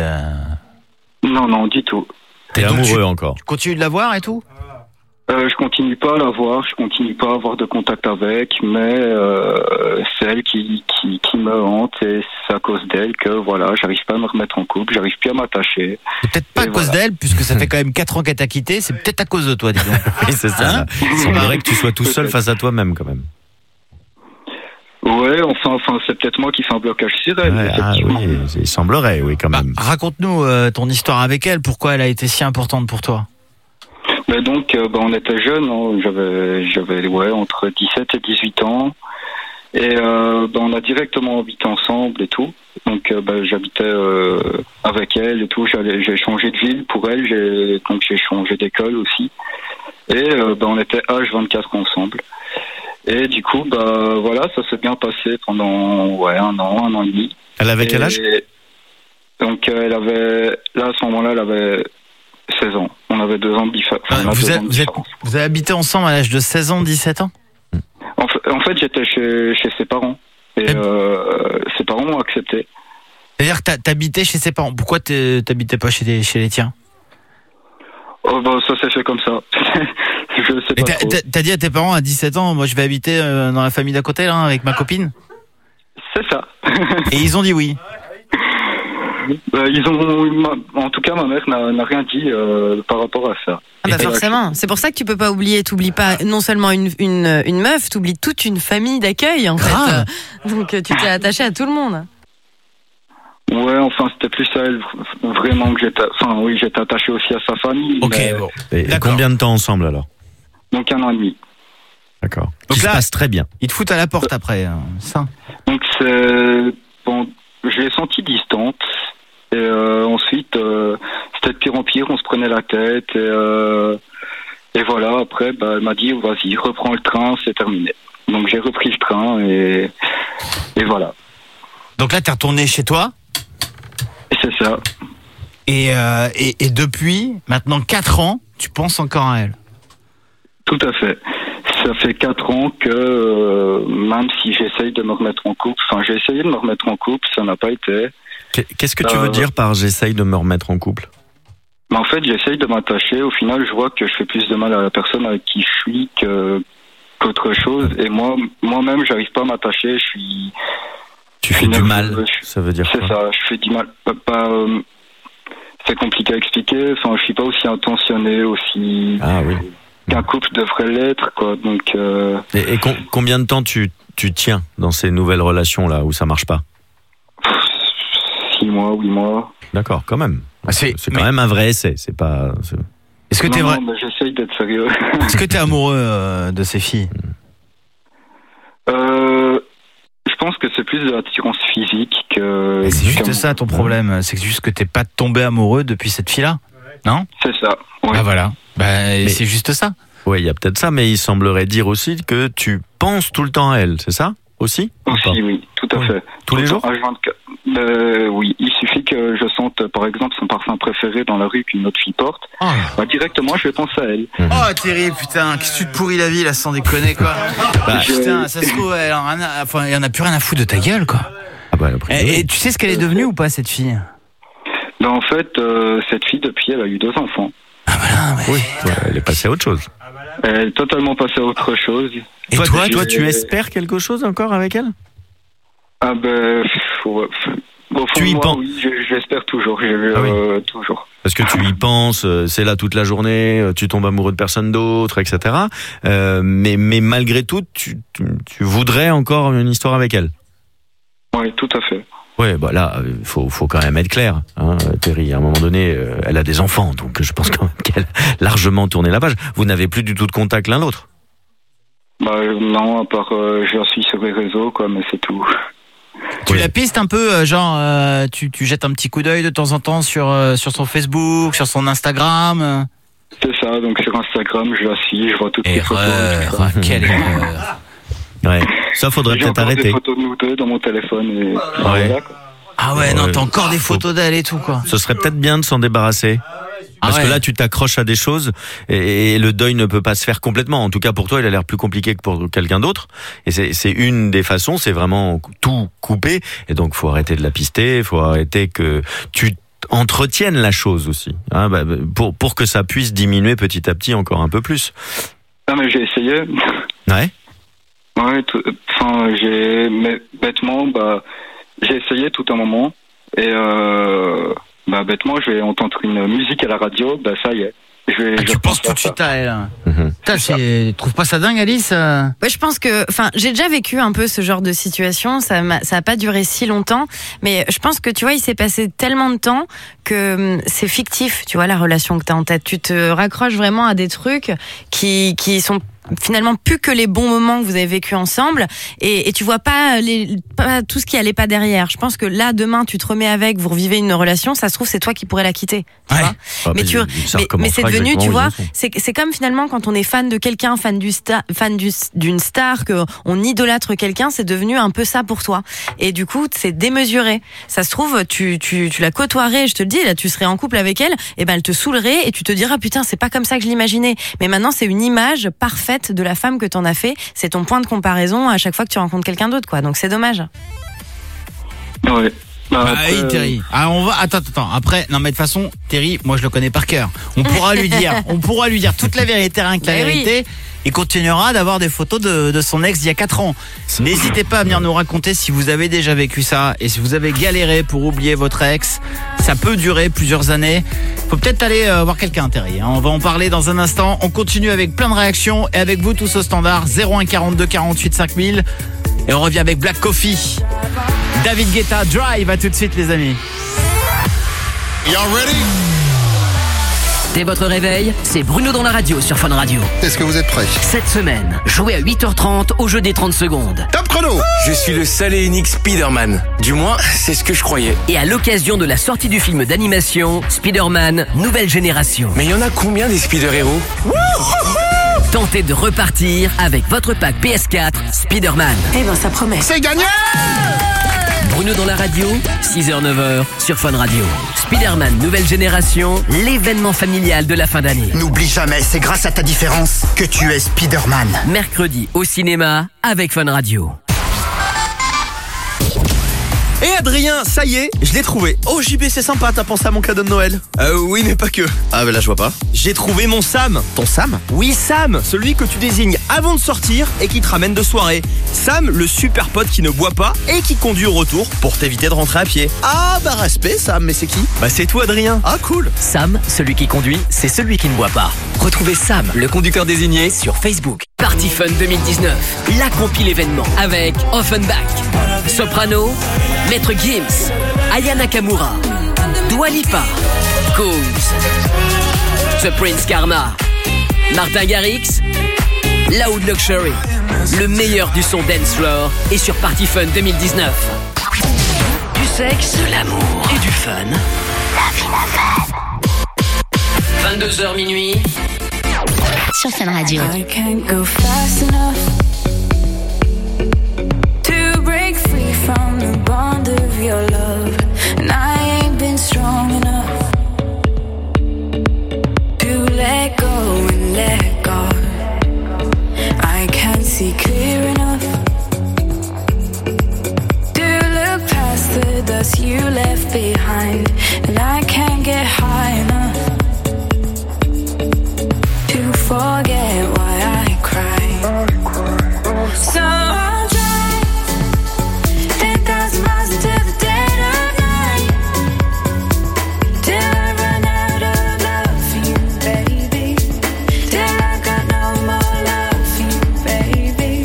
Non, du tout. T'es amoureux encore. Tu continues de la voir et tout ? Je continue pas à la voir, je continue pas à avoir de contact avec, mais c'est elle qui me hante et c'est à cause d'elle que voilà, j'arrive pas à me remettre en couple, j'arrive plus à m'attacher. C'est peut-être pas à cause d'elle, puisque ça fait quand même 4 ans qu'elle t'a quitté, c'est peut-être à cause de toi, dis donc. Oui, c'est ça. Il semblerait que tu sois tout seul face à toi-même quand même. Ouais, enfin, c'est peut-être moi qui fais un blocage sur elle. Ouais, oui, il semblerait, oui, quand même. Raconte-nous ton histoire avec elle, pourquoi elle a été si importante pour toi. Mais donc, on était jeunes, hein, j'avais entre 17 et 18 ans, et on a directement habité ensemble et tout. Donc, j'habitais avec elle et tout. J'ai changé de ville pour elle, j'ai changé d'école aussi, et on était H24 ensemble. Et du coup, voilà, ça s'est bien passé pendant un an et demi. Elle avait quel âge ? Donc, elle avait 16 ans. On avait 2 ans de différence. Vous avez habité ensemble à l'âge de 16 ans, 17 ans ? En fait, j'étais chez ses parents. Et ses parents m'ont accepté. C'est-à-dire que t'habitais chez ses parents. Pourquoi t'habitais pas chez les tiens ? Ça s'est fait comme ça. Je sais pas trop. T'as dit à tes parents à 17 ans, moi je vais habiter dans la famille d'à côté là, avec ma copine ? C'est ça. Et ils ont dit oui. En tout cas, ma mère n'a rien dit par rapport à ça. Forcément, c'est pour ça que tu peux pas oublier. T'oublies pas non seulement une meuf, t'oublies toute une famille d'accueil en fait. Donc tu t'es attaché à tout le monde. Ouais, enfin c'était plus à elle vraiment que j'étais attaché aussi à sa famille. Ok, bon. Et combien de temps ensemble alors ? Donc 1 an et demi. D'accord. Donc ça se passe très bien. Ils te foutent à la porte après, ça. Donc je l'ai senti distante. Et ensuite, c'était de pire en pire, on se prenait la tête. Et voilà, après, elle m'a dit, vas-y, reprends le train, c'est terminé. Donc j'ai repris le train et voilà. Donc là, t'es retourné chez toi ? C'est ça. Et depuis, maintenant 4 ans, tu penses encore à elle ? Tout à fait. Ça fait 4 ans que même si j'essaye de me remettre en couple, j'ai essayé de me remettre en couple, ça n'a pas été. Qu'est-ce que tu veux dire par j'essaye de me remettre en couple ? En fait, j'essaye de m'attacher. Au final, je vois que je fais plus de mal à la personne avec qui je suis qu'autre chose. Et moi-même, j'arrive pas à m'attacher. Tu fais du mal, ça veut dire quoi ? C'est ça, je fais du mal. c'est compliqué à expliquer. Enfin, je suis pas aussi intentionné, aussi qu'un couple devrait l'être, quoi. Donc. Et combien de temps tu tiens dans ces nouvelles relations là où ça marche pas? 6 mois, 8 mois. D'accord, quand même. C'est quand même un vrai essai. C'est pas. Est-ce que t'es vrai? Non, j'essaye d'être sérieux. Est-ce que t'es amoureux de ces filles? Je pense que c'est plus de l'attirance physique que. Et c'est juste ça ton problème, c'est juste que t'es pas tombé amoureux depuis cette fille-là, non? C'est ça. Ouais. Ah voilà. C'est juste ça. Oui, il y a peut-être ça, mais il semblerait dire aussi que tu penses tout le temps à elle, c'est ça aussi? Aussi, oui, tout à fait. Tous les jours? Oui, il suffit que je sente, par exemple, son parfum préféré dans la rue qu'une autre fille porte. Directement, je vais penser à elle. Oh, terrible, putain, qu'est-ce que tu te pourris la vie, là, sans déconner, quoi. Putain, ça se trouve, il y en a plus rien à foutre de ta gueule, quoi. Et tu sais ce qu'elle est devenue ou pas, cette fille? En fait, cette fille, depuis, elle a eu 2 enfants. Ah voilà, oui, elle est passée à autre chose. Elle est totalement passée à autre chose. Et toi, tu espères quelque chose encore avec elle? Ah ben, au fond tu y penses? Oui, j'espère toujours. Toujours. Parce que tu y penses, c'est là toute la journée, tu tombes amoureux de personne d'autre, etc. Mais malgré tout, tu voudrais encore une histoire avec elle? Oui, tout à fait. Ouais, bah là, faut quand même être clair, hein, Terry. À un moment donné, elle a des enfants, donc je pense quand même qu'elle a largement tourné la page. Vous n'avez plus du tout de contact l'un l'autre? Non, à part je suis sur les réseaux, quoi, mais c'est tout. Tu la pistes un peu, tu jettes un petit coup d'œil de temps en temps sur son Facebook, sur son Instagram. C'est ça, donc sur Instagram, je la suis, je vois toutes les photos. Quelle erreur. Ouais, ça faudrait peut-être arrêter. J'ai des photos de nous deux dans mon téléphone. Et voilà, quoi. Ah ouais, non, t'as encore des photos d'elle et tout, quoi. Ce serait peut-être bien de s'en débarrasser. Parce que là, tu t'accroches à des choses et le deuil ne peut pas se faire complètement. En tout cas, pour toi, il a l'air plus compliqué que pour quelqu'un d'autre. Et c'est une des façons, c'est vraiment tout couper. Et donc, faut arrêter de la pister, faut arrêter que tu entretiennes la chose aussi, hein, pour que ça puisse diminuer petit à petit encore un peu plus. Ah, mais j'ai essayé. Ouais. Ouais, mais bêtement, j'ai essayé tout un moment et bêtement, je vais entendre une musique à la radio, ça y est. Tu penses tout de suite à elle. Tu trouves pas ça dingue, Alice? Ouais, je pense que, j'ai déjà vécu un peu ce genre de situation. Ça a pas duré si longtemps, mais je pense que tu vois, il s'est passé tellement de temps que c'est fictif. Tu vois, la relation que t'as en tête, tu te raccroches vraiment à des trucs qui sont finalement plus que les bons moments que vous avez vécu ensemble et tu vois pas tout ce qui allait pas derrière. Je pense que là demain tu te remets avec, vous revivez une relation, ça se trouve c'est toi qui pourrais la quitter, tu vois. Mais c'est devenu, tu vois, c'est comme finalement quand on est fan de quelqu'un, fan d'une star, que on idolâtre quelqu'un, c'est devenu un peu ça pour toi. Et du coup, c'est démesuré. Ça se trouve tu la côtoierais, je te le dis, là tu serais en couple avec elle, et elle te saoulerait et tu te diras putain, c'est pas comme ça que je l'imaginais. Mais maintenant, c'est une image parfaite de la femme que t'en as fait, c'est ton point de comparaison à chaque fois que tu rencontres quelqu'un d'autre, quoi. Donc c'est dommage. Ouais. Terry. On va. Attends. Après, non mais de toute façon, Terry, moi je le connais par cœur. On pourra lui dire toute la vérité, rien que la vérité. Il continuera d'avoir des photos de son ex d'il y a 4 ans. N'hésitez pas à venir nous raconter si vous avez déjà vécu ça et si vous avez galéré pour oublier votre ex. Ça peut durer plusieurs années. Faut peut-être aller voir quelqu'un, Terry. On va en parler dans un instant. On continue avec plein de réactions et avec vous tous au standard 01 42 48 5000. Et on revient avec Black Coffee. David Guetta, Drive. À tout de suite, les amis. Y'all ready? Dès votre réveil, c'est Bruno dans la radio sur Fun Radio. Est-ce que vous êtes prêts? Cette semaine, jouez à 8h30 au jeu des 30 secondes. Top chrono! Je suis le seul et unique Spider-Man. Du moins, c'est ce que je croyais. Et à l'occasion de la sortie du film d'animation Spider-Man Nouvelle Génération. Mais il y en a combien des Spider-Héros? Tentez de repartir avec votre pack PS4 Spider-Man. Ça promet. C'est gagné! Bruno dans la radio, 6h-9h sur Fun Radio. Spider-Man Nouvelle Génération, l'événement familial de la fin d'année. N'oublie jamais, c'est grâce à ta différence que tu es Spider-Man. Mercredi au cinéma avec Fun Radio. Et Adrien, ça y est, je l'ai trouvé. Oh JB, c'est sympa, t'as pensé à mon cadeau de Noël? Oui, mais pas que. Ah, là je vois pas. J'ai trouvé mon Sam. Ton Sam? Oui, Sam, celui que tu désignes avant de sortir et qui te ramène de soirée. Sam, le super pote qui ne boit pas et qui conduit au retour pour t'éviter de rentrer à pied. Ah, bah respect, Sam, mais c'est qui? Bah c'est toi, Adrien. Ah, cool. Sam, celui qui conduit, c'est celui qui ne boit pas. Retrouvez Sam, le conducteur désigné, sur Facebook. Party Fun 2019, la compile événement avec Offenbach, Soprano, Maître Gims, Aya Nakamura, Dua Lipa, Coombs, The Prince Karma, Martin Garrix, Loud Luxury. Le meilleur du son dance floor est sur Party Fun 2019. Du sexe, de l'amour et du fun. La vie, la fun. 22h minuit. Sur Fun Radio. I can't go fast enough to break free from the bond of your love, and I ain't been strong enough to let go and let God. I can't see clear enough to look past the dust you left behind, and I can't get high enough to forget why I cry. So I'll drive 10,000 miles into the dead of night till I run out of love for you, baby. Till I got no more love for you, baby.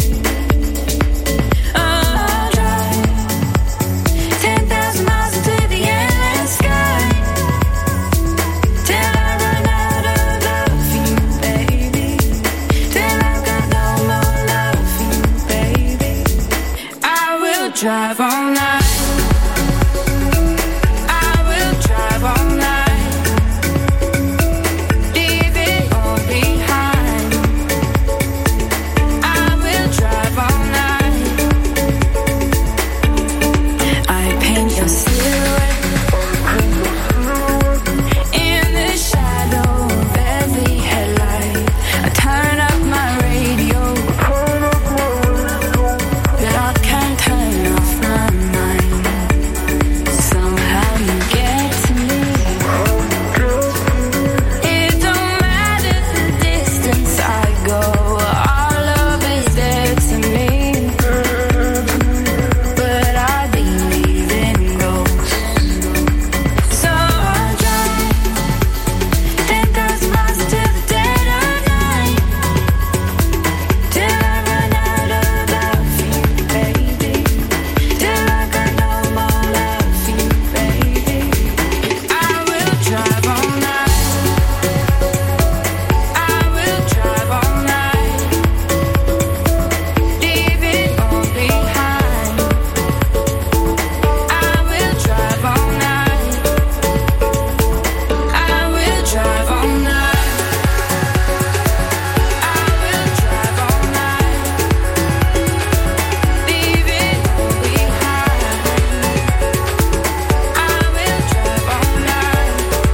I'll drive 10,000 miles into the endless sky till I run out of love for you, baby. Till I got no more love for you, baby. I will drive all night. I will drive all night. Leave it all behind. I will drive all night. I paint your silhouette in the shadow of every headlight. I turn up my radio, but I can't turn off my mind. Somehow you get to me. It don't matter the distance I go, our love is there to me. But I believe in ghosts, so I'll drive 10,000 miles into the dead of night till I run out of love for you, baby. Till I got no more love for you, baby. I will drive all night. I will drive all night. Leave it all behind. I will drive all night. I will drive all night. I will drive all night. Leave it all behind. I will drive all night.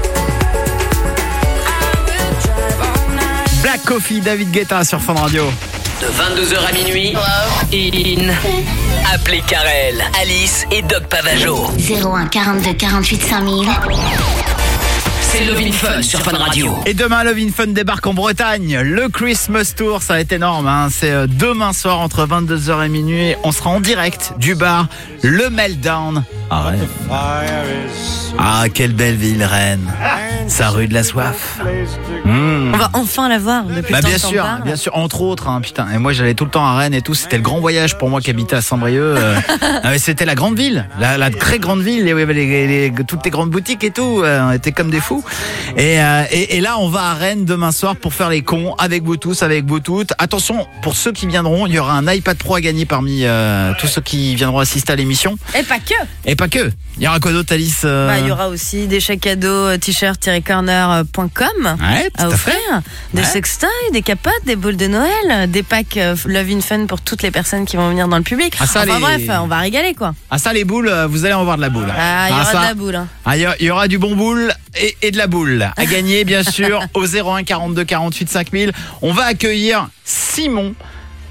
I will drive all night. Black Coffee, David Guetta sur Fun Radio. De 22h à minuit, in. Appelez Karel, Alice et Doc Pavageau. 01 42 48 5000. C'est Love in Fun sur Fun Radio. Et demain, Love in Fun débarque en Bretagne. Le Christmas Tour, ça va être énorme, hein. C'est demain soir entre 22h et minuit. On sera en direct du bar Le Meltdown à Rennes. Ah, quelle belle ville, Rennes. Sa rue de la soif. On va enfin la voir depuis le temps bien qu'on sûr, parle. bien sûr, entre autres, hein, putain. Et moi, j'allais tout le temps à Rennes et tout. C'était le grand voyage pour moi qui habitais à Saint-Brieuc. C'était la grande ville, la très grande ville. Où il y avait toutes les grandes boutiques et tout. On était comme des fous. Et là, on va à Rennes demain soir pour faire les cons avec vous tous, avec vous toutes. Attention, pour ceux qui viendront, il y aura un iPad Pro à gagner parmi tous ceux qui viendront assister à l'émission. Et pas que. Et pas que. Il y aura quoi d'autre, Alice Il y aura aussi des chèques cadeaux t-shirt-corner.com ouais, à offrir, des sextoys, des capotes, des boules de Noël, des packs Love in Fun pour toutes les personnes qui vont venir dans le public. Ah, ça, enfin bref, on va régaler quoi. Ah ça, les boules, vous allez en voir de la boule. Ah, il y aura de la boule. Hein. Ah, il y aura du bon boule et de la boule à gagner, bien sûr, au 01 42 48 5000. On va accueillir Simon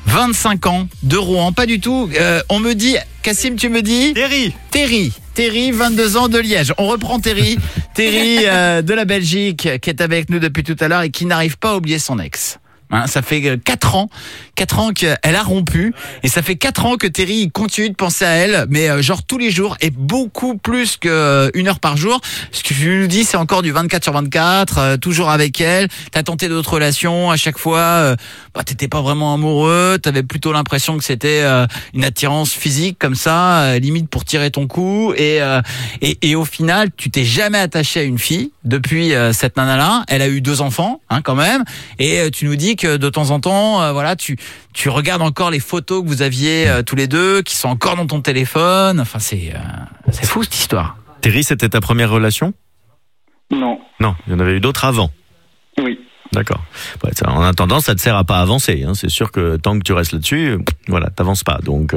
25 ans, de Rouen. Pas du tout. On me dit, Cassim, tu me dis Terry, 22 ans de Liège. On reprend Terry. Terry de la Belgique qui est avec nous depuis tout à l'heure et qui n'arrive pas à oublier son ex. Hein, ça fait 4 ans qu'elle a rompu et ça fait 4 ans que Terry continue de penser à elle, mais genre tous les jours et beaucoup plus que 1 heure par jour. Ce que je lui dis, c'est encore du 24 sur 24, toujours avec elle. T'as tenté d'autres relations, à chaque fois, t'étais pas vraiment amoureux, t'avais plutôt l'impression que c'était une attirance physique comme ça, limite pour tirer ton coup et au final, tu t'es jamais attaché à une fille depuis cette nana-là. Elle a eu 2 enfants, hein, quand même, et tu nous dis que de temps en temps, voilà, tu regardes encore les photos que vous aviez tous les deux, qui sont encore dans ton téléphone. Enfin, c'est fou cette histoire. Terry, c'était ta première relation ? Non. Non, il y en avait eu d'autres avant. Oui. D'accord. Ouais, en attendant, ça te sert à pas avancer. Hein. C'est sûr que tant que tu restes là-dessus, voilà, t'avances pas. Donc,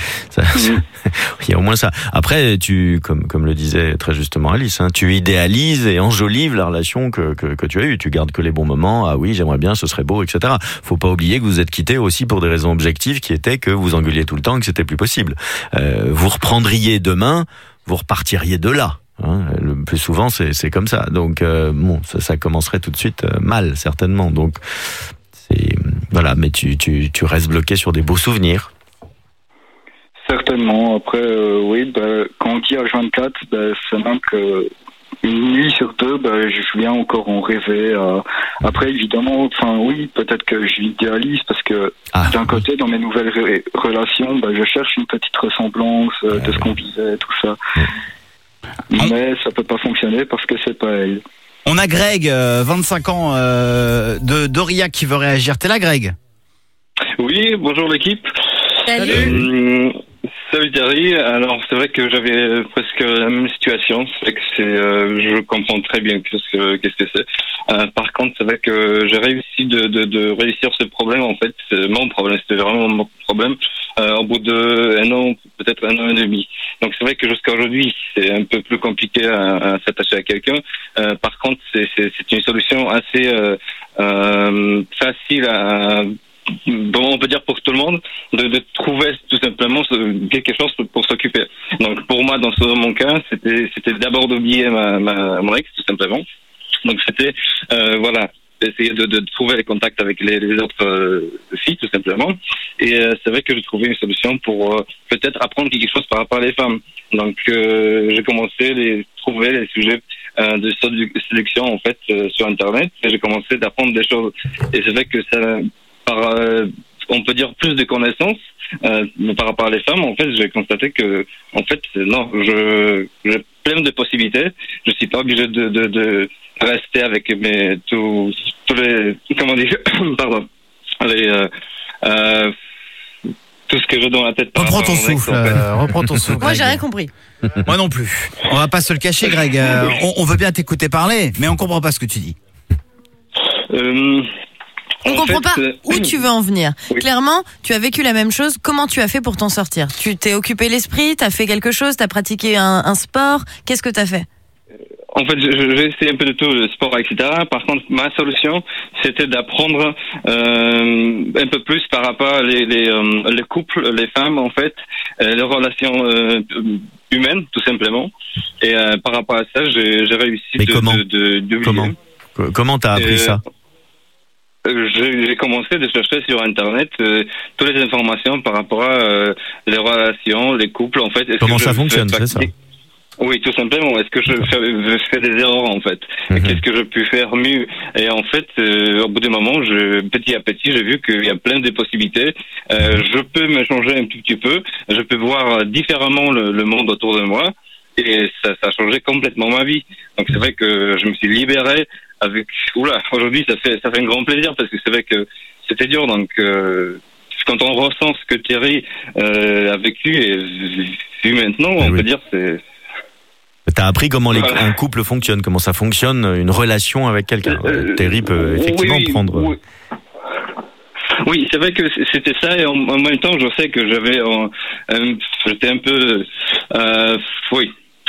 il y a au moins ça. Après, comme le disait très justement Alice, hein, tu idéalises et enjolives la relation que tu as eue. Tu gardes que les bons moments. Ah oui, j'aimerais bien, ce serait beau, etc. Faut pas oublier que vous êtes quittés aussi pour des raisons objectives qui étaient que vous engueuliez tout le temps et que c'était plus possible. Vous reprendriez demain, vous repartiriez de là. Hein, le plus souvent c'est comme ça, donc ça commencerait tout de suite mal certainement, donc voilà, mais tu restes bloqué sur des beaux souvenirs. Certainement. Après oui, quand on dit H24, c'est même que une nuit sur 2, je viens encore en rêver. Après, évidemment, oui, peut-être que je l'idéalise parce que d'un côté, dans mes nouvelles relations, je cherche une petite ressemblance de ce qu'on vivait, tout ça. Mais ça peut pas fonctionner parce que c'est pas elle. On a Greg, 25 ans, de d'Aurillac qui veut réagir. T'es là, Greg ? Oui, bonjour l'équipe. Salut. Salut Thierry. Alors c'est vrai que j'avais presque la même situation. C'est vrai que je comprends très bien qu'est-ce que c'est. Par contre, c'est vrai que j'ai réussi de réussir ce problème. En fait, c'est mon problème. C'était vraiment mon problème. Au bout de 1 an, peut-être 1 an et demi. Donc c'est vrai que jusqu'à aujourd'hui, c'est un peu plus compliqué à s'attacher à quelqu'un. Par contre, c'est une solution assez facile à on peut dire pour tout le monde, de trouver tout simplement quelque chose pour s'occuper. Donc pour moi, dans mon cas, c'était d'abord d'oublier mon ex, tout simplement. Donc c'était voilà, essayer de trouver les contacts avec les autres filles, tout simplement. Et c'est vrai que j'ai trouvé une solution pour peut-être apprendre quelque chose par rapport à les femmes. Donc j'ai commencé trouver les sujets de sélection en fait sur Internet, et j'ai commencé d'apprendre des choses. Et c'est vrai que ça on peut dire plus de connaissances par rapport à les femmes. En fait, j'ai constaté que en fait non, j'ai plein de possibilités. Je suis pas obligé de rester avec tous les comment dire pardon tout ce que j'ai dans la tête. Reprends ton souffle. Reprends ton souffle. Moi, j'ai rien compris. Moi non plus. On va pas se le cacher, Greg. On veut bien t'écouter parler, mais on comprend pas ce que tu dis. On comprend pas où tu veux en venir. Oui. Clairement, tu as vécu la même chose. Comment tu as fait pour t'en sortir ? Tu t'es occupé l'esprit, t'as fait quelque chose, t'as pratiqué un sport. Qu'est-ce que t'as fait ? En fait, j'ai essayé un peu de tout, le sport, etc. Par contre, ma solution, c'était d'apprendre un peu plus par rapport les couples, les femmes, en fait, les relations humaines, tout simplement. Et par rapport à ça, j'ai réussi. Mais comment t'as appris ça ? J'ai commencé de chercher sur Internet toutes les informations par rapport à les relations, les couples, en fait. Comment ça fonctionne, c'est ça ? Oui, tout simplement. Est-ce que je fais des erreurs, en fait ? Qu'est-ce que je peux faire mieux ? Et en fait, au bout d'un moment, petit à petit, j'ai vu qu'il y a plein de possibilités. Je peux me changer un tout petit peu. Je peux voir différemment le monde autour de moi. Et ça a changé complètement ma vie. Donc c'est vrai que je me suis libéré avec... aujourd'hui, ça fait un grand plaisir parce que c'est vrai que c'était dur. Donc quand on ressent ce que Thierry a vécu et vu maintenant, on peut dire c'est... T'as appris comment un couple fonctionne, comment ça fonctionne, une relation avec quelqu'un. Terry peut effectivement prendre... Oui, c'est vrai que c'était ça, et en même temps, je sais que j'étais un peu,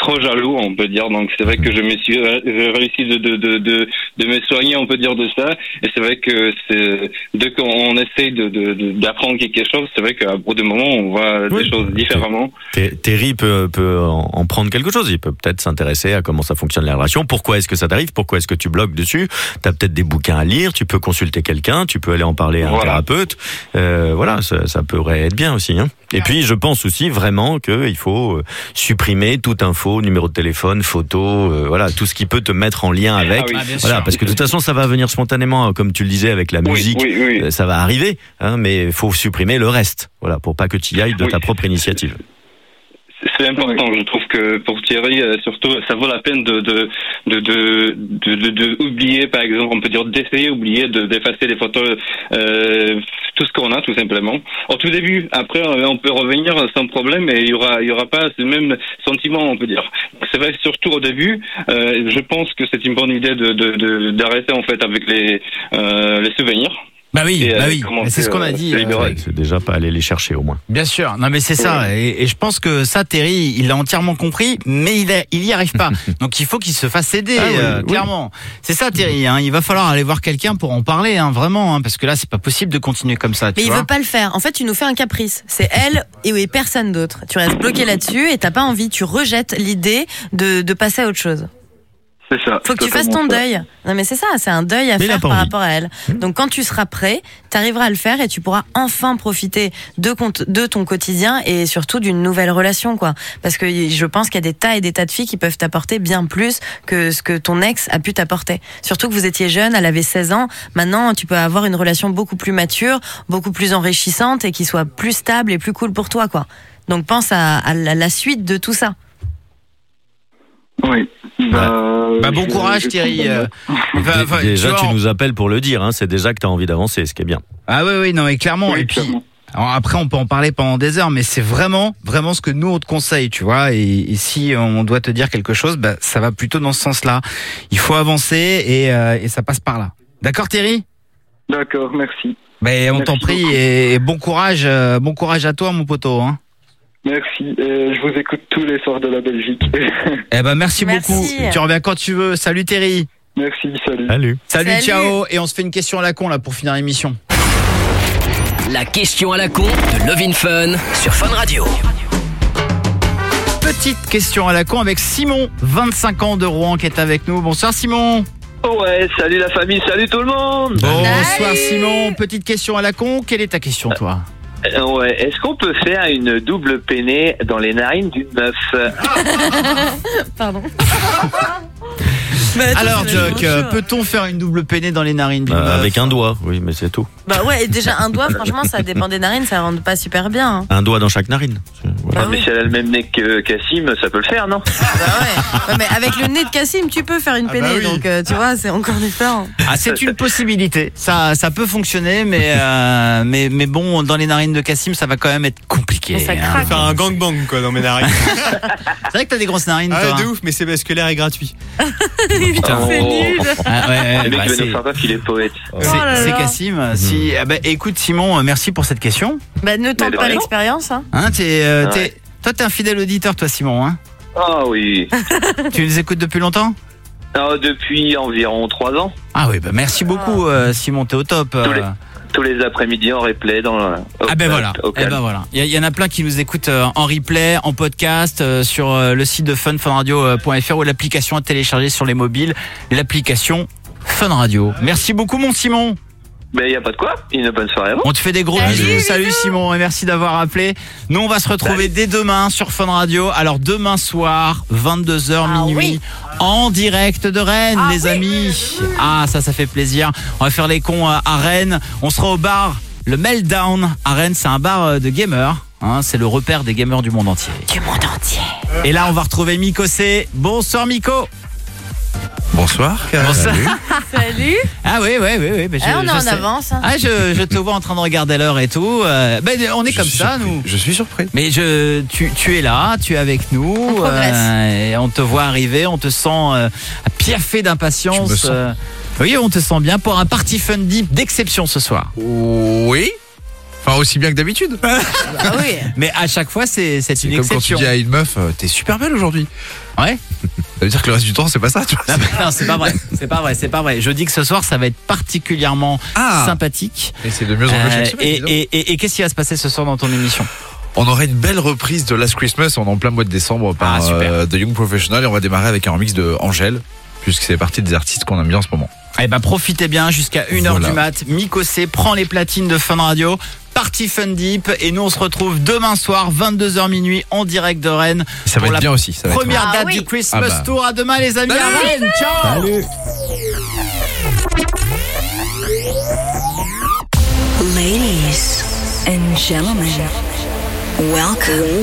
trop jaloux, on peut dire. Donc c'est vrai que j'ai réussi de me soigner, on peut dire, de ça. Et c'est vrai que dès qu'on essaye d'apprendre quelque chose, c'est vrai qu'à bout de moment, on voit des choses différemment. Terry peut en prendre quelque chose. Il peut peut-être s'intéresser à comment ça fonctionne la relation. Pourquoi est-ce que ça t'arrive? Pourquoi est-ce que tu bloques dessus? T'as peut-être des bouquins à lire. Tu peux consulter quelqu'un. Tu peux aller en parler à un thérapeute. Voilà, ça pourrait être bien aussi. Hein. Et puis, je pense aussi vraiment qu'il faut supprimer toute info, numéro de téléphone, photo, voilà, tout ce qui peut te mettre en lien avec. Voilà, parce que de toute façon, ça va venir spontanément, comme tu le disais avec la musique. Ça va arriver, hein, mais il faut supprimer le reste. Voilà, pour pas que tu y ailles de ta propre initiative. C'est important, je trouve que pour Thierry, surtout, ça vaut la peine de oublier, par exemple, on peut dire d'essayer, oublier d'effacer les photos, tout ce qu'on a, tout simplement. Au tout début, après, on peut revenir sans problème et il y aura pas ce même sentiment, on peut dire. C'est vrai, surtout au début, je pense que c'est une bonne idée d'arrêter, en fait, avec les souvenirs. Bah oui, c'est ce qu'on a dit. C'est déjà pas aller les chercher au moins. Bien sûr, non mais c'est ça. Et je pense que ça, Terry, il l'a entièrement compris, mais il y arrive pas. Donc il faut qu'il se fasse aider, clairement. C'est ça, Terry. Hein, il va falloir aller voir quelqu'un pour en parler, hein, vraiment, hein, parce que là, c'est pas possible de continuer comme ça. Mais il veut pas le faire. En fait, tu nous fais un caprice. C'est elle et personne d'autre. Tu restes bloqué là-dessus et t'as pas envie. Tu rejettes l'idée de passer à autre chose. C'est ça. Faut que tu fasses ton deuil. Non mais c'est ça, c'est un deuil à faire par rapport à elle. Donc quand tu seras prêt, t'arriveras à le faire et tu pourras enfin profiter de ton quotidien et surtout d'une nouvelle relation, quoi. Parce que je pense qu'il y a des tas et des tas de filles qui peuvent t'apporter bien plus que ce que ton ex a pu t'apporter. Surtout que vous étiez jeune, elle avait 16 ans. Maintenant, tu peux avoir une relation beaucoup plus mature, beaucoup plus enrichissante et qui soit plus stable et plus cool pour toi, quoi. Donc pense à la suite de tout ça. Oui. Bon courage, Thierry. Déjà, tu nous appelles pour le dire. Hein, c'est déjà que tu as envie d'avancer, ce qui est bien. Ah oui, non, mais clairement. Et puis, alors après, on peut en parler pendant des heures, mais c'est vraiment ce que nous on te conseille, tu vois. Et si on doit te dire quelque chose, ça va plutôt dans ce sens-là. Il faut avancer et ça passe par là. D'accord, Thierry? D'accord, merci. On t'en prie et bon courage à toi, mon poteau. Hein. Merci, je vous écoute tous les soirs de la Belgique. Merci beaucoup. Tu reviens quand tu veux. Salut Terry. Merci, salut. Salut, ciao. Et on se fait une question à la con là pour finir l'émission. La question à la con de Love in Fun sur Fun Radio. Petite question à la con avec Simon, 25 ans de Rouen, qui est avec nous. Bonsoir Simon. Ouais, salut la famille, salut tout le monde. Bonsoir Simon. Petite question à la con. Quelle est ta question, toi? Ouais, est-ce qu'on peut faire une double peinée dans les narines d'une meuf? Pardon. Alors, Jock, peut-on faire une double peinée dans les narines d'une meuf? Avec un doigt, oui, mais c'est tout. Bah ouais, déjà un doigt, franchement, ça dépend des narines, ça rend pas super bien. Hein. Un doigt dans chaque narine. Voilà. Mais si elle a le même nez que Cassim, ça peut le faire, non? Ouais, mais avec le nez de Cassim, tu peux faire une peinée, donc tu vois, c'est encore différent. C'est une possibilité. Ça peut fonctionner, mais bon, dans les narines de Cassim, ça va quand même être compliqué. Ça craque. Faire un gangbang quoi dans mes narines. C'est vrai que t'as des grosses narines, toi. De ouf, mais c'est parce que l'air est gratuit. Putain, c'est nul. Le mec qui va nous faire qu'il est poète. C'est Cassim. Écoute Simon, merci pour cette question. Ne tente pas l'expérience. Hein. Toi, t'es un fidèle auditeur, toi, Simon. Hein? Ah oui. Tu les écoutes depuis longtemps? Depuis environ 3 ans. Ah oui, merci beaucoup, Simon. T'es au top. Tous les après-midi en replay dans voilà. Voilà. Il y en a plein qui nous écoutent en replay, en podcast, sur le site de funradio.fr ou l'application à télécharger sur les mobiles, l'application Fun Radio. Merci beaucoup, mon Simon. Il n'y a pas de quoi. Une bonne soirée à vous. On te fait des gros bisous. Salut Simon et merci d'avoir appelé. Nous, on va se retrouver dès demain sur Fun Radio. Alors demain soir, 22h minuit, en direct de Rennes, les amis. Ça fait plaisir. On va faire les cons à Rennes. On sera au bar le Meltdown à Rennes. C'est un bar de gamers. C'est le repère des gamers du monde entier. Et là, on va retrouver Miko C. Bonsoir Miko. Bonsoir. Salut. Ah oui. on est en avance. Hein. Je te vois en train de regarder l'heure et tout. On est comme ça, nous. Je suis surpris. Mais tu es là, tu es avec nous. On progresse. Et on te voit arriver, on te sent piaffé d'impatience. Oui, on te sent bien pour un party fun deep d'exception ce soir. Oui. Enfin, aussi bien que d'habitude. Ah oui. Mais à chaque fois, c'est une comme exception. quand tu dis à une meuf, t'es super belle aujourd'hui. Ouais. Ça veut dire que le reste du temps, c'est pas ça, tu vois. Non, c'est pas vrai. C'est pas vrai. Je dis que ce soir, ça va être particulièrement sympathique. Et c'est de mieux en mieux chaque semaine. Et qu'est-ce qui va se passer ce soir dans ton émission? On aurait une belle reprise de Last Christmas. On est en plein mois de décembre par The Young Professional. Et on va démarrer avec un remix de Angèle, puisque c'est partie des artistes qu'on aime bien en ce moment. Eh ben, profitez bien jusqu'à 1h du mat. Mikosé prend les platines de Fun Radio. Party Fun Deep. Et nous, on se retrouve demain soir, 22h minuit, en direct de Rennes. Ça va être bien aussi. Ça va Première date du Christmas Tour. À demain, les amis. À Rennes. Ciao. Salut. Ladies and gentlemen, welcome.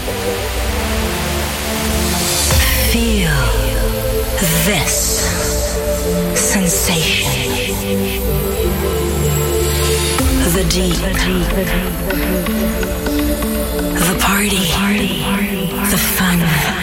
Feel this sensation. The deep, the party, the fun.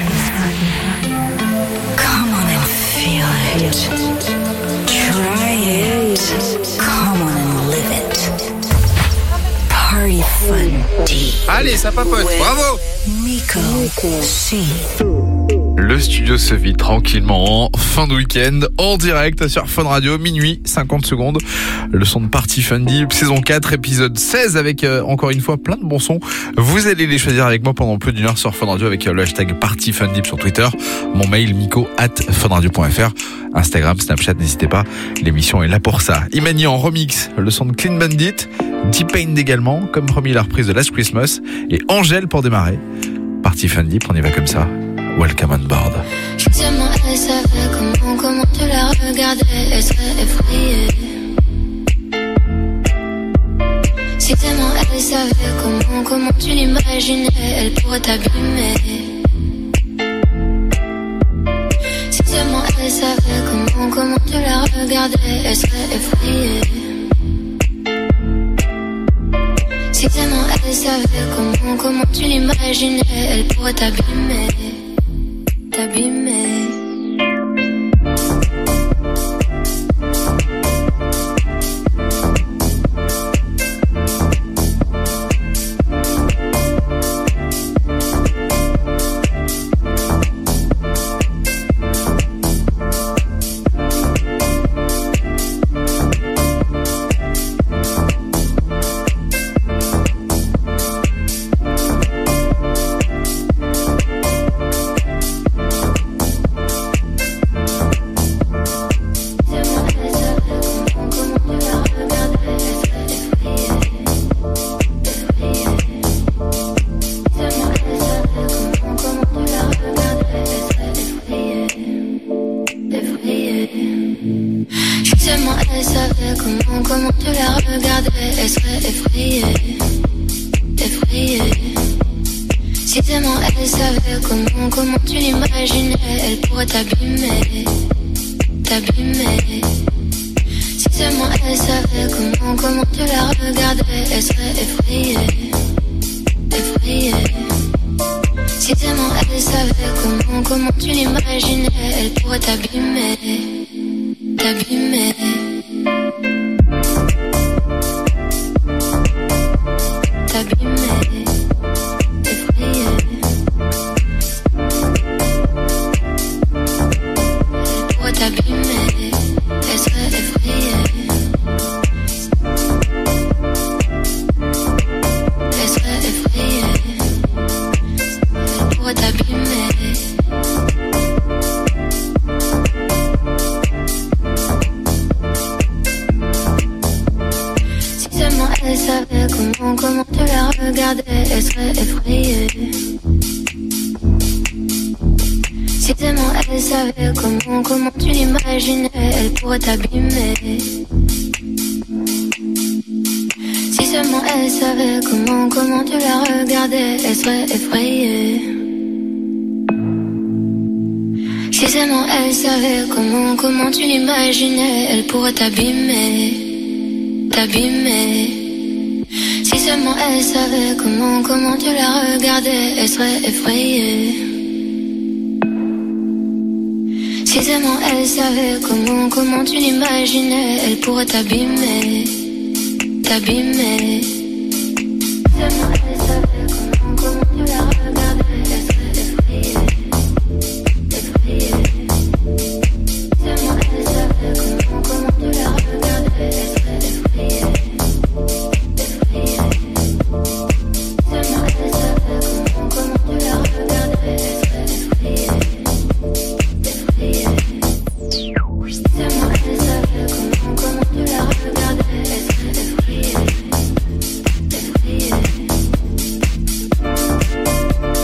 Come on and feel it. Try it. Come on and live it. Party Fun Deep. Allez, ça papote. Bravo. Miko C. Le studio se vide tranquillement en fin de week-end, en direct sur Fun Radio, minuit 50 secondes. Le son de Party Fun Deep, saison 4, épisode 16, avec encore une fois plein de bons sons. Vous allez les choisir avec moi pendant plus d'une heure sur Fun Radio avec le hashtag Party Fun Deep sur Twitter. Mon mail miko@funradio.fr. Instagram, Snapchat, n'hésitez pas. L'émission est là pour ça. Imani en remix, le son de Clean Bandit. T-Pain également, comme promis la reprise de Last Christmas. Et Angèle pour démarrer. Party Fun Deep, on y va comme ça. Welcome on board. Justement, elle savait comment tu la regardais, elle serait effrayée. Si tellement elle savait comment tu l'imaginais, elle pourrait t'abîmer. Si tellement elle savait comment tu la regardais, elle serait effrayée. Si tellement elle savait comment tu l'imaginais, elle pourrait t'abîmer. T'abîmer. Comment tu l'imaginais, elle pourrait t'abîmer, t'abîmer. Si seulement elle savait comment tu la regardais, elle serait effrayée. Si seulement elle savait comment tu l'imaginais, elle pourrait t'abîmer, t'abîmer. seulement